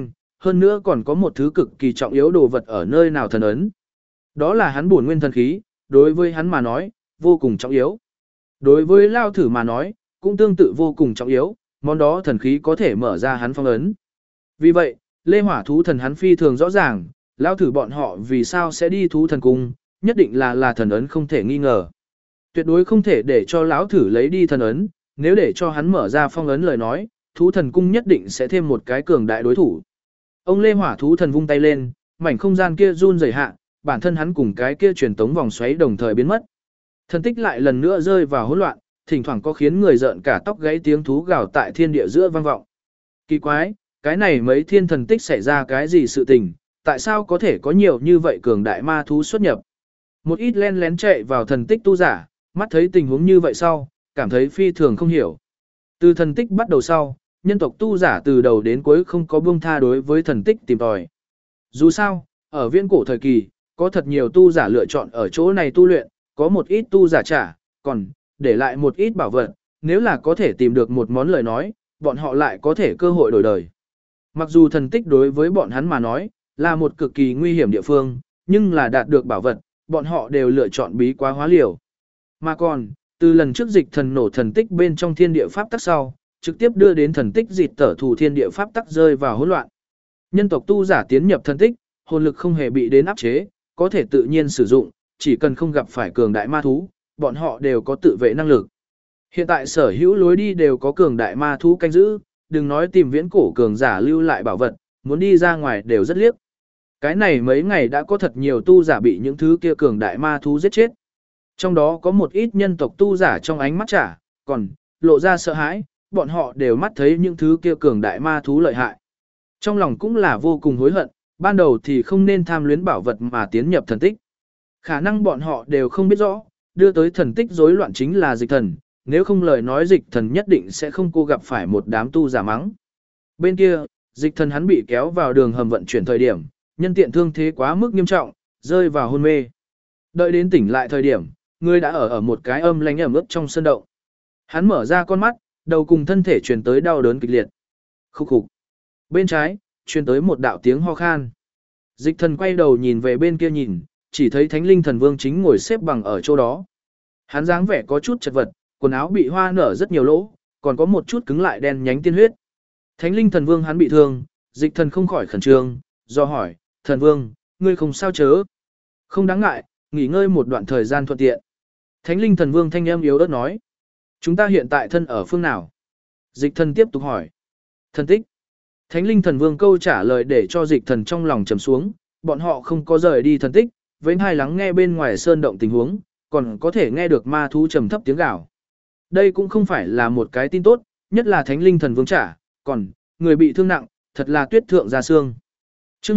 hơn nữa còn có một thứ cực kỳ trọng yếu đồ vật ở nơi nào thần ấn. Đó là hắn bổn nguyên thần khí, đối với hắn mà nói, vô cùng trọng yếu. Đối với Lao Thử mà nói, cũng tương tự vô cùng trọng yếu, món đó thần khí có thể mở ra hắn phong ấn. Vì vậy, Lê Hỏa thú thần hắn phi thường rõ ràng, Lao Thử bọn họ vì sao sẽ đi thú thần cung, nhất định là thần ấn không thể nghi ngờ. Tuyệt đối không thể để cho lão Thử lấy đi thần ấn, nếu để cho hắn mở ra phong ấn lời nói, thú thần cung nhất định sẽ thêm một cái cường đại đối thủ. Ông Lê Hỏa thú thần vung tay lên, mảnh không gian kia run rẩy hạ, bản thân hắn cùng cái kia truyền tống vòng xoáy đồng thời biến mất. Thần tích lại lần nữa rơi vào hỗn loạn, thỉnh thoảng có khiến người rợn cả tóc gáy tiếng thú gào tại thiên địa giữa vang vọng. Kỳ quái, cái này mấy thiên thần tích xảy ra cái gì sự tình, tại sao có thể có nhiều như vậy cường đại ma thú xuất nhập? Một ít len lén chạy vào thần tích tu giả, mắt thấy tình huống như vậy sau, cảm thấy phi thường không hiểu. Từ thần tích bắt đầu sau, nhân tộc tu giả từ đầu đến cuối không có buông tha đối với thần tích tìm tòi. Dù sao, ở viễn cổ thời kỳ, có thật nhiều tu giả lựa chọn ở chỗ này tu luyện, có một ít tu giả trả, còn để lại một ít bảo vật, nếu là có thể tìm được một món lời nói, bọn họ lại có thể cơ hội đổi đời. Mặc dù thần tích đối với bọn hắn mà nói, là một cực kỳ nguy hiểm địa phương, nhưng là đạt được bảo vật, bọn họ đều lựa chọn bí quá hóa liều. Mà còn, từ lần trước dịch thần nổ thần tích bên trong thiên địa pháp tắc sau, trực tiếp đưa đến thần tích dịch tở thủ thiên địa pháp tắc rơi vào hỗn loạn. Nhân tộc tu giả tiến nhập thần tích, hồn lực không hề bị đến áp chế, có thể tự nhiên sử dụng, chỉ cần không gặp phải cường đại ma thú, bọn họ đều có tự vệ năng lực. Hiện tại sở hữu lối đi đều có cường đại ma thú canh giữ, đừng nói tìm viễn cổ cường giả lưu lại bảo vật, muốn đi ra ngoài đều rất liếc. Cái này mấy ngày đã có thật nhiều tu giả bị những thứ kia cường đại ma thú giết chết. Trong đó có một ít nhân tộc tu giả trong ánh mắt trả, còn lộ ra sợ hãi, bọn họ đều mắt thấy những thứ kia cường đại ma thú lợi hại. Trong lòng cũng là vô cùng hối hận, ban đầu thì không nên tham luyến bảo vật mà tiến nhập thần tích. Khả năng bọn họ đều không biết rõ, đưa tới thần tích rối loạn chính là dịch thần, nếu không lời nói dịch thần nhất định sẽ không cô gặp phải một đám tu giả mắng. Bên kia, dịch thần hắn bị kéo vào đường hầm vận chuyển thời điểm, nhân tiện thương thế quá mức nghiêm trọng, rơi vào hôn mê. Đợi đến tỉnh lại thời điểm, người đã ở một cái âm lánh ẩm ướt trong sân động. Hắn mở ra con mắt, đầu cùng thân thể truyền tới đau đớn kịch liệt. Khúc khục. Bên trái, truyền tới một đạo tiếng ho khan. Dịch thần quay đầu nhìn về bên kia nhìn, chỉ thấy Thánh Linh Thần Vương chính ngồi xếp bằng ở chỗ đó. Hắn dáng vẻ có chút chật vật, quần áo bị hoa nở rất nhiều lỗ, còn có một chút cứng lại đen nhánh tiên huyết. Thánh Linh Thần Vương hắn bị thương, dịch thần không khỏi khẩn trương, do hỏi, Thần Vương, ngươi không sao chớ? Không đáng ngại, nghỉ ngơi một đoạn thời gian thuận tiện. Thánh Linh Thần Vương thanh âm yếu ớt nói, chúng ta hiện tại thân ở phương nào? Dịch thần tiếp tục hỏi, thần tích. Thánh Linh Thần Vương câu trả lời để cho dịch thần trong lòng trầm xuống, bọn họ không có rời đi thần tích, với hai lắng nghe bên ngoài sơn động tình huống, còn có thể nghe được ma thú trầm thấp tiếng gào. Đây cũng không phải là một cái tin tốt, nhất là Thánh Linh Thần Vương trả, còn người bị thương nặng, thật là tuyết thượng ra xương. Chương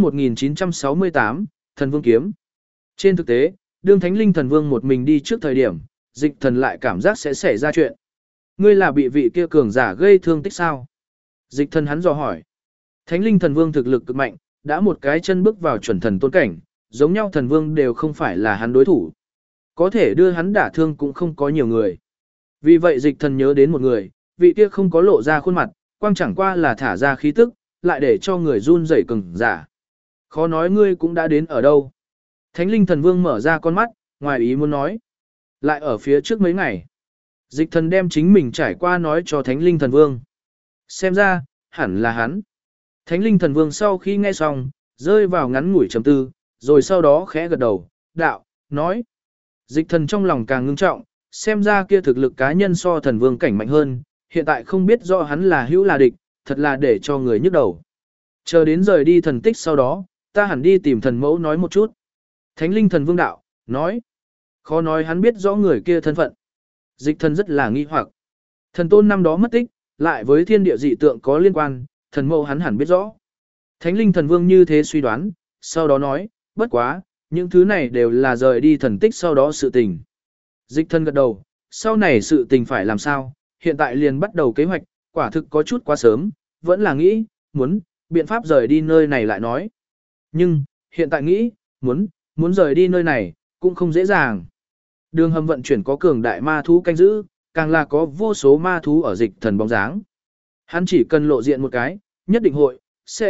1968, Thần Vương kiếm. Trên thực tế, đương Thánh Linh Thần Vương một mình đi trước thời điểm, dịch thần lại cảm giác sẽ xảy ra chuyện. Ngươi là bị vị kia cường giả gây thương tích sao? Dịch thần hắn dò hỏi. Thánh Linh Thần Vương thực lực cực mạnh, đã một cái chân bước vào chuẩn thần tôn cảnh, giống nhau thần vương đều không phải là hắn đối thủ. Có thể đưa hắn đả thương cũng không có nhiều người. Vì vậy dịch thần nhớ đến một người, vị kia không có lộ ra khuôn mặt, quang chẳng qua là thả ra khí tức, lại để cho người run rẩy cường giả. Khó nói ngươi cũng đã đến ở đâu. Thánh Linh Thần Vương mở ra con mắt, ngoài ý muốn nói. Lại ở phía trước mấy ngày. Dịch thần đem chính mình trải qua nói cho Thánh Linh Thần Vương. Xem ra, hẳn là hắn. Thánh Linh Thần Vương sau khi nghe xong, rơi vào ngắn ngủi trầm tư, rồi sau đó khẽ gật đầu, đạo, nói. Dịch thần trong lòng càng ngưng trọng, xem ra kia thực lực cá nhân so thần vương cảnh mạnh hơn, hiện tại không biết rõ hắn là hữu là địch, thật là để cho người nhức đầu. Chờ đến rời đi thần tích sau đó, ta hẳn đi tìm thần mẫu nói một chút. Thánh Linh Thần Vương đạo, nói. Khó nói hắn biết rõ người kia thân phận. Dịch thần rất là nghi hoặc. Thần tôn năm đó mất tích, lại với thiên địa dị tượng có liên quan, thần mẫu hắn hẳn biết rõ. Thánh Linh Thần Vương như thế suy đoán, sau đó nói, bất quá, những thứ này đều là rời đi thần tích sau đó sự tình. Dịch thần gật đầu, sau này sự tình phải làm sao, hiện tại liền bắt đầu kế hoạch, quả thực có chút quá sớm, vẫn là nghĩ, muốn, biện pháp rời đi nơi này lại nói. Nhưng, hiện tại nghĩ, muốn rời đi nơi này, cũng không dễ dàng. Đường hầm vận chuyển có cường đại ma thú canh giữ, càng là có vô số ma thú ở dịch thần bóng dáng. Hắn chỉ cần lộ diện một cái, nhất định sẽ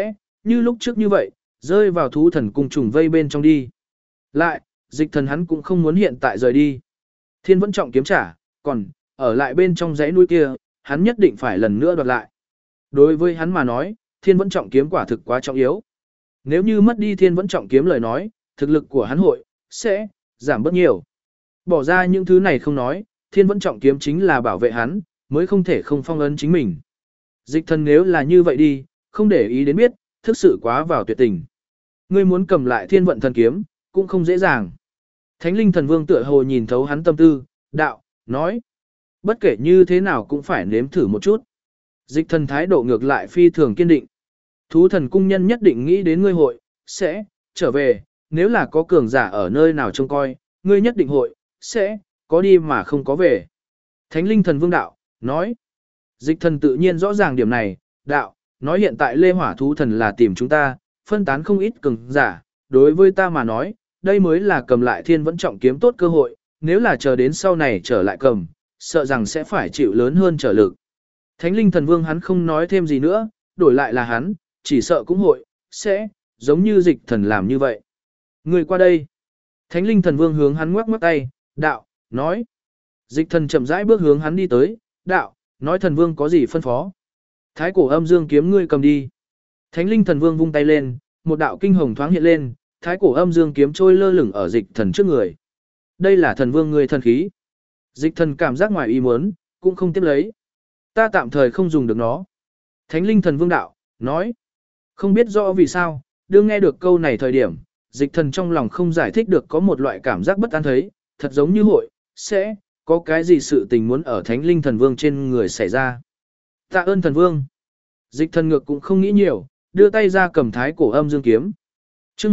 như lúc trước như vậy, rơi vào thú thần cung trùng vây bên trong đi. Lại, dịch thần hắn cũng không muốn hiện tại rời đi. Thiên vẫn trọng kiếm trả, còn, ở lại bên trong dãy núi kia, hắn nhất định phải lần nữa đoạt lại. Đối với hắn mà nói, thiên vẫn trọng kiếm quả thực quá trọng yếu. Nếu như mất đi thiên vẫn trọng kiếm lời nói, thực lực của hắn hội, sẽ, giảm bớt nhiều. Bỏ ra những thứ này không nói, thiên vẫn trọng kiếm chính là bảo vệ hắn, mới không thể không phong ấn chính mình. Dịch thần nếu là như vậy đi, không để ý đến biết, thực sự quá vào tuyệt tình. Ngươi muốn cầm lại thiên vận thần kiếm, cũng không dễ dàng. Thánh linh thần vương tựa hồ nhìn thấu hắn tâm tư, đạo, nói. Bất kể như thế nào cũng phải nếm thử một chút. Dịch thần thái độ ngược lại phi thường kiên định. Thú thần cung nhân nhất định nghĩ đến ngươi hội, sẽ, trở về, nếu là có cường giả ở nơi nào trông coi, ngươi nhất định hội, sẽ, có đi mà không có về. Thánh linh thần vương đạo, nói. Dịch thần tự nhiên rõ ràng điểm này, đạo, nói hiện tại lê hỏa thú thần là tìm chúng ta, phân tán không ít cường giả, đối với ta mà nói, đây mới là cầm lại thiên vẫn trọng kiếm tốt cơ hội, nếu là chờ đến sau này trở lại cầm, sợ rằng sẽ phải chịu lớn hơn trở lực. Thánh linh thần vương hắn không nói thêm gì nữa, đổi lại là hắn, chỉ sợ cũng hội, sẽ, giống như dịch thần làm như vậy. Người qua đây. Thánh linh thần vương hướng hắn ngoắc ngoắc tay, đạo, nói. Dịch thần chậm rãi bước hướng hắn đi tới, đạo, nói thần vương có gì phân phó. Thái cổ âm dương kiếm ngươi cầm đi. Thánh linh thần vương vung tay lên, một đạo kinh hồng thoáng hiện lên, thái cổ âm dương kiếm trôi lơ lửng ở dịch thần trước người. Đây là thần vương ngươi thần khí. Dịch thần cảm giác ngoài ý muốn, cũng không tiếp lấy. Ta tạm thời không dùng được nó. Thánh linh thần vương đạo, nói. Không biết rõ vì sao, đương nghe được câu này thời điểm, dịch thần trong lòng không giải thích được có một loại cảm giác bất an thấy, thật giống như hội, sẽ, có cái gì sự tình muốn ở thánh linh thần vương trên người xảy ra. Tạ ơn thần vương. Dịch thần ngược cũng không nghĩ nhiều, đưa tay ra cầm thái cổ âm dương kiếm. Trước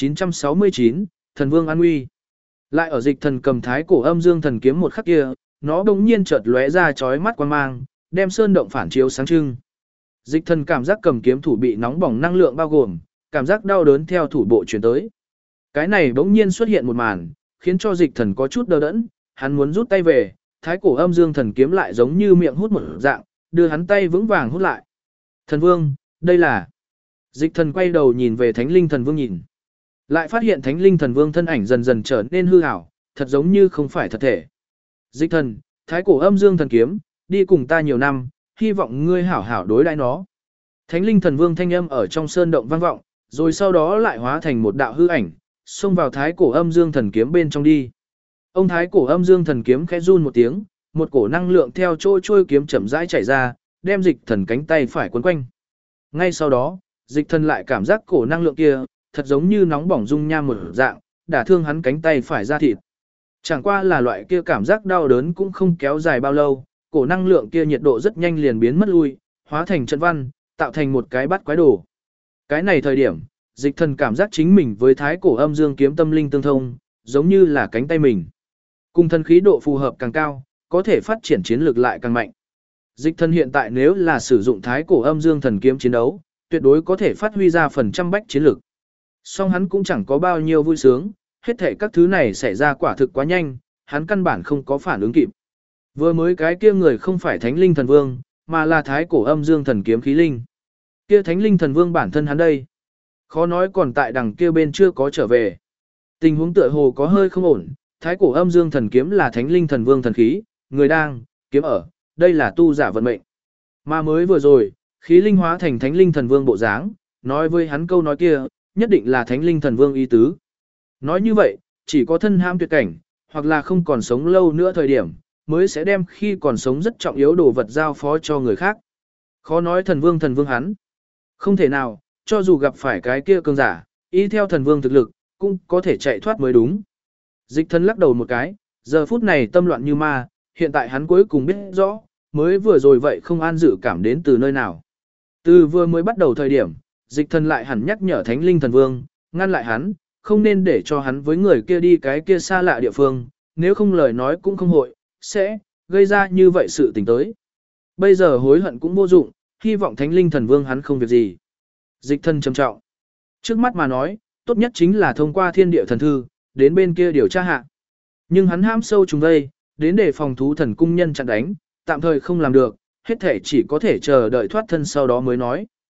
1969, thần vương an nguy. Lại ở dịch thần cầm thái cổ âm dương thần kiếm một khắc kia, nó đống nhiên chợt lóe ra chói mắt quang mang, đem sơn động phản chiếu sáng trưng. Dịch thần cảm giác cầm kiếm thủ bị nóng bỏng năng lượng bao gồm, cảm giác đau đớn theo thủ bộ chuyển tới. Cái này bỗng nhiên xuất hiện một màn, khiến cho dịch thần có chút đờ đẫn, hắn muốn rút tay về, thái cổ âm dương thần kiếm lại giống như miệng hút một dạng, đưa hắn tay vững vàng hút lại. Thần vương, đây là... Dịch thần quay đầu nhìn về thánh linh thần vương nhìn. Lại phát hiện thánh linh thần vương thân ảnh dần dần trở nên hư ảo, thật giống như không phải thật thể. Dịch thần, thái cổ âm dương thần kiếm, đi cùng ta nhiều năm, hy vọng ngươi hảo hảo đối đãi nó. Thánh linh thần vương thanh âm ở trong sơn động vang vọng, rồi sau đó lại hóa thành một đạo hư ảnh, xông vào thái cổ âm dương thần kiếm bên trong đi. Ông thái cổ âm dương thần kiếm khẽ run một tiếng, một cổ năng lượng theo chỗ trôi kiếm chậm rãi chảy ra, đem dịch thần cánh tay phải quấn quanh. Ngay sau đó, dịch thần lại cảm giác cổ năng lượng kia, thật giống như nóng bỏng dung nham một dạng, đả thương hắn cánh tay phải ra thịt. Chẳng qua là loại kia cảm giác đau đớn cũng không kéo dài bao lâu, cổ năng lượng kia nhiệt độ rất nhanh liền biến mất lui, hóa thành trận văn, tạo thành một cái bát quái đồ. Cái này thời điểm, dịch thần cảm giác chính mình với thái cổ âm dương kiếm tâm linh tương thông, giống như là cánh tay mình. Cùng thần khí độ phù hợp càng cao, có thể phát triển chiến lược lại càng mạnh. Dịch thần hiện tại nếu là sử dụng thái cổ âm dương thần kiếm chiến đấu, tuyệt đối có thể phát huy ra phần trăm bách chiến lược. Song hắn cũng chẳng có bao nhiêu vui sướng, hết thể các thứ này xảy ra quả thực quá nhanh, hắn căn bản không có phản ứng kịp. Vừa mới cái kia người không phải thánh linh thần vương, mà là thái cổ âm dương thần kiếm khí linh. Kia thánh linh thần vương bản thân hắn đây. Khó nói còn tại đằng kia bên chưa có trở về. Tình huống tựa hồ có hơi không ổn, thái cổ âm dương thần kiếm là thánh linh thần vương thần khí, người đang, kiếm ở, đây là tu giả vận mệnh. Mà mới vừa rồi, khí linh hóa thành thánh linh thần vương bộ dáng, nói với hắn câu nói kia, nhất định là thánh linh thần vương ý tứ. Nói như vậy, chỉ có thân ham tuyệt cảnh, hoặc là không còn sống lâu nữa thời điểm, mới sẽ đem khi còn sống rất trọng yếu đồ vật giao phó cho người khác. Khó nói thần vương hắn. Không thể nào, cho dù gặp phải cái kia cường giả, y theo thần vương thực lực, cũng có thể chạy thoát mới đúng. Dịch thần lắc đầu một cái, giờ phút này tâm loạn như ma, hiện tại hắn cuối cùng biết rõ, mới vừa rồi vậy không an dự cảm đến từ nơi nào. Từ vừa mới bắt đầu thời điểm, dịch thần lại hẳn nhắc nhở thánh linh thần vương, ngăn lại hắn, không nên để cho hắn với người kia đi cái kia xa lạ địa phương, nếu không lời nói cũng không hội, sẽ gây ra như vậy sự tình tới. Bây giờ hối hận cũng vô dụng, hy vọng thánh linh thần vương hắn không việc gì. Dịch thần trầm trọng. Trước mắt mà nói, tốt nhất chính là thông qua thiên địa thần thư, đến bên kia điều tra hạ. Nhưng hắn ham sâu trùng vây, đến để phòng thú thần cung nhân chặn đánh, tạm thời không làm được, hết thể chỉ có thể chờ đợi thoát thân sau đó mới nói.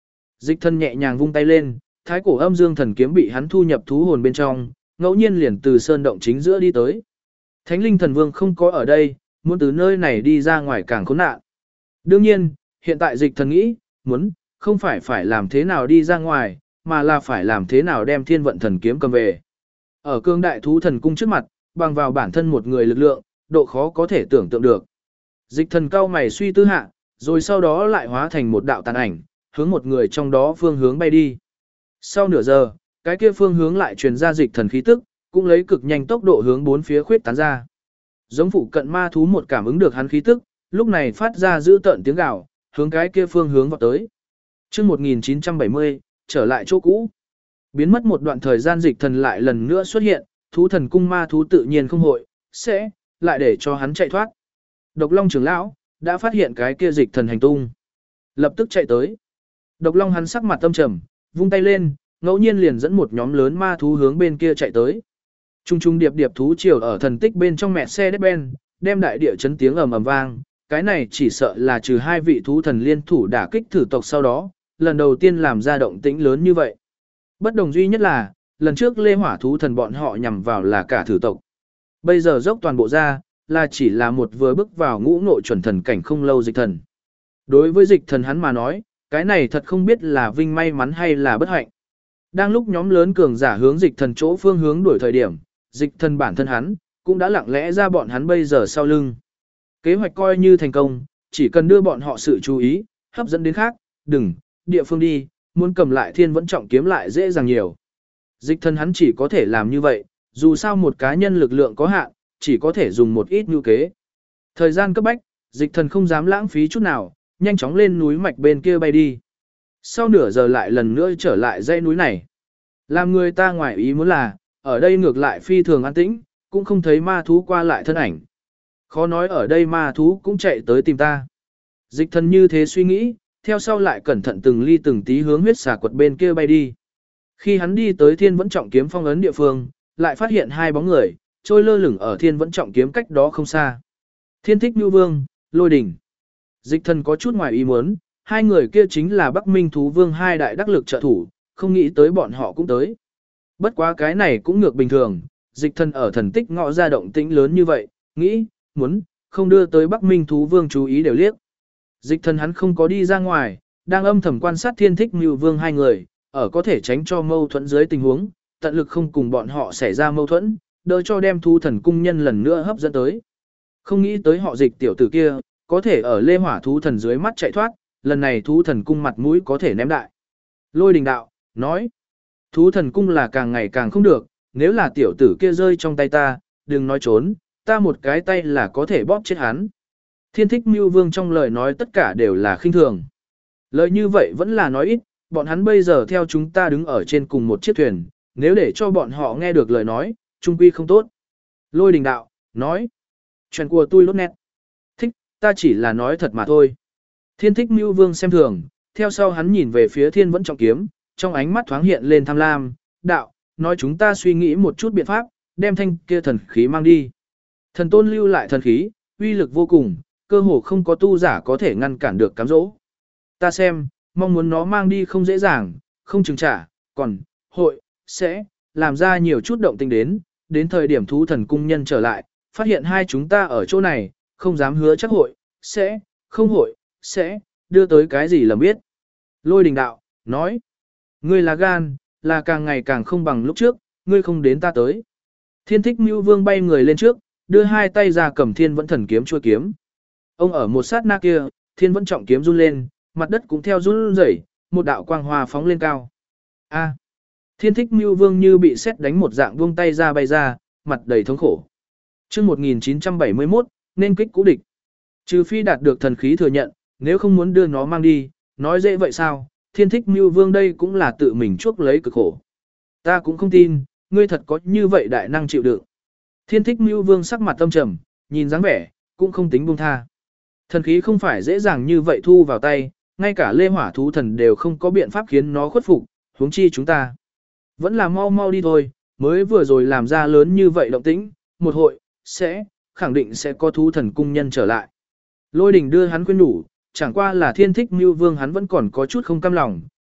Dịch thần nhẹ nhàng vung tay lên, thái cổ âm dương thần kiếm bị hắn thu nhập thú hồn bên trong, ngẫu nhiên liền từ sơn động chính giữa đi tới. Thánh linh thần vương không có ở đây, muốn từ nơi này đi ra ngoài càng khốn nạn. Đương nhiên, hiện tại dịch thần nghĩ, muốn, không phải làm thế nào đi ra ngoài, mà là phải làm thế nào đem thiên vận thần kiếm cầm về. Ở cương đại thú thần cung trước mặt, bằng vào bản thân một người lực lượng, độ khó có thể tưởng tượng được. Dịch thần cao mày suy tư hạ, rồi sau đó lại hóa thành một đạo tàn ảnh, hướng một người trong đó phương hướng bay đi. Sau nửa giờ, cái kia phương hướng lại truyền ra dịch thần khí tức, cũng lấy cực nhanh tốc độ hướng bốn phía khuyết tán ra. Giống phụ cận ma thú một cảm ứng được hắn khí tức, lúc này phát ra dữ tợn tiếng gào, hướng cái kia phương hướng vọt tới. Chương 1970, trở lại chỗ cũ. Biến mất một đoạn thời gian dịch thần lại lần nữa xuất hiện, thú thần cung ma thú tự nhiên không hội, sẽ lại để cho hắn chạy thoát. Độc Long trưởng lão đã phát hiện cái kia dịch thần hành tung, lập tức chạy tới. Độc Long hắn sắc mặt tâm trầm, vung tay lên, ngẫu nhiên liền dẫn một nhóm lớn ma thú hướng bên kia chạy tới. Trung trung điệp điệp thú triều ở thần tích bên trong mẹ xe ben, đem đại địa chấn tiếng ầm ầm vang, cái này chỉ sợ là trừ hai vị thú thần liên thủ đả kích thử tộc sau đó, lần đầu tiên làm ra động tĩnh lớn như vậy. Bất đồng duy nhất là, lần trước Lê Hỏa thú thần bọn họ nhằm vào là cả thử tộc. Bây giờ dốc toàn bộ ra, là chỉ là một vừa bước vào ngũ ngộ chuẩn thần cảnh không lâu dịch thần. Đối với dịch thần hắn mà nói, cái này thật không biết là vinh may mắn hay là bất hạnh. Đang lúc nhóm lớn cường giả hướng dịch thần chỗ phương hướng đuổi thời điểm, dịch thần bản thân hắn, cũng đã lặng lẽ ra bọn hắn bây giờ sau lưng. Kế hoạch coi như thành công, chỉ cần đưa bọn họ sự chú ý, hấp dẫn đến khác, đừng, địa phương đi, muốn cầm lại thiên vẫn trọng kiếm lại dễ dàng nhiều. Dịch thần hắn chỉ có thể làm như vậy, dù sao một cá nhân lực lượng có hạn, chỉ có thể dùng một ít nhu kế. Thời gian cấp bách, dịch thần không dám lãng phí chút nào, nhanh chóng lên núi mạch bên kia bay đi. Sau nửa giờ lại lần nữa trở lại dãy núi này. Làm người ta ngoài ý muốn là, ở đây ngược lại phi thường an tĩnh, cũng không thấy ma thú qua lại thân ảnh. Khó nói ở đây ma thú cũng chạy tới tìm ta. Dịch thần như thế suy nghĩ, theo sau lại cẩn thận từng ly từng tí hướng huyết xà quật bên kia bay đi. Khi hắn đi tới thiên vẫn trọng kiếm phong ấn địa phương, lại phát hiện hai bóng người, trôi lơ lửng ở thiên vẫn trọng kiếm cách đó không xa. Thiên thích nhu vương, lôi đỉnh. Dịch thần có chút ngoài ý muốn, hai người kia chính là Bắc Minh thú vương hai đại đắc lực trợ thủ, không nghĩ tới bọn họ cũng tới. Bất quá cái này cũng ngược bình thường, dịch thần ở thần tích ngõ ra động tĩnh lớn như vậy, nghĩ, muốn, không đưa tới Bắc Minh thú vương chú ý đều liếc. Dịch thần hắn không có đi ra ngoài, đang âm thầm quan sát thiên thích nhu vương hai người, ở có thể tránh cho mâu thuẫn dưới tình huống, tận lực không cùng bọn họ xảy ra mâu thuẫn, đỡ cho đem thu thần cung nhân lần nữa hấp dẫn tới. Không nghĩ tới họ dịch tiểu tử kia, có thể ở Lê Hỏa thú thần dưới mắt chạy thoát, lần này thú thần cung mặt mũi có thể ném đại. Lôi đình đạo, nói, thú thần cung là càng ngày càng không được, nếu là tiểu tử kia rơi trong tay ta, đừng nói trốn, ta một cái tay là có thể bóp chết hắn. Thiên thích Mưu Vương trong lời nói tất cả đều là khinh thường. Lời như vậy vẫn là nói ít, bọn hắn bây giờ theo chúng ta đứng ở trên cùng một chiếc thuyền, nếu để cho bọn họ nghe được lời nói, trung quy không tốt. Lôi đình đạo, nói, chuyện của tôi lốt nét. Thích, ta chỉ là nói thật mà thôi. Thiên thích Mưu Vương xem thường, theo sau hắn nhìn về phía thiên vẫn trọng kiếm, trong ánh mắt thoáng hiện lên tham lam, đạo, nói chúng ta suy nghĩ một chút biện pháp, đem thanh kia thần khí mang đi. Thần tôn lưu lại thần khí, uy lực vô cùng, cơ hồ không có tu giả có thể ngăn cản được cám dỗ. Ta xem, mong muốn nó mang đi không dễ dàng, không chừng trả, còn, hội, sẽ, làm ra nhiều chút động tình đến thời điểm thú thần cung nhân trở lại, phát hiện hai chúng ta ở chỗ này, không dám hứa chắc hội, sẽ, không hội, sẽ, đưa tới cái gì lầm biết. Lôi đình đạo, nói, ngươi là gan, là càng ngày càng không bằng lúc trước, ngươi không đến ta tới. Thiên thích Mưu Vương bay người lên trước, đưa hai tay ra cầm thiên vẫn thần kiếm chuôi kiếm. Ông ở một sát na kia, thiên vẫn trọng kiếm run lên, mặt đất cũng theo run rẩy, một đạo quang hoa phóng lên cao. A. Thiên thích Mưu Vương như bị sét đánh một dạng buông tay ra bay ra, mặt đầy thống khổ. Chương 1971, nên kích cũ địch. Trừ phi đạt được thần khí thừa nhận, nếu không muốn đưa nó mang đi, nói dễ vậy sao? Thiên thích Mưu Vương đây cũng là tự mình chuốc lấy cực khổ. Ta cũng không tin, ngươi thật có như vậy đại năng chịu đựng. Thiên thích Mưu Vương sắc mặt tâm trầm, nhìn dáng vẻ, cũng không tính buông tha. Thần khí không phải dễ dàng như vậy thu vào tay, ngay cả Lê Hỏa thú thần đều không có biện pháp khiến nó khuất phục, huống chi chúng ta. Vẫn là mau mau đi thôi, mới vừa rồi làm ra lớn như vậy động tĩnh, một hội, khẳng định sẽ có thú thần cung nhân trở lại. Lôi đình đưa hắn khuyên nhủ, chẳng qua là thiên thích Mưu Vương hắn vẫn còn có chút không cam lòng,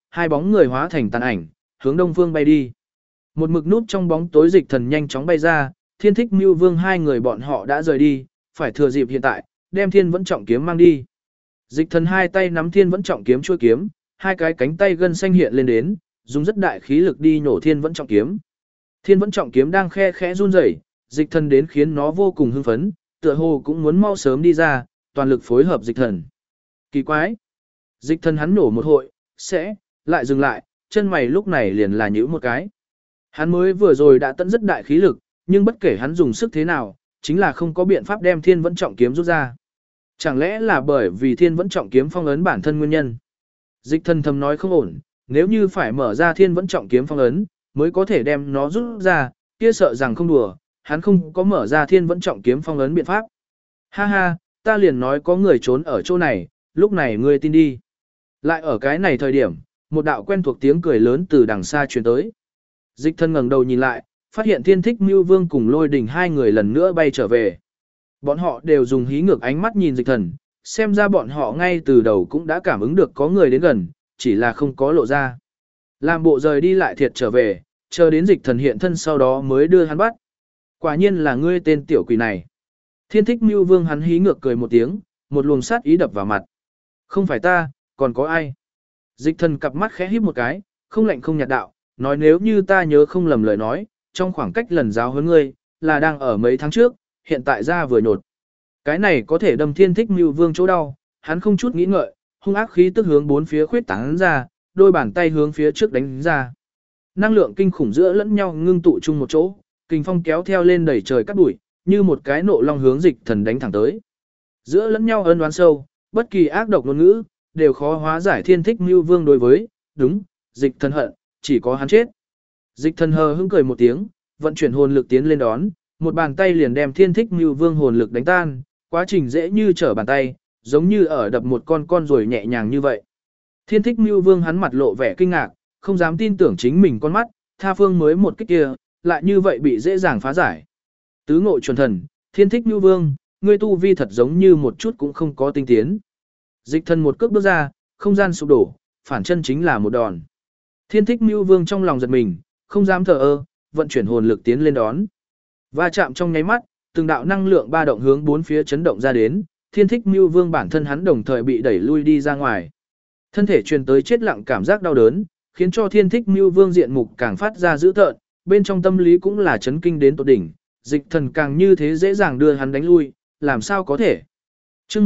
hai bóng người hóa thành tàn ảnh, hướng đông phương bay đi. Một mực núp trong bóng tối Dịch Thần nhanh chóng bay ra, Thiên Thích Mưu Vương hai người bọn họ đã rời đi, phải thừa dịp hiện tại, đem Thiên Vẫn Trọng kiếm mang đi. Dịch Thần hai tay nắm Thiên Vẫn Trọng kiếm chuôi kiếm, hai cái cánh tay gân xanh hiện lên đến, dùng rất đại khí lực đi nổ Thiên Vẫn Trọng kiếm. Thiên Vẫn Trọng kiếm đang khe khẽ run rẩy, Dịch Thần đến khiến nó vô cùng hưng phấn, tựa hồ cũng muốn mau sớm đi ra, toàn lực phối hợp Dịch Thần. Kỳ quái! Dịch Thần hắn nổ một hội, sẽ lại dừng lại, chân mày lúc này liền là nhíu một cái. Hắn mới vừa rồi đã tận rất đại khí lực, nhưng bất kể hắn dùng sức thế nào, chính là không có biện pháp đem Thiên Vẫn Trọng kiếm rút ra. Chẳng lẽ là bởi vì Thiên Vẫn Trọng kiếm phong ấn bản thân nguyên nhân? Dịch Thần thầm nói không ổn, nếu như phải mở ra Thiên Vẫn Trọng kiếm phong ấn, mới có thể đem nó rút ra, kia sợ rằng không đùa, hắn không có mở ra Thiên Vẫn Trọng kiếm phong ấn biện pháp. Ha ha, ta liền nói có người trốn ở chỗ này, lúc này ngươi tin đi. Lại ở cái này thời điểm, một đạo quen thuộc tiếng cười lớn từ đằng xa truyền tới. Dịch Thần ngẩng đầu nhìn lại, phát hiện Thiên Thích Mưu Vương cùng Lôi Đình hai người lần nữa bay trở về. Bọn họ đều dùng hí ngược ánh mắt nhìn Dịch Thần, xem ra bọn họ ngay từ đầu cũng đã cảm ứng được có người đến gần, chỉ là không có lộ ra. Làm bộ rời đi lại thiệt trở về, chờ đến Dịch Thần hiện thân sau đó mới đưa hắn bắt. Quả nhiên là ngươi tên tiểu quỷ này. Thiên Thích Mưu Vương hắn hí ngược cười một tiếng, một luồng sát ý đập vào mặt. Không phải ta, còn có ai? Dịch Thần cặp mắt khẽ híp một cái, không lạnh không nhạt đạo, nói nếu như ta nhớ không lầm lời nói, trong khoảng cách lần giáo huấn ngươi, là đang ở mấy tháng trước, hiện tại ra vừa nhột. Cái này có thể đâm Thiên Thích Mưu Vương chỗ đau, hắn không chút nghĩ ngợi, hung ác khí tức hướng bốn phía khuyết tán ra, đôi bàn tay hướng phía trước đánh ra. Năng lượng kinh khủng giữa lẫn nhau ngưng tụ chung một chỗ, kình phong kéo theo lên đẩy trời cắt đuổi, như một cái nộ long hướng Dịch Thần đánh thẳng tới. Giữa lẫn nhau ân oán sâu, bất kỳ ác độc ngôn ngữ đều khó hóa giải Thiên Thích Mưu Vương đối với, đúng, Dịch Thần hận, chỉ có hắn chết. Dịch Thần hờ hững cười một tiếng, vận chuyển hồn lực tiến lên đón, một bàn tay liền đem Thiên Thích Mưu Vương hồn lực đánh tan, quá trình dễ như trở bàn tay, giống như ở đập một con rồi nhẹ nhàng như vậy. Thiên Thích Mưu Vương hắn mặt lộ vẻ kinh ngạc, không dám tin tưởng chính mình con mắt, tha phương mới một kích kia, lại như vậy bị dễ dàng phá giải. Tứ ngộ chuẩn thần, Thiên Thích Mưu Vương, ngươi tu vi thật giống như một chút cũng không có tinh tiến. Dịch Thần một cước bước ra, không gian sụp đổ, phản chân chính là một đòn. Thiên Thích Mưu Vương trong lòng giật mình, không dám thờ ơ, vận chuyển hồn lực tiến lên đón. Va chạm trong nháy mắt, từng đạo năng lượng ba động hướng bốn phía chấn động ra đến, Thiên Thích Mưu Vương bản thân hắn đồng thời bị đẩy lui đi ra ngoài. Thân thể truyền tới chết lặng cảm giác đau đớn, khiến cho Thiên Thích Mưu Vương diện mục càng phát ra dữ tợn, bên trong tâm lý cũng là chấn kinh đến tột đỉnh, Dịch Thần càng như thế dễ dàng đưa hắn đánh lui, làm sao có thể. Chương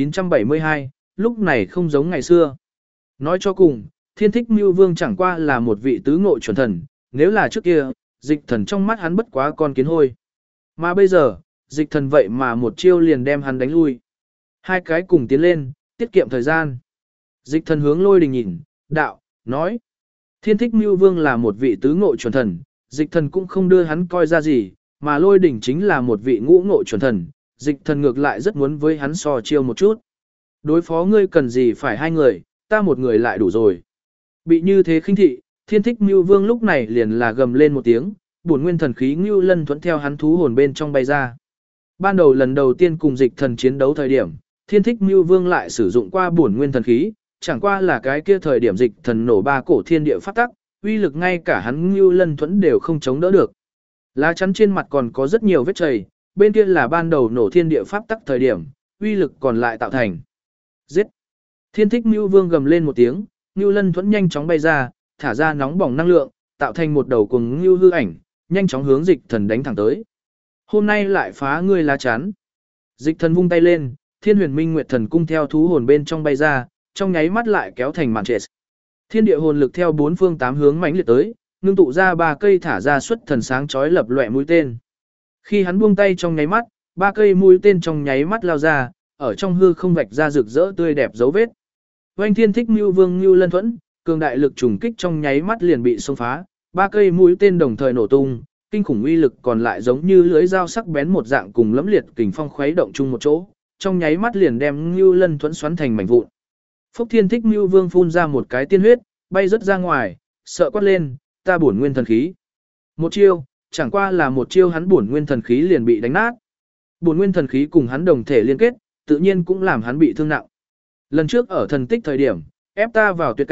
1972, lúc này không giống ngày xưa. Nói cho cùng, Thiên Thích Mưu Vương chẳng qua là một vị tứ ngộ chuẩn thần, nếu là trước kia, Dịch Thần trong mắt hắn bất quá con kiến hôi. Mà bây giờ, Dịch Thần vậy mà một chiêu liền đem hắn đánh lui. Hai cái cùng tiến lên, tiết kiệm thời gian. Dịch Thần hướng Lôi Đình nhìn, đạo, nói. Thiên Thích Mưu Vương là một vị tứ ngộ chuẩn thần, Dịch Thần cũng không đưa hắn coi ra gì, mà Lôi Đình chính là một vị ngũ ngộ chuẩn thần, Dịch Thần ngược lại rất muốn với hắn so chiêu một chút. Đối phó ngươi cần gì phải hai người, ta một người lại đủ rồi. Bị như thế khinh thị, Thiên Thích Mưu Vương lúc này liền là gầm lên một tiếng, bổn nguyên thần khí Ngưu Lân thuẫn theo hắn thú hồn bên trong bay ra. Ban đầu lần đầu tiên cùng Dịch Thần chiến đấu thời điểm, Thiên Thích Mưu Vương lại sử dụng qua bổn nguyên thần khí, chẳng qua là cái kia thời điểm Dịch Thần nổ ba cổ thiên địa pháp tắc, uy lực ngay cả hắn Ngưu Lân thuẫn đều không chống đỡ được. Lá chắn trên mặt còn có rất nhiều vết chày, bên kia là ban đầu nổ thiên địa pháp tắc thời điểm, uy lực còn lại tạo thành. Giết! Thiên Thích Mưu Vương gầm lên một tiếng, Ngưu Lân thuẫn nhanh chóng bay ra, thả ra nóng bỏng năng lượng, tạo thành một đầu cuồng ngưu hư ảnh, nhanh chóng hướng Dịch Thần đánh thẳng tới. Hôm nay lại phá ngươi lá chắn. Dịch Thần vung tay lên, Thiên Huyền Minh Nguyệt Thần cung theo thú hồn bên trong bay ra, trong nháy mắt lại kéo thành màn trệt. Thiên địa hồn lực theo bốn phương tám hướng mãnh liệt tới, ngưng tụ ra ba cây thả ra xuất thần sáng chói lập loè mũi tên. Khi hắn buông tay trong nháy mắt, ba cây mũi tên trong nháy mắt lao ra, ở trong hư không vạch ra rực rỡ tươi đẹp dấu vết. Oanh Thiên Thích Mưu Vương Ngưu Lân thuẫn, cường đại lực trùng kích trong nháy mắt liền bị xông phá, ba cây mũi tên đồng thời nổ tung, kinh khủng uy lực còn lại giống như lưỡi dao sắc bén một dạng cùng lẫm liệt kình phong khuấy động chung một chỗ, trong nháy mắt liền đem Ngưu Lân thuẫn xoắn thành mảnh vụn. Phúc Thiên Thích Mưu Vương phun ra một cái tiên huyết, bay rất ra ngoài, sợ quát lên, ta bổn nguyên thần khí. Một chiêu, chẳng qua là một chiêu hắn bổn nguyên thần khí liền bị đánh nát. Bổn nguyên thần khí cùng hắn đồng thể liên kết, tự nhiên cũng làm hắn bị thương nặng. Lần trước ở thần tích thời điểm, ép ta vào tuyệt cảnh,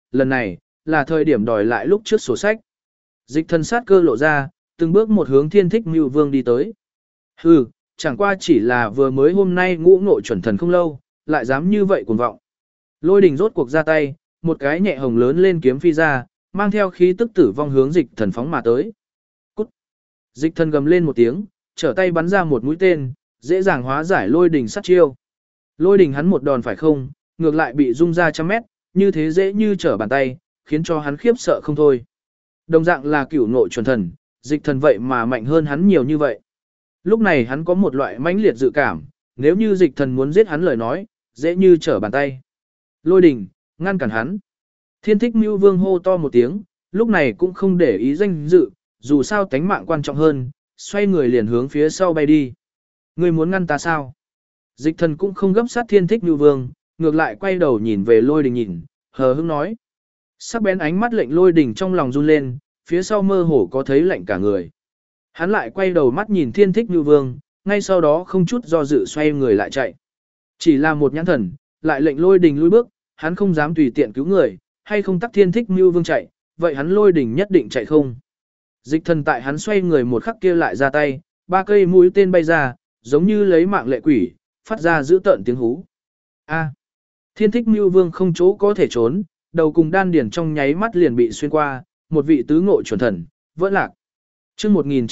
lần này, là thời điểm đòi lại lúc trước sổ sách. Dịch thần sát cơ lộ ra, từng bước một hướng Thiên Thích Mưu Vương đi tới. Hừ, chẳng qua chỉ là vừa mới hôm nay ngũ ngộ chuẩn thần không lâu, lại dám như vậy cuồng vọng. Lôi đình rốt cuộc ra tay, một cái nhẹ hồng lớn lên kiếm phi ra, mang theo khí tức tử vong hướng dịch thần phóng mà tới. Cút! Dịch thần gầm lên một tiếng, trở tay bắn ra một mũi tên, dễ dàng hóa giải lôi đình sát chiêu. Lôi đình hắn một đòn phải không, ngược lại bị rung ra trăm mét, như thế dễ như trở bàn tay, khiến cho hắn khiếp sợ không thôi. Đồng dạng là cửu ngộ chuẩn thần, dịch thần vậy mà mạnh hơn hắn nhiều như vậy. Lúc này hắn có một loại mãnh liệt dự cảm, nếu như dịch thần muốn giết hắn lời nói, dễ như trở bàn tay. Lôi đình, ngăn cản hắn. Thiên Thích Mưu Vương hô to một tiếng, lúc này cũng không để ý danh dự, dù sao tánh mạng quan trọng hơn, xoay người liền hướng phía sau bay đi. Ngươi muốn ngăn ta sao? Dịch thần cũng không gấp sát Thiên Thích Mưu Vương, ngược lại quay đầu nhìn về lôi đình nhìn, hờ hững nói. Sắc bén ánh mắt lệnh lôi đình trong lòng run lên, phía sau mơ hồ có thấy lạnh cả người. Hắn lại quay đầu mắt nhìn Thiên Thích Mưu Vương, ngay sau đó không chút do dự xoay người lại chạy. Chỉ là một nhãn thần, lại lệnh lôi đình lùi bước, hắn không dám tùy tiện cứu người, hay không tắc Thiên Thích Mưu Vương chạy, vậy hắn lôi đình nhất định chạy không. Dịch thần tại hắn xoay người một khắc kia lại ra tay, 3 cây mũi tên bay ra, giống như lấy mạng lệ quỷ, phát ra dữ tợn tiếng hú. A! Thiên Thích Mưu Vương không chỗ có thể trốn, đầu cùng đan điển trong nháy mắt liền bị xuyên qua, một vị tứ ngộ chuẩn thần, vỡ lạc. Chương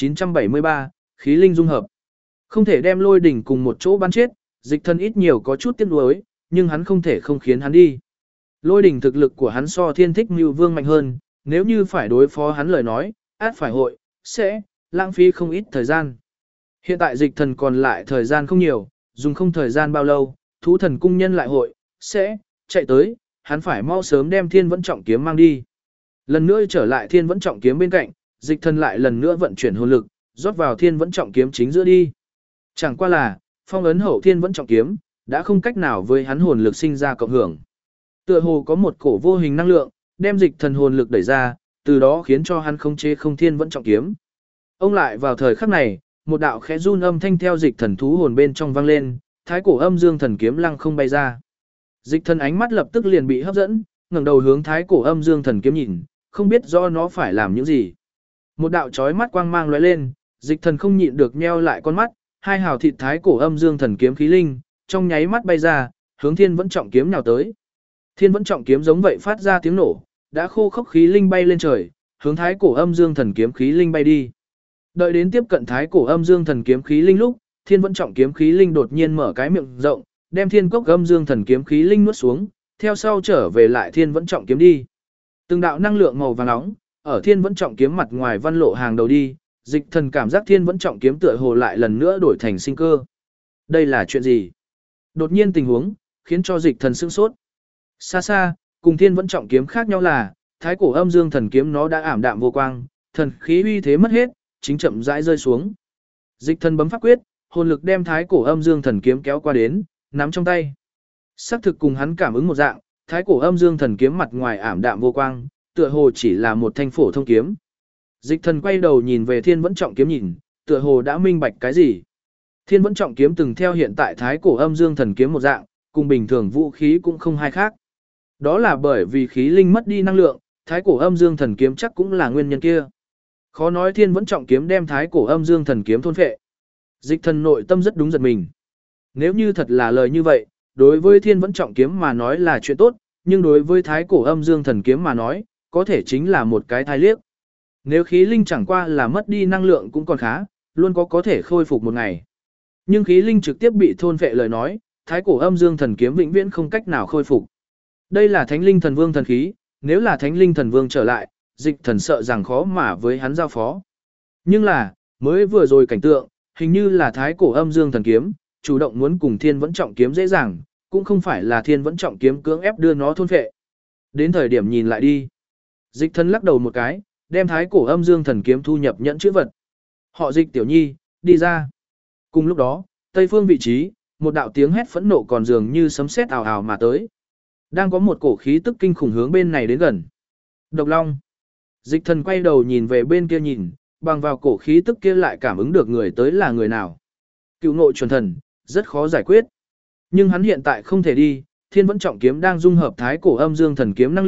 1973, khí linh dung hợp. Không thể đem lôi đỉnh cùng một chỗ bắn chết, dịch thần ít nhiều có chút tiếc nuối, nhưng hắn không thể không khiến hắn đi. Lôi đỉnh thực lực của hắn so Thiên Thích Mưu Vương mạnh hơn, nếu như phải đối phó hắn lời nói, át phải hội, sẽ, lãng phí không ít thời gian. Hiện tại dịch thần còn lại thời gian không nhiều, dùng không thời gian bao lâu, thú thần cung nhân lại hội, sẽ, chạy tới, hắn phải mau sớm đem Thiên Vẫn Trọng Kiếm mang đi. Lần nữa trở lại Thiên Vẫn Trọng Kiếm bên cạnh, dịch thần lại lần nữa vận chuyển hồn lực, rót vào Thiên Vẫn Trọng Kiếm chính giữa đi. Chẳng qua là, phong ấn hậu Thiên Vẫn Trọng Kiếm, đã không cách nào với hắn hồn lực sinh ra cộng hưởng. Tựa hồ có một cổ vô hình năng lượng, đem dịch thần hồn lực đẩy ra, từ đó khiến cho hắn khống chế không Thiên Vẫn Trọng Kiếm. Ông lại vào thời khắc này, một đạo khẽ run âm thanh theo dịch thần thú hồn bên trong vang lên, thái cổ âm dương thần kiếm lăng không bay ra. Dịch thần ánh mắt lập tức liền bị hấp dẫn, ngẩng đầu hướng thái cổ âm dương thần kiếm nhìn, không biết do nó phải làm những gì. Một đạo chói mắt quang mang lóe lên, dịch thần không nhịn được nheo lại con mắt, hai hào thịt thái cổ âm dương thần kiếm khí linh, trong nháy mắt bay ra, hướng Thiên Vẫn Trọng Kiếm nhào tới. Thiên Vẫn Trọng Kiếm giống vậy phát ra tiếng nổ, đã khô khốc khí linh bay lên trời, hướng thái cổ âm dương thần kiếm khí linh bay đi. Đợi đến tiếp cận thái cổ âm dương thần kiếm khí linh lúc, Thiên Vẫn Trọng Kiếm khí linh đột nhiên mở cái miệng rộng, đem thiên cốc âm dương thần kiếm khí linh nuốt xuống, theo sau trở về lại Thiên Vẫn Trọng Kiếm đi. Từng đạo năng lượng màu vàng nóng ở Thiên Vẫn Trọng Kiếm mặt ngoài văn lộ hàng đầu đi, dịch thần cảm giác Thiên Vẫn Trọng Kiếm tựa hồ lại lần nữa đổi thành sinh cơ. Đây là chuyện gì? Đột nhiên tình huống khiến cho dịch thần sửng sốt. Xa xa, cùng Thiên Vẫn Trọng Kiếm khác nhau là, thái cổ âm dương thần kiếm nó đã ảm đạm vô quang, thần khí uy thế mất hết, chính chậm rãi rơi xuống. Dịch thần bấm pháp quyết, hồn lực đem thái cổ âm dương thần kiếm kéo qua đến, nắm trong tay. Sắc thực cùng hắn cảm ứng một dạng, thái cổ âm dương thần kiếm mặt ngoài ảm đạm vô quang, tựa hồ chỉ là một thanh phổ thông kiếm. Dịch thần quay đầu nhìn về Thiên Vẫn Trọng Kiếm nhìn, tựa hồ đã minh bạch cái gì. Thiên Vẫn Trọng Kiếm từng theo hiện tại thái cổ âm dương thần kiếm một dạng, cùng bình thường vũ khí cũng không hai khác. Đó là bởi vì khí linh mất đi năng lượng, thái cổ âm dương thần kiếm chắc cũng là nguyên nhân kia. Khó nói Thiên Vẫn Trọng Kiếm đem thái cổ âm dương thần kiếm thôn phệ. Dịch thần nội tâm rất đúng giật mình. Nếu như thật là lời như vậy, đối với Thiên Vẫn Trọng Kiếm mà nói là chuyện tốt, nhưng đối với thái cổ âm dương thần kiếm mà nói, có thể chính là một cái thai liếc. Nếu khí linh chẳng qua là mất đi năng lượng cũng còn khá, luôn có thể khôi phục một ngày. Nhưng khí linh trực tiếp bị thôn phệ lời nói, thái cổ âm dương thần kiếm vĩnh viễn không cách nào khôi phục. Đây là thánh linh thần vương thần khí, nếu là thánh linh thần vương trở lại, dịch thần sợ rằng khó mà với hắn giao phó. Nhưng là, mới vừa rồi cảnh tượng, hình như là thái cổ âm dương thần kiếm, chủ động muốn cùng Thiên Vẫn Trọng Kiếm dễ dàng, cũng không phải là Thiên Vẫn Trọng Kiếm cưỡng ép đưa nó thôn phệ. Đến thời điểm nhìn lại đi. Dịch thần lắc đầu một cái, đem thái cổ âm dương thần kiếm thu nhập nhẫn chữ vật. Họ Dịch tiểu nhi, đi ra. Cùng lúc đó, tây phương vị trí, một đạo tiếng hét phẫn nộ còn dường như sấm sét ào ào mà tới. Đang có một cổ khí tức kinh khủng hướng bên này đến gần. Độc Long. Dịch thần quay đầu nhìn về bên kia nhìn, bằng vào cổ khí tức kia lại cảm ứng được người tới là người nào. Cựu ngộ chuẩn thần, rất khó giải quyết. Nhưng hắn hiện tại không thể đi, Thiên Vẫn Trọng Kiếm đang dung hợp thái cổ âm dương thần kiếm năng lượng,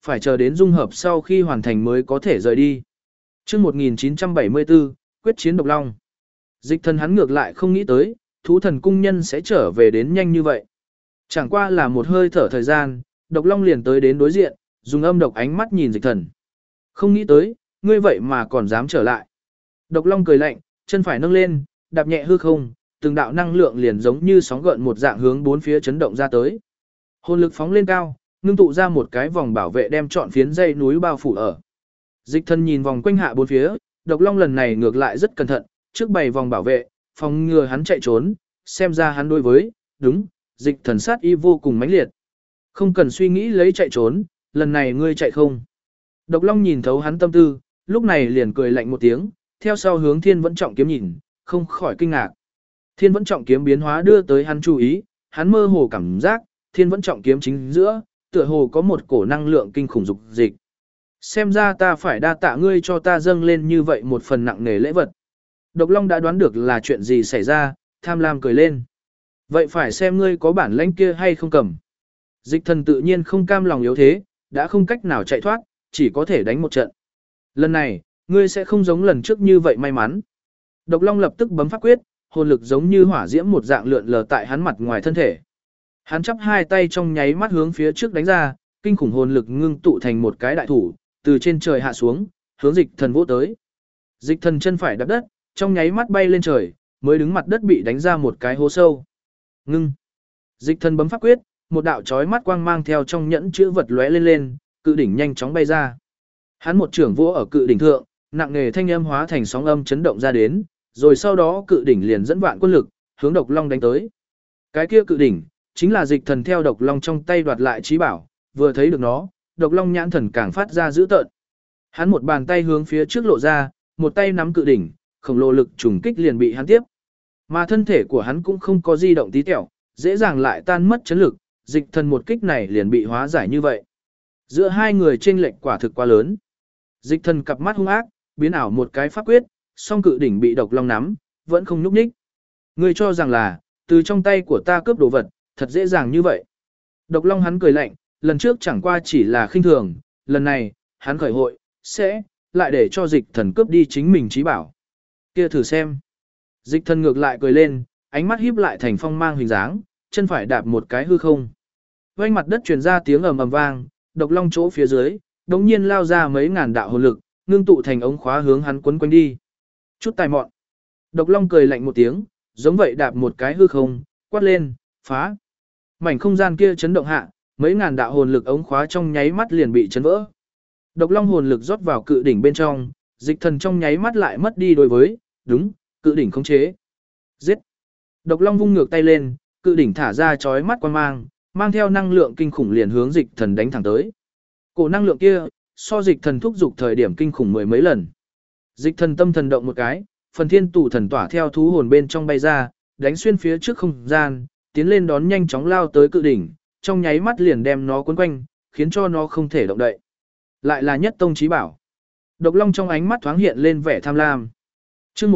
phải chờ đến dung hợp sau khi hoàn thành mới có thể rời đi. Chương 1974, quyết chiến độc long. Dịch thần hắn ngược lại không nghĩ tới, thú thần cung nhân sẽ trở về đến nhanh như vậy. Chẳng qua là một hơi thở thời gian, độc long liền tới đến đối diện, dùng âm độc ánh mắt nhìn dịch thần. Không nghĩ tới, ngươi vậy mà còn dám trở lại. Độc long cười lạnh, chân phải nâng lên, đạp nhẹ hư không, từng đạo năng lượng liền giống như sóng gợn một dạng hướng bốn phía chấn động ra tới. Hồn lực phóng lên cao, ngưng tụ ra một cái vòng bảo vệ đem trọn phiến dãy núi bao phủ ở. Dịch thần nhìn vòng quanh hạ bốn phía, độc long lần này ngược lại rất cẩn thận, trước bày vòng bảo vệ, phòng ngừa hắn chạy trốn, xem ra hắn đối với, đúng, dịch thần sát y vô cùng mãnh liệt. Không cần suy nghĩ lấy chạy trốn, lần này ngươi chạy không. Độc long nhìn thấu hắn tâm tư, lúc này liền cười lạnh một tiếng, theo sau hướng thiên vẫn trọng kiếm nhìn, không khỏi kinh ngạc. Thiên vẫn trọng kiếm biến hóa đưa tới hắn chú ý, hắn mơ hồ cảm giác, thiên vẫn trọng kiếm chính giữa, tựa hồ có một cổ năng lượng kinh khủng dục dịch. Xem ra ta phải đa tạ ngươi cho ta dâng lên như vậy một phần nặng nề lễ vật. Độc long đã đoán được là chuyện gì xảy ra, tham lam cười lên. Vậy phải xem ngươi có bản lãnh kia hay không cầm. Dịch thần tự nhiên không cam lòng yếu thế, đã không cách nào chạy thoát, chỉ có thể đánh một trận. Lần này, ngươi sẽ không giống lần trước như vậy may mắn. Độc long lập tức bấm pháp quyết, hồn lực giống như hỏa diễm một dạng lượn lờ tại hắn mặt ngoài thân thể. Hắn chắp hai tay trong nháy mắt hướng phía trước đánh ra, kinh khủng hồn lực ngưng tụ thành một cái đại thủ, từ trên trời hạ xuống, hướng dịch thần vỗ tới. Dịch thần chân phải đạp đất, trong nháy mắt bay lên trời, mới đứng mặt đất bị đánh ra một cái hố sâu. Ngưng. Dịch thần bấm pháp quyết, một đạo chói mắt quang mang theo trong nhẫn chữ vật lóe lên lên, cự đỉnh nhanh chóng bay ra. Hắn một trưởng vỗ ở cự đỉnh thượng, nặng nề thanh âm hóa thành sóng âm chấn động ra đến, rồi sau đó cự đỉnh liền dẫn vạn quân lực, hướng độc long đánh tới. Cái kia cự đỉnh, chính là dịch thần theo độc long trong tay đoạt lại trí bảo, vừa thấy được nó, độc long nhãn thần càng phát ra dữ tợn. Hắn một bàn tay hướng phía trước lộ ra, một tay nắm cự đỉnh, khổng lồ lực trùng kích liền bị hắn tiếp. Mà thân thể của hắn cũng không có di động tí tẹo, dễ dàng lại tan mất chấn lực, dịch thần một kích này liền bị hóa giải như vậy. Giữa hai người chênh lệch quả thực quá lớn. Dịch thần cặp mắt hung ác, biến ảo một cái pháp quyết, song cự đỉnh bị độc long nắm, vẫn không nhúc nhích. Ngươi cho rằng là, từ trong tay của ta cướp đồ vật, thật dễ dàng như vậy. Độc long hắn cười lạnh, lần trước chẳng qua chỉ là khinh thường, lần này, hắn khởi hội, sẽ, lại để cho dịch thần cướp đi chính mình trí bảo. Kia thử xem. Dịch thần ngược lại cười lên, ánh mắt híp lại thành phong mang hình dáng, chân phải đạp một cái hư không. Vành mặt đất truyền ra tiếng ầm ầm vang, độc long chỗ phía dưới, đống nhiên lao ra mấy ngàn đạo hồn lực, ngưng tụ thành ống khóa hướng hắn quấn quanh đi. Chút tài mọn. Độc long cười lạnh một tiếng, giống vậy đạp một cái hư không, quát lên, phá. Mảnh không gian kia chấn động hạ, mấy ngàn đạo hồn lực ống khóa trong nháy mắt liền bị chấn vỡ. Độc long hồn lực rót vào cự đỉnh bên trong, dịch thần trong nháy mắt lại mất đi đối với, đúng, cự đỉnh khống chế. Giết. Độc long vung ngược tay lên, cự đỉnh thả ra chói mắt quang mang, mang theo năng lượng kinh khủng liền hướng dịch thần đánh thẳng tới. Cổ năng lượng kia, so dịch thần thúc dục thời điểm kinh khủng mười mấy lần. Dịch thần tâm thần động một cái, phần thiên tụ thần tỏa theo thú hồn bên trong bay ra, đánh xuyên phía trước không gian, tiến lên đón nhanh chóng lao tới cự đỉnh, trong nháy mắt liền đem nó cuốn quanh, khiến cho nó không thể động đậy. Lại là nhất tông chí bảo. Độc long trong ánh mắt thoáng hiện lên vẻ tham lam. Chương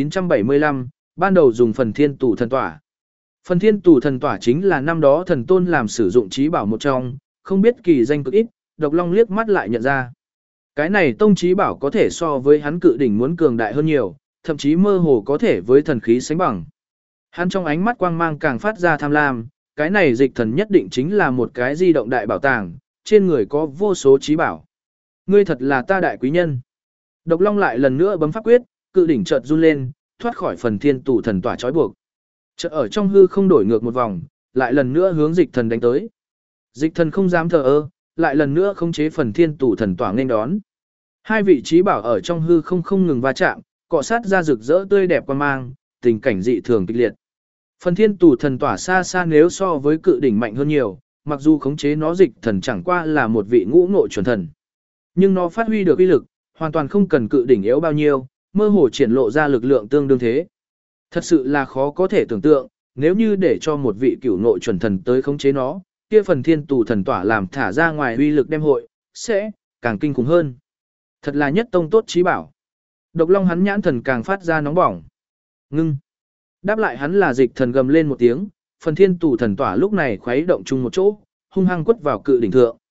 1975, ban đầu dùng phần thiên tụ thần tỏa. Phần thiên tụ thần tỏa chính là năm đó thần tôn làm sử dụng chí bảo một trong, không biết kỳ danh cực ít, độc long liếc mắt lại nhận ra. Cái này tông chí bảo có thể so với hắn cự đỉnh muốn cường đại hơn nhiều, thậm chí mơ hồ có thể với thần khí sánh bằng. Hắn trong ánh mắt quang mang càng phát ra tham lam, cái này dịch thần nhất định chính là một cái di động đại bảo tàng, trên người có vô số chí bảo. Ngươi thật là ta đại quý nhân. Độc long lại lần nữa bấm pháp quyết, cự đỉnh chợt run lên, thoát khỏi phần thiên tụ thần tỏa trói buộc. Chợt ở trong hư không đổi ngược một vòng, lại lần nữa hướng dịch thần đánh tới. Dịch thần không dám thờ ơ, lại lần nữa khống chế phần thiên tụ thần tỏa nên đón. Hai vị chí bảo ở trong hư không ngừng va chạm, cọ sát ra rực rỡ tươi đẹp quan mang, tình cảnh dị thường kịch liệt. Phần thiên tụ thần tỏa xa xa nếu so với cự đỉnh mạnh hơn nhiều, mặc dù khống chế nó dịch thần chẳng qua là một vị ngũ ngộ chuẩn thần. Nhưng nó phát huy được uy lực, hoàn toàn không cần cự đỉnh yếu bao nhiêu, mơ hồ triển lộ ra lực lượng tương đương thế. Thật sự là khó có thể tưởng tượng, nếu như để cho một vị cửu ngộ chuẩn thần tới khống chế nó, kia phần thiên tụ thần tỏa làm thả ra ngoài uy lực đem hội, sẽ càng kinh khủng hơn. Thật là nhất tông tốt chí bảo. Độc long hắn nhãn thần càng phát ra nóng bỏng. Ngưng. Đáp lại hắn là dịch thần gầm lên một tiếng, phần thiên tụ thần tỏa lúc này khuấy động chung một chỗ, hung hăng quất vào cự đỉnh thượng.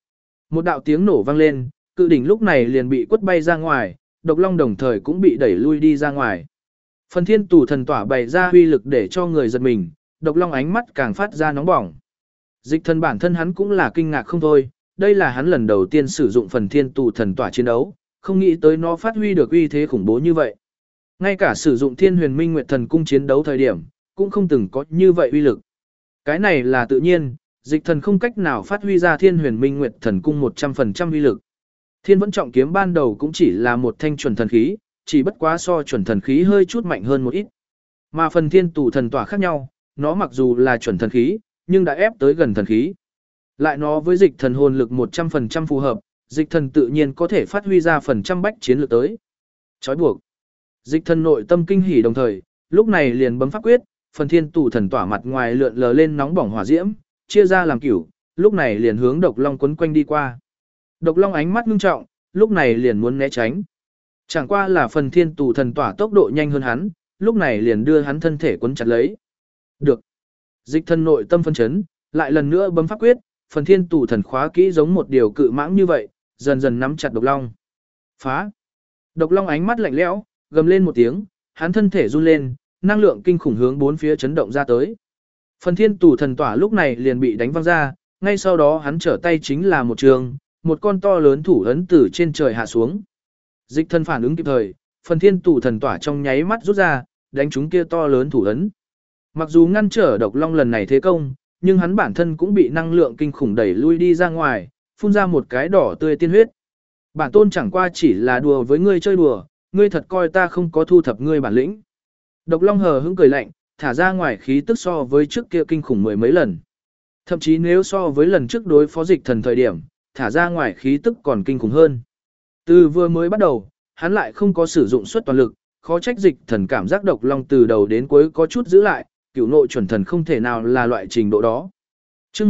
Một đạo tiếng nổ vang lên, cự đỉnh lúc này liền bị quất bay ra ngoài, độc long đồng thời cũng bị đẩy lui đi ra ngoài. Phần thiên tù thần tỏa bày ra huy lực để cho người giật mình, độc long ánh mắt càng phát ra nóng bỏng. Dịch thần bản thân hắn cũng là kinh ngạc không thôi, đây là hắn lần đầu tiên sử dụng phần thiên tù thần tỏa chiến đấu, không nghĩ tới nó phát huy được uy thế khủng bố như vậy. Ngay cả sử dụng thiên huyền minh nguyệt thần cung chiến đấu thời điểm, cũng không từng có như vậy uy lực. Cái này là tự nhiên, dịch thần không cách nào phát huy ra thiên huyền minh nguyệt thần cung 100% uy lực. Thiên vẫn trọng kiếm ban đầu cũng chỉ là một thanh chuẩn thần khí, chỉ bất quá so chuẩn thần khí hơi chút mạnh hơn một ít. Mà phần thiên tù thần tỏa khác nhau, nó mặc dù là chuẩn thần khí, nhưng đã ép tới gần thần khí. Lại nó với dịch thần hồn lực 100% phù hợp, dịch thần tự nhiên có thể phát huy ra phần trăm bách chiến lược tới. Chói buộc. Dịch thần nội tâm kinh hỉ đồng thời, lúc này liền bấm pháp quyết, phần thiên tù thần tỏa mặt ngoài lượn lờ lên nóng bỏng hỏa diễm, chia ra làm cửu, lúc này liền hướng độc long quấn quanh đi qua. Độc long ánh mắt ngưng trọng, lúc này liền muốn né tránh. Chẳng qua là phần thiên tù thần tỏa tốc độ nhanh hơn hắn, lúc này liền đưa hắn thân thể quấn chặt lấy. Được. Dịch thần nội tâm phân chấn, lại lần nữa bấm pháp quyết, phần thiên tù thần khóa kỹ giống một điều cự mãng như vậy, dần dần nắm chặt độc long. Phá. Độc long ánh mắt lạnh lẽo, gầm lên một tiếng, hắn thân thể run lên, năng lượng kinh khủng hướng bốn phía chấn động ra tới. Phần thiên tù thần tỏa lúc này liền bị đánh văng ra, ngay sau đó hắn trở tay chính là một trường, một con to lớn thủ ấn từ trên trời hạ xuống. Dịch thần phản ứng kịp thời, phần thiên tù thần tỏa trong nháy mắt rút ra, đánh trúng kia to lớn thủ ấn. Mặc dù ngăn trở độc long lần này thế công, nhưng hắn bản thân cũng bị năng lượng kinh khủng đẩy lui đi ra ngoài, phun ra một cái đỏ tươi tiên huyết. Bản tôn chẳng qua chỉ là đùa với ngươi chơi đùa, ngươi thật coi ta không có thu thập ngươi bản lĩnh. Độc long hờ hững cười lạnh, thả ra ngoài khí tức so với trước kia kinh khủng mười mấy lần. Thậm chí nếu so với lần trước đối phó dịch thần thời điểm, thả ra ngoài khí tức còn kinh khủng hơn. Từ vừa mới bắt đầu, hắn lại không có sử dụng suất toàn lực, khó trách dịch thần cảm giác độc long từ đầu đến cuối có chút giữ lại, cửu nội chuẩn thần không thể nào là loại trình độ đó. Chương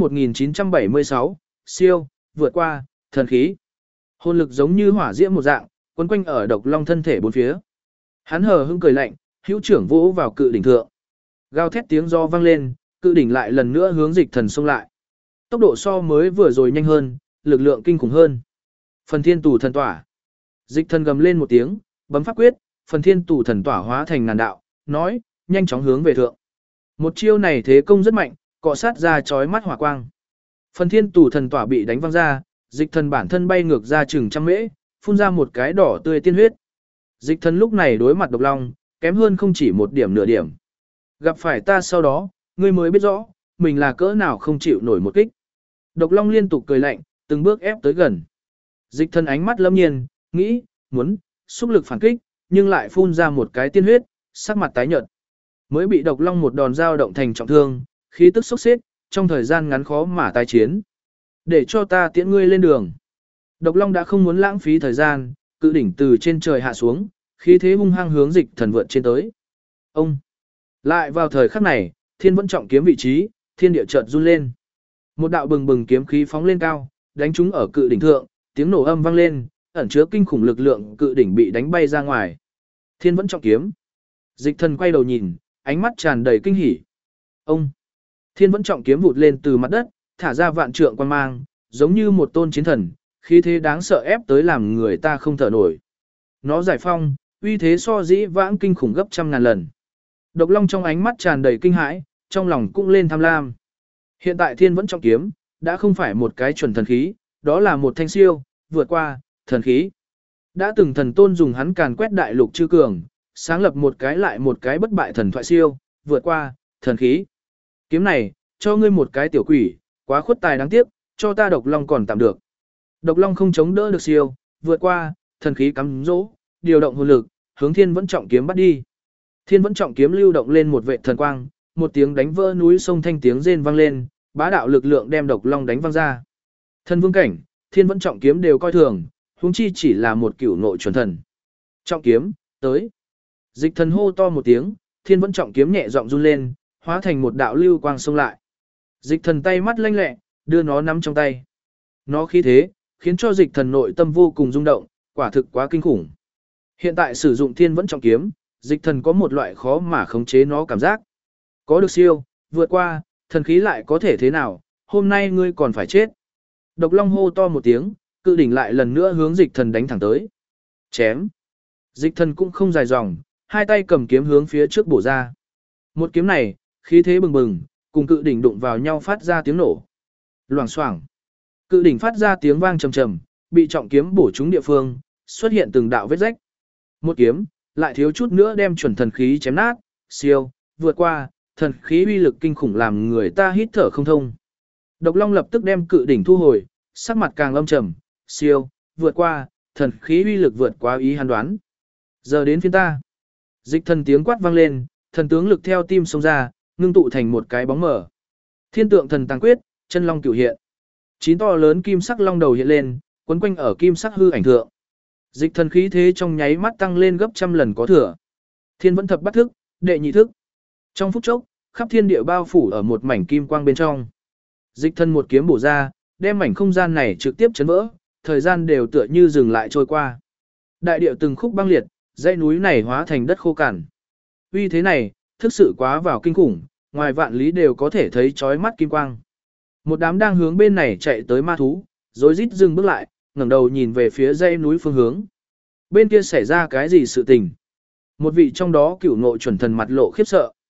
1976, siêu, vượt qua, thần khí. Hồn lực giống như hỏa diễm một dạng, quấn quanh ở độc long thân thể bốn phía. Hắn hờ hững cười lạnh, hữu trưởng vỗ vào cự đỉnh thượng. Gào thét tiếng do vang lên, cự đỉnh lại lần nữa hướng dịch thần xông lại. Tốc độ so mới vừa rồi nhanh hơn, lực lượng kinh khủng hơn. Phần thiên tù thần tỏa. Dịch thần gầm lên một tiếng, bấm pháp quyết, phần thiên tù thần tỏa hóa thành ngàn đạo, nói, nhanh chóng hướng về thượng. Một chiêu này thế công rất mạnh, cọ sát ra chói mắt hỏa quang. Phần thiên tù thần tỏa bị đánh văng ra, dịch thần bản thân bay ngược ra chừng trăm mễ, phun ra một cái đỏ tươi tiên huyết. Dịch thần lúc này đối mặt độc long, kém hơn không chỉ một điểm nửa điểm. Gặp phải ta sau đó, ngươi mới biết rõ, mình là cỡ nào không chịu nổi một kích. Độc long liên tục cười lạnh, từng bước ép tới gần. Dịch thần ánh mắt lâm nhiên, nghĩ, muốn, xúc lực phản kích, nhưng lại phun ra một cái tiên huyết, sắc mặt tái nhợt. Mới bị độc long một đòn dao động thành trọng thương, khí tức sốc xếp, trong thời gian ngắn khó mà tái chiến. Để cho ta tiễn ngươi lên đường. Độc long đã không muốn lãng phí thời gian, cự đỉnh từ trên trời hạ xuống, khí thế hung hăng hướng dịch thần vượt trên tới. Ông! Lại vào thời khắc này, thiên vẫn trọng kiếm vị trí, thiên địa chợt run lên. Một đạo bừng bừng kiếm khí phóng lên cao, đánh trúng ở cự đỉnh thượng, tiếng nổ âm vang lên, ẩn chứa kinh khủng lực lượng cự đỉnh bị đánh bay ra ngoài. Thiên vẫn trọng kiếm. Dịch thần quay đầu nhìn, ánh mắt tràn đầy kinh hỉ. Ông! Thiên vẫn trọng kiếm vụt lên từ mặt đất, thả ra vạn trượng quan mang, giống như một tôn chiến thần, khí thế đáng sợ ép tới làm người ta không thở nổi. Nó giải phong, uy thế so dĩ vãng kinh khủng gấp trăm ngàn lần. Độc long trong ánh mắt tràn đầy kinh hãi, trong lòng cũng lên tham lam. Hiện tại thiên vẫn trọng kiếm, đã không phải một cái chuẩn thần khí, đó là một thanh siêu, vượt qua, thần khí. Đã từng thần tôn dùng hắn càn quét đại lục chư cường, sáng lập một cái lại một cái bất bại thần thoại siêu, vượt qua, thần khí. Kiếm này, cho ngươi một cái tiểu quỷ, quá khuất tài đáng tiếc, cho ta độc long còn tạm được. Độc long không chống đỡ được siêu, vượt qua, thần khí cắm dỗ, điều động hồn lực, hướng thiên vẫn trọng kiếm bắt đi. Thiên vẫn trọng kiếm lưu động lên một vệ thần quang, một tiếng đánh vỡ núi sông thanh tiếng rên vang lên, bá đạo lực lượng đem độc long đánh văng ra. Thần vương cảnh, thiên vẫn trọng kiếm đều coi thường, huống chi chỉ là một cửu nội chuẩn thần. Trọng kiếm, tới. Dịch thần hô to một tiếng, thiên vẫn trọng kiếm nhẹ giọng run lên, hóa thành một đạo lưu quang xông lại. Dịch thần tay mắt lanh lẹ, đưa nó nắm trong tay. Nó khí thế, khiến cho dịch thần nội tâm vô cùng rung động, quả thực quá kinh khủng. Hiện tại sử dụng thiên vẫn trọng kiếm, dịch thần có một loại khó mà khống chế nó cảm giác. Có được siêu, vượt qua, thần khí lại có thể thế nào, hôm nay ngươi còn phải chết. Độc long hô to một tiếng, cự đỉnh lại lần nữa hướng dịch thần đánh thẳng tới. Chém. Dịch thần cũng không dài dòng, hai tay cầm kiếm hướng phía trước bổ ra. Một kiếm này, khí thế bừng bừng, cùng cự đỉnh đụng vào nhau phát ra tiếng nổ. Loảng xoảng. Cự đỉnh phát ra tiếng vang trầm trầm, bị trọng kiếm bổ trúng địa phương, xuất hiện từng đạo vết rách. Một kiếm, lại thiếu chút nữa đem chuẩn thần khí chém nát, siêu, vượt qua, thần khí uy lực kinh khủng làm người ta hít thở không thông. Độc Long lập tức đem cự đỉnh thu hồi, sắc mặt càng âm trầm, siêu, vượt qua, thần khí uy lực vượt quá ý hắn đoán. Giờ đến phiên ta. Dịch thần tiếng quát vang lên, thần tướng lực theo tim xông ra, ngưng tụ thành một cái bóng mờ. Thiên tượng thần tàng quyết, chân long cửu hiện. 9 to lớn kim sắc long đầu hiện lên, quấn quanh ở kim sắc hư ảnh thượng. Dịch thần khí thế trong nháy mắt tăng lên gấp trăm lần có thừa. Thiên vẫn thập bắt thức, đệ nhị thức. Trong phút chốc, khắp thiên địa bao phủ ở một mảnh kim quang bên trong. Dịch thần một kiếm bổ ra, đem mảnh không gian này trực tiếp chấn vỡ, thời gian đều tựa như dừng lại trôi qua. Đại địa từng khúc băng liệt, dãy núi này hóa thành đất khô cằn. Uy thế này, thực sự quá vào kinh khủng, ngoài vạn lý đều có thể thấy chói mắt kim quang. Một đám đang hướng bên này chạy tới ma thú, rối rít dừng bước lại, ngẩng đầu nhìn về phía dãy núi phương hướng. Bên kia xảy ra cái gì sự tình? Một vị trong đó cửu ngộ chuẩn thần mặt lộ khiếp sợ.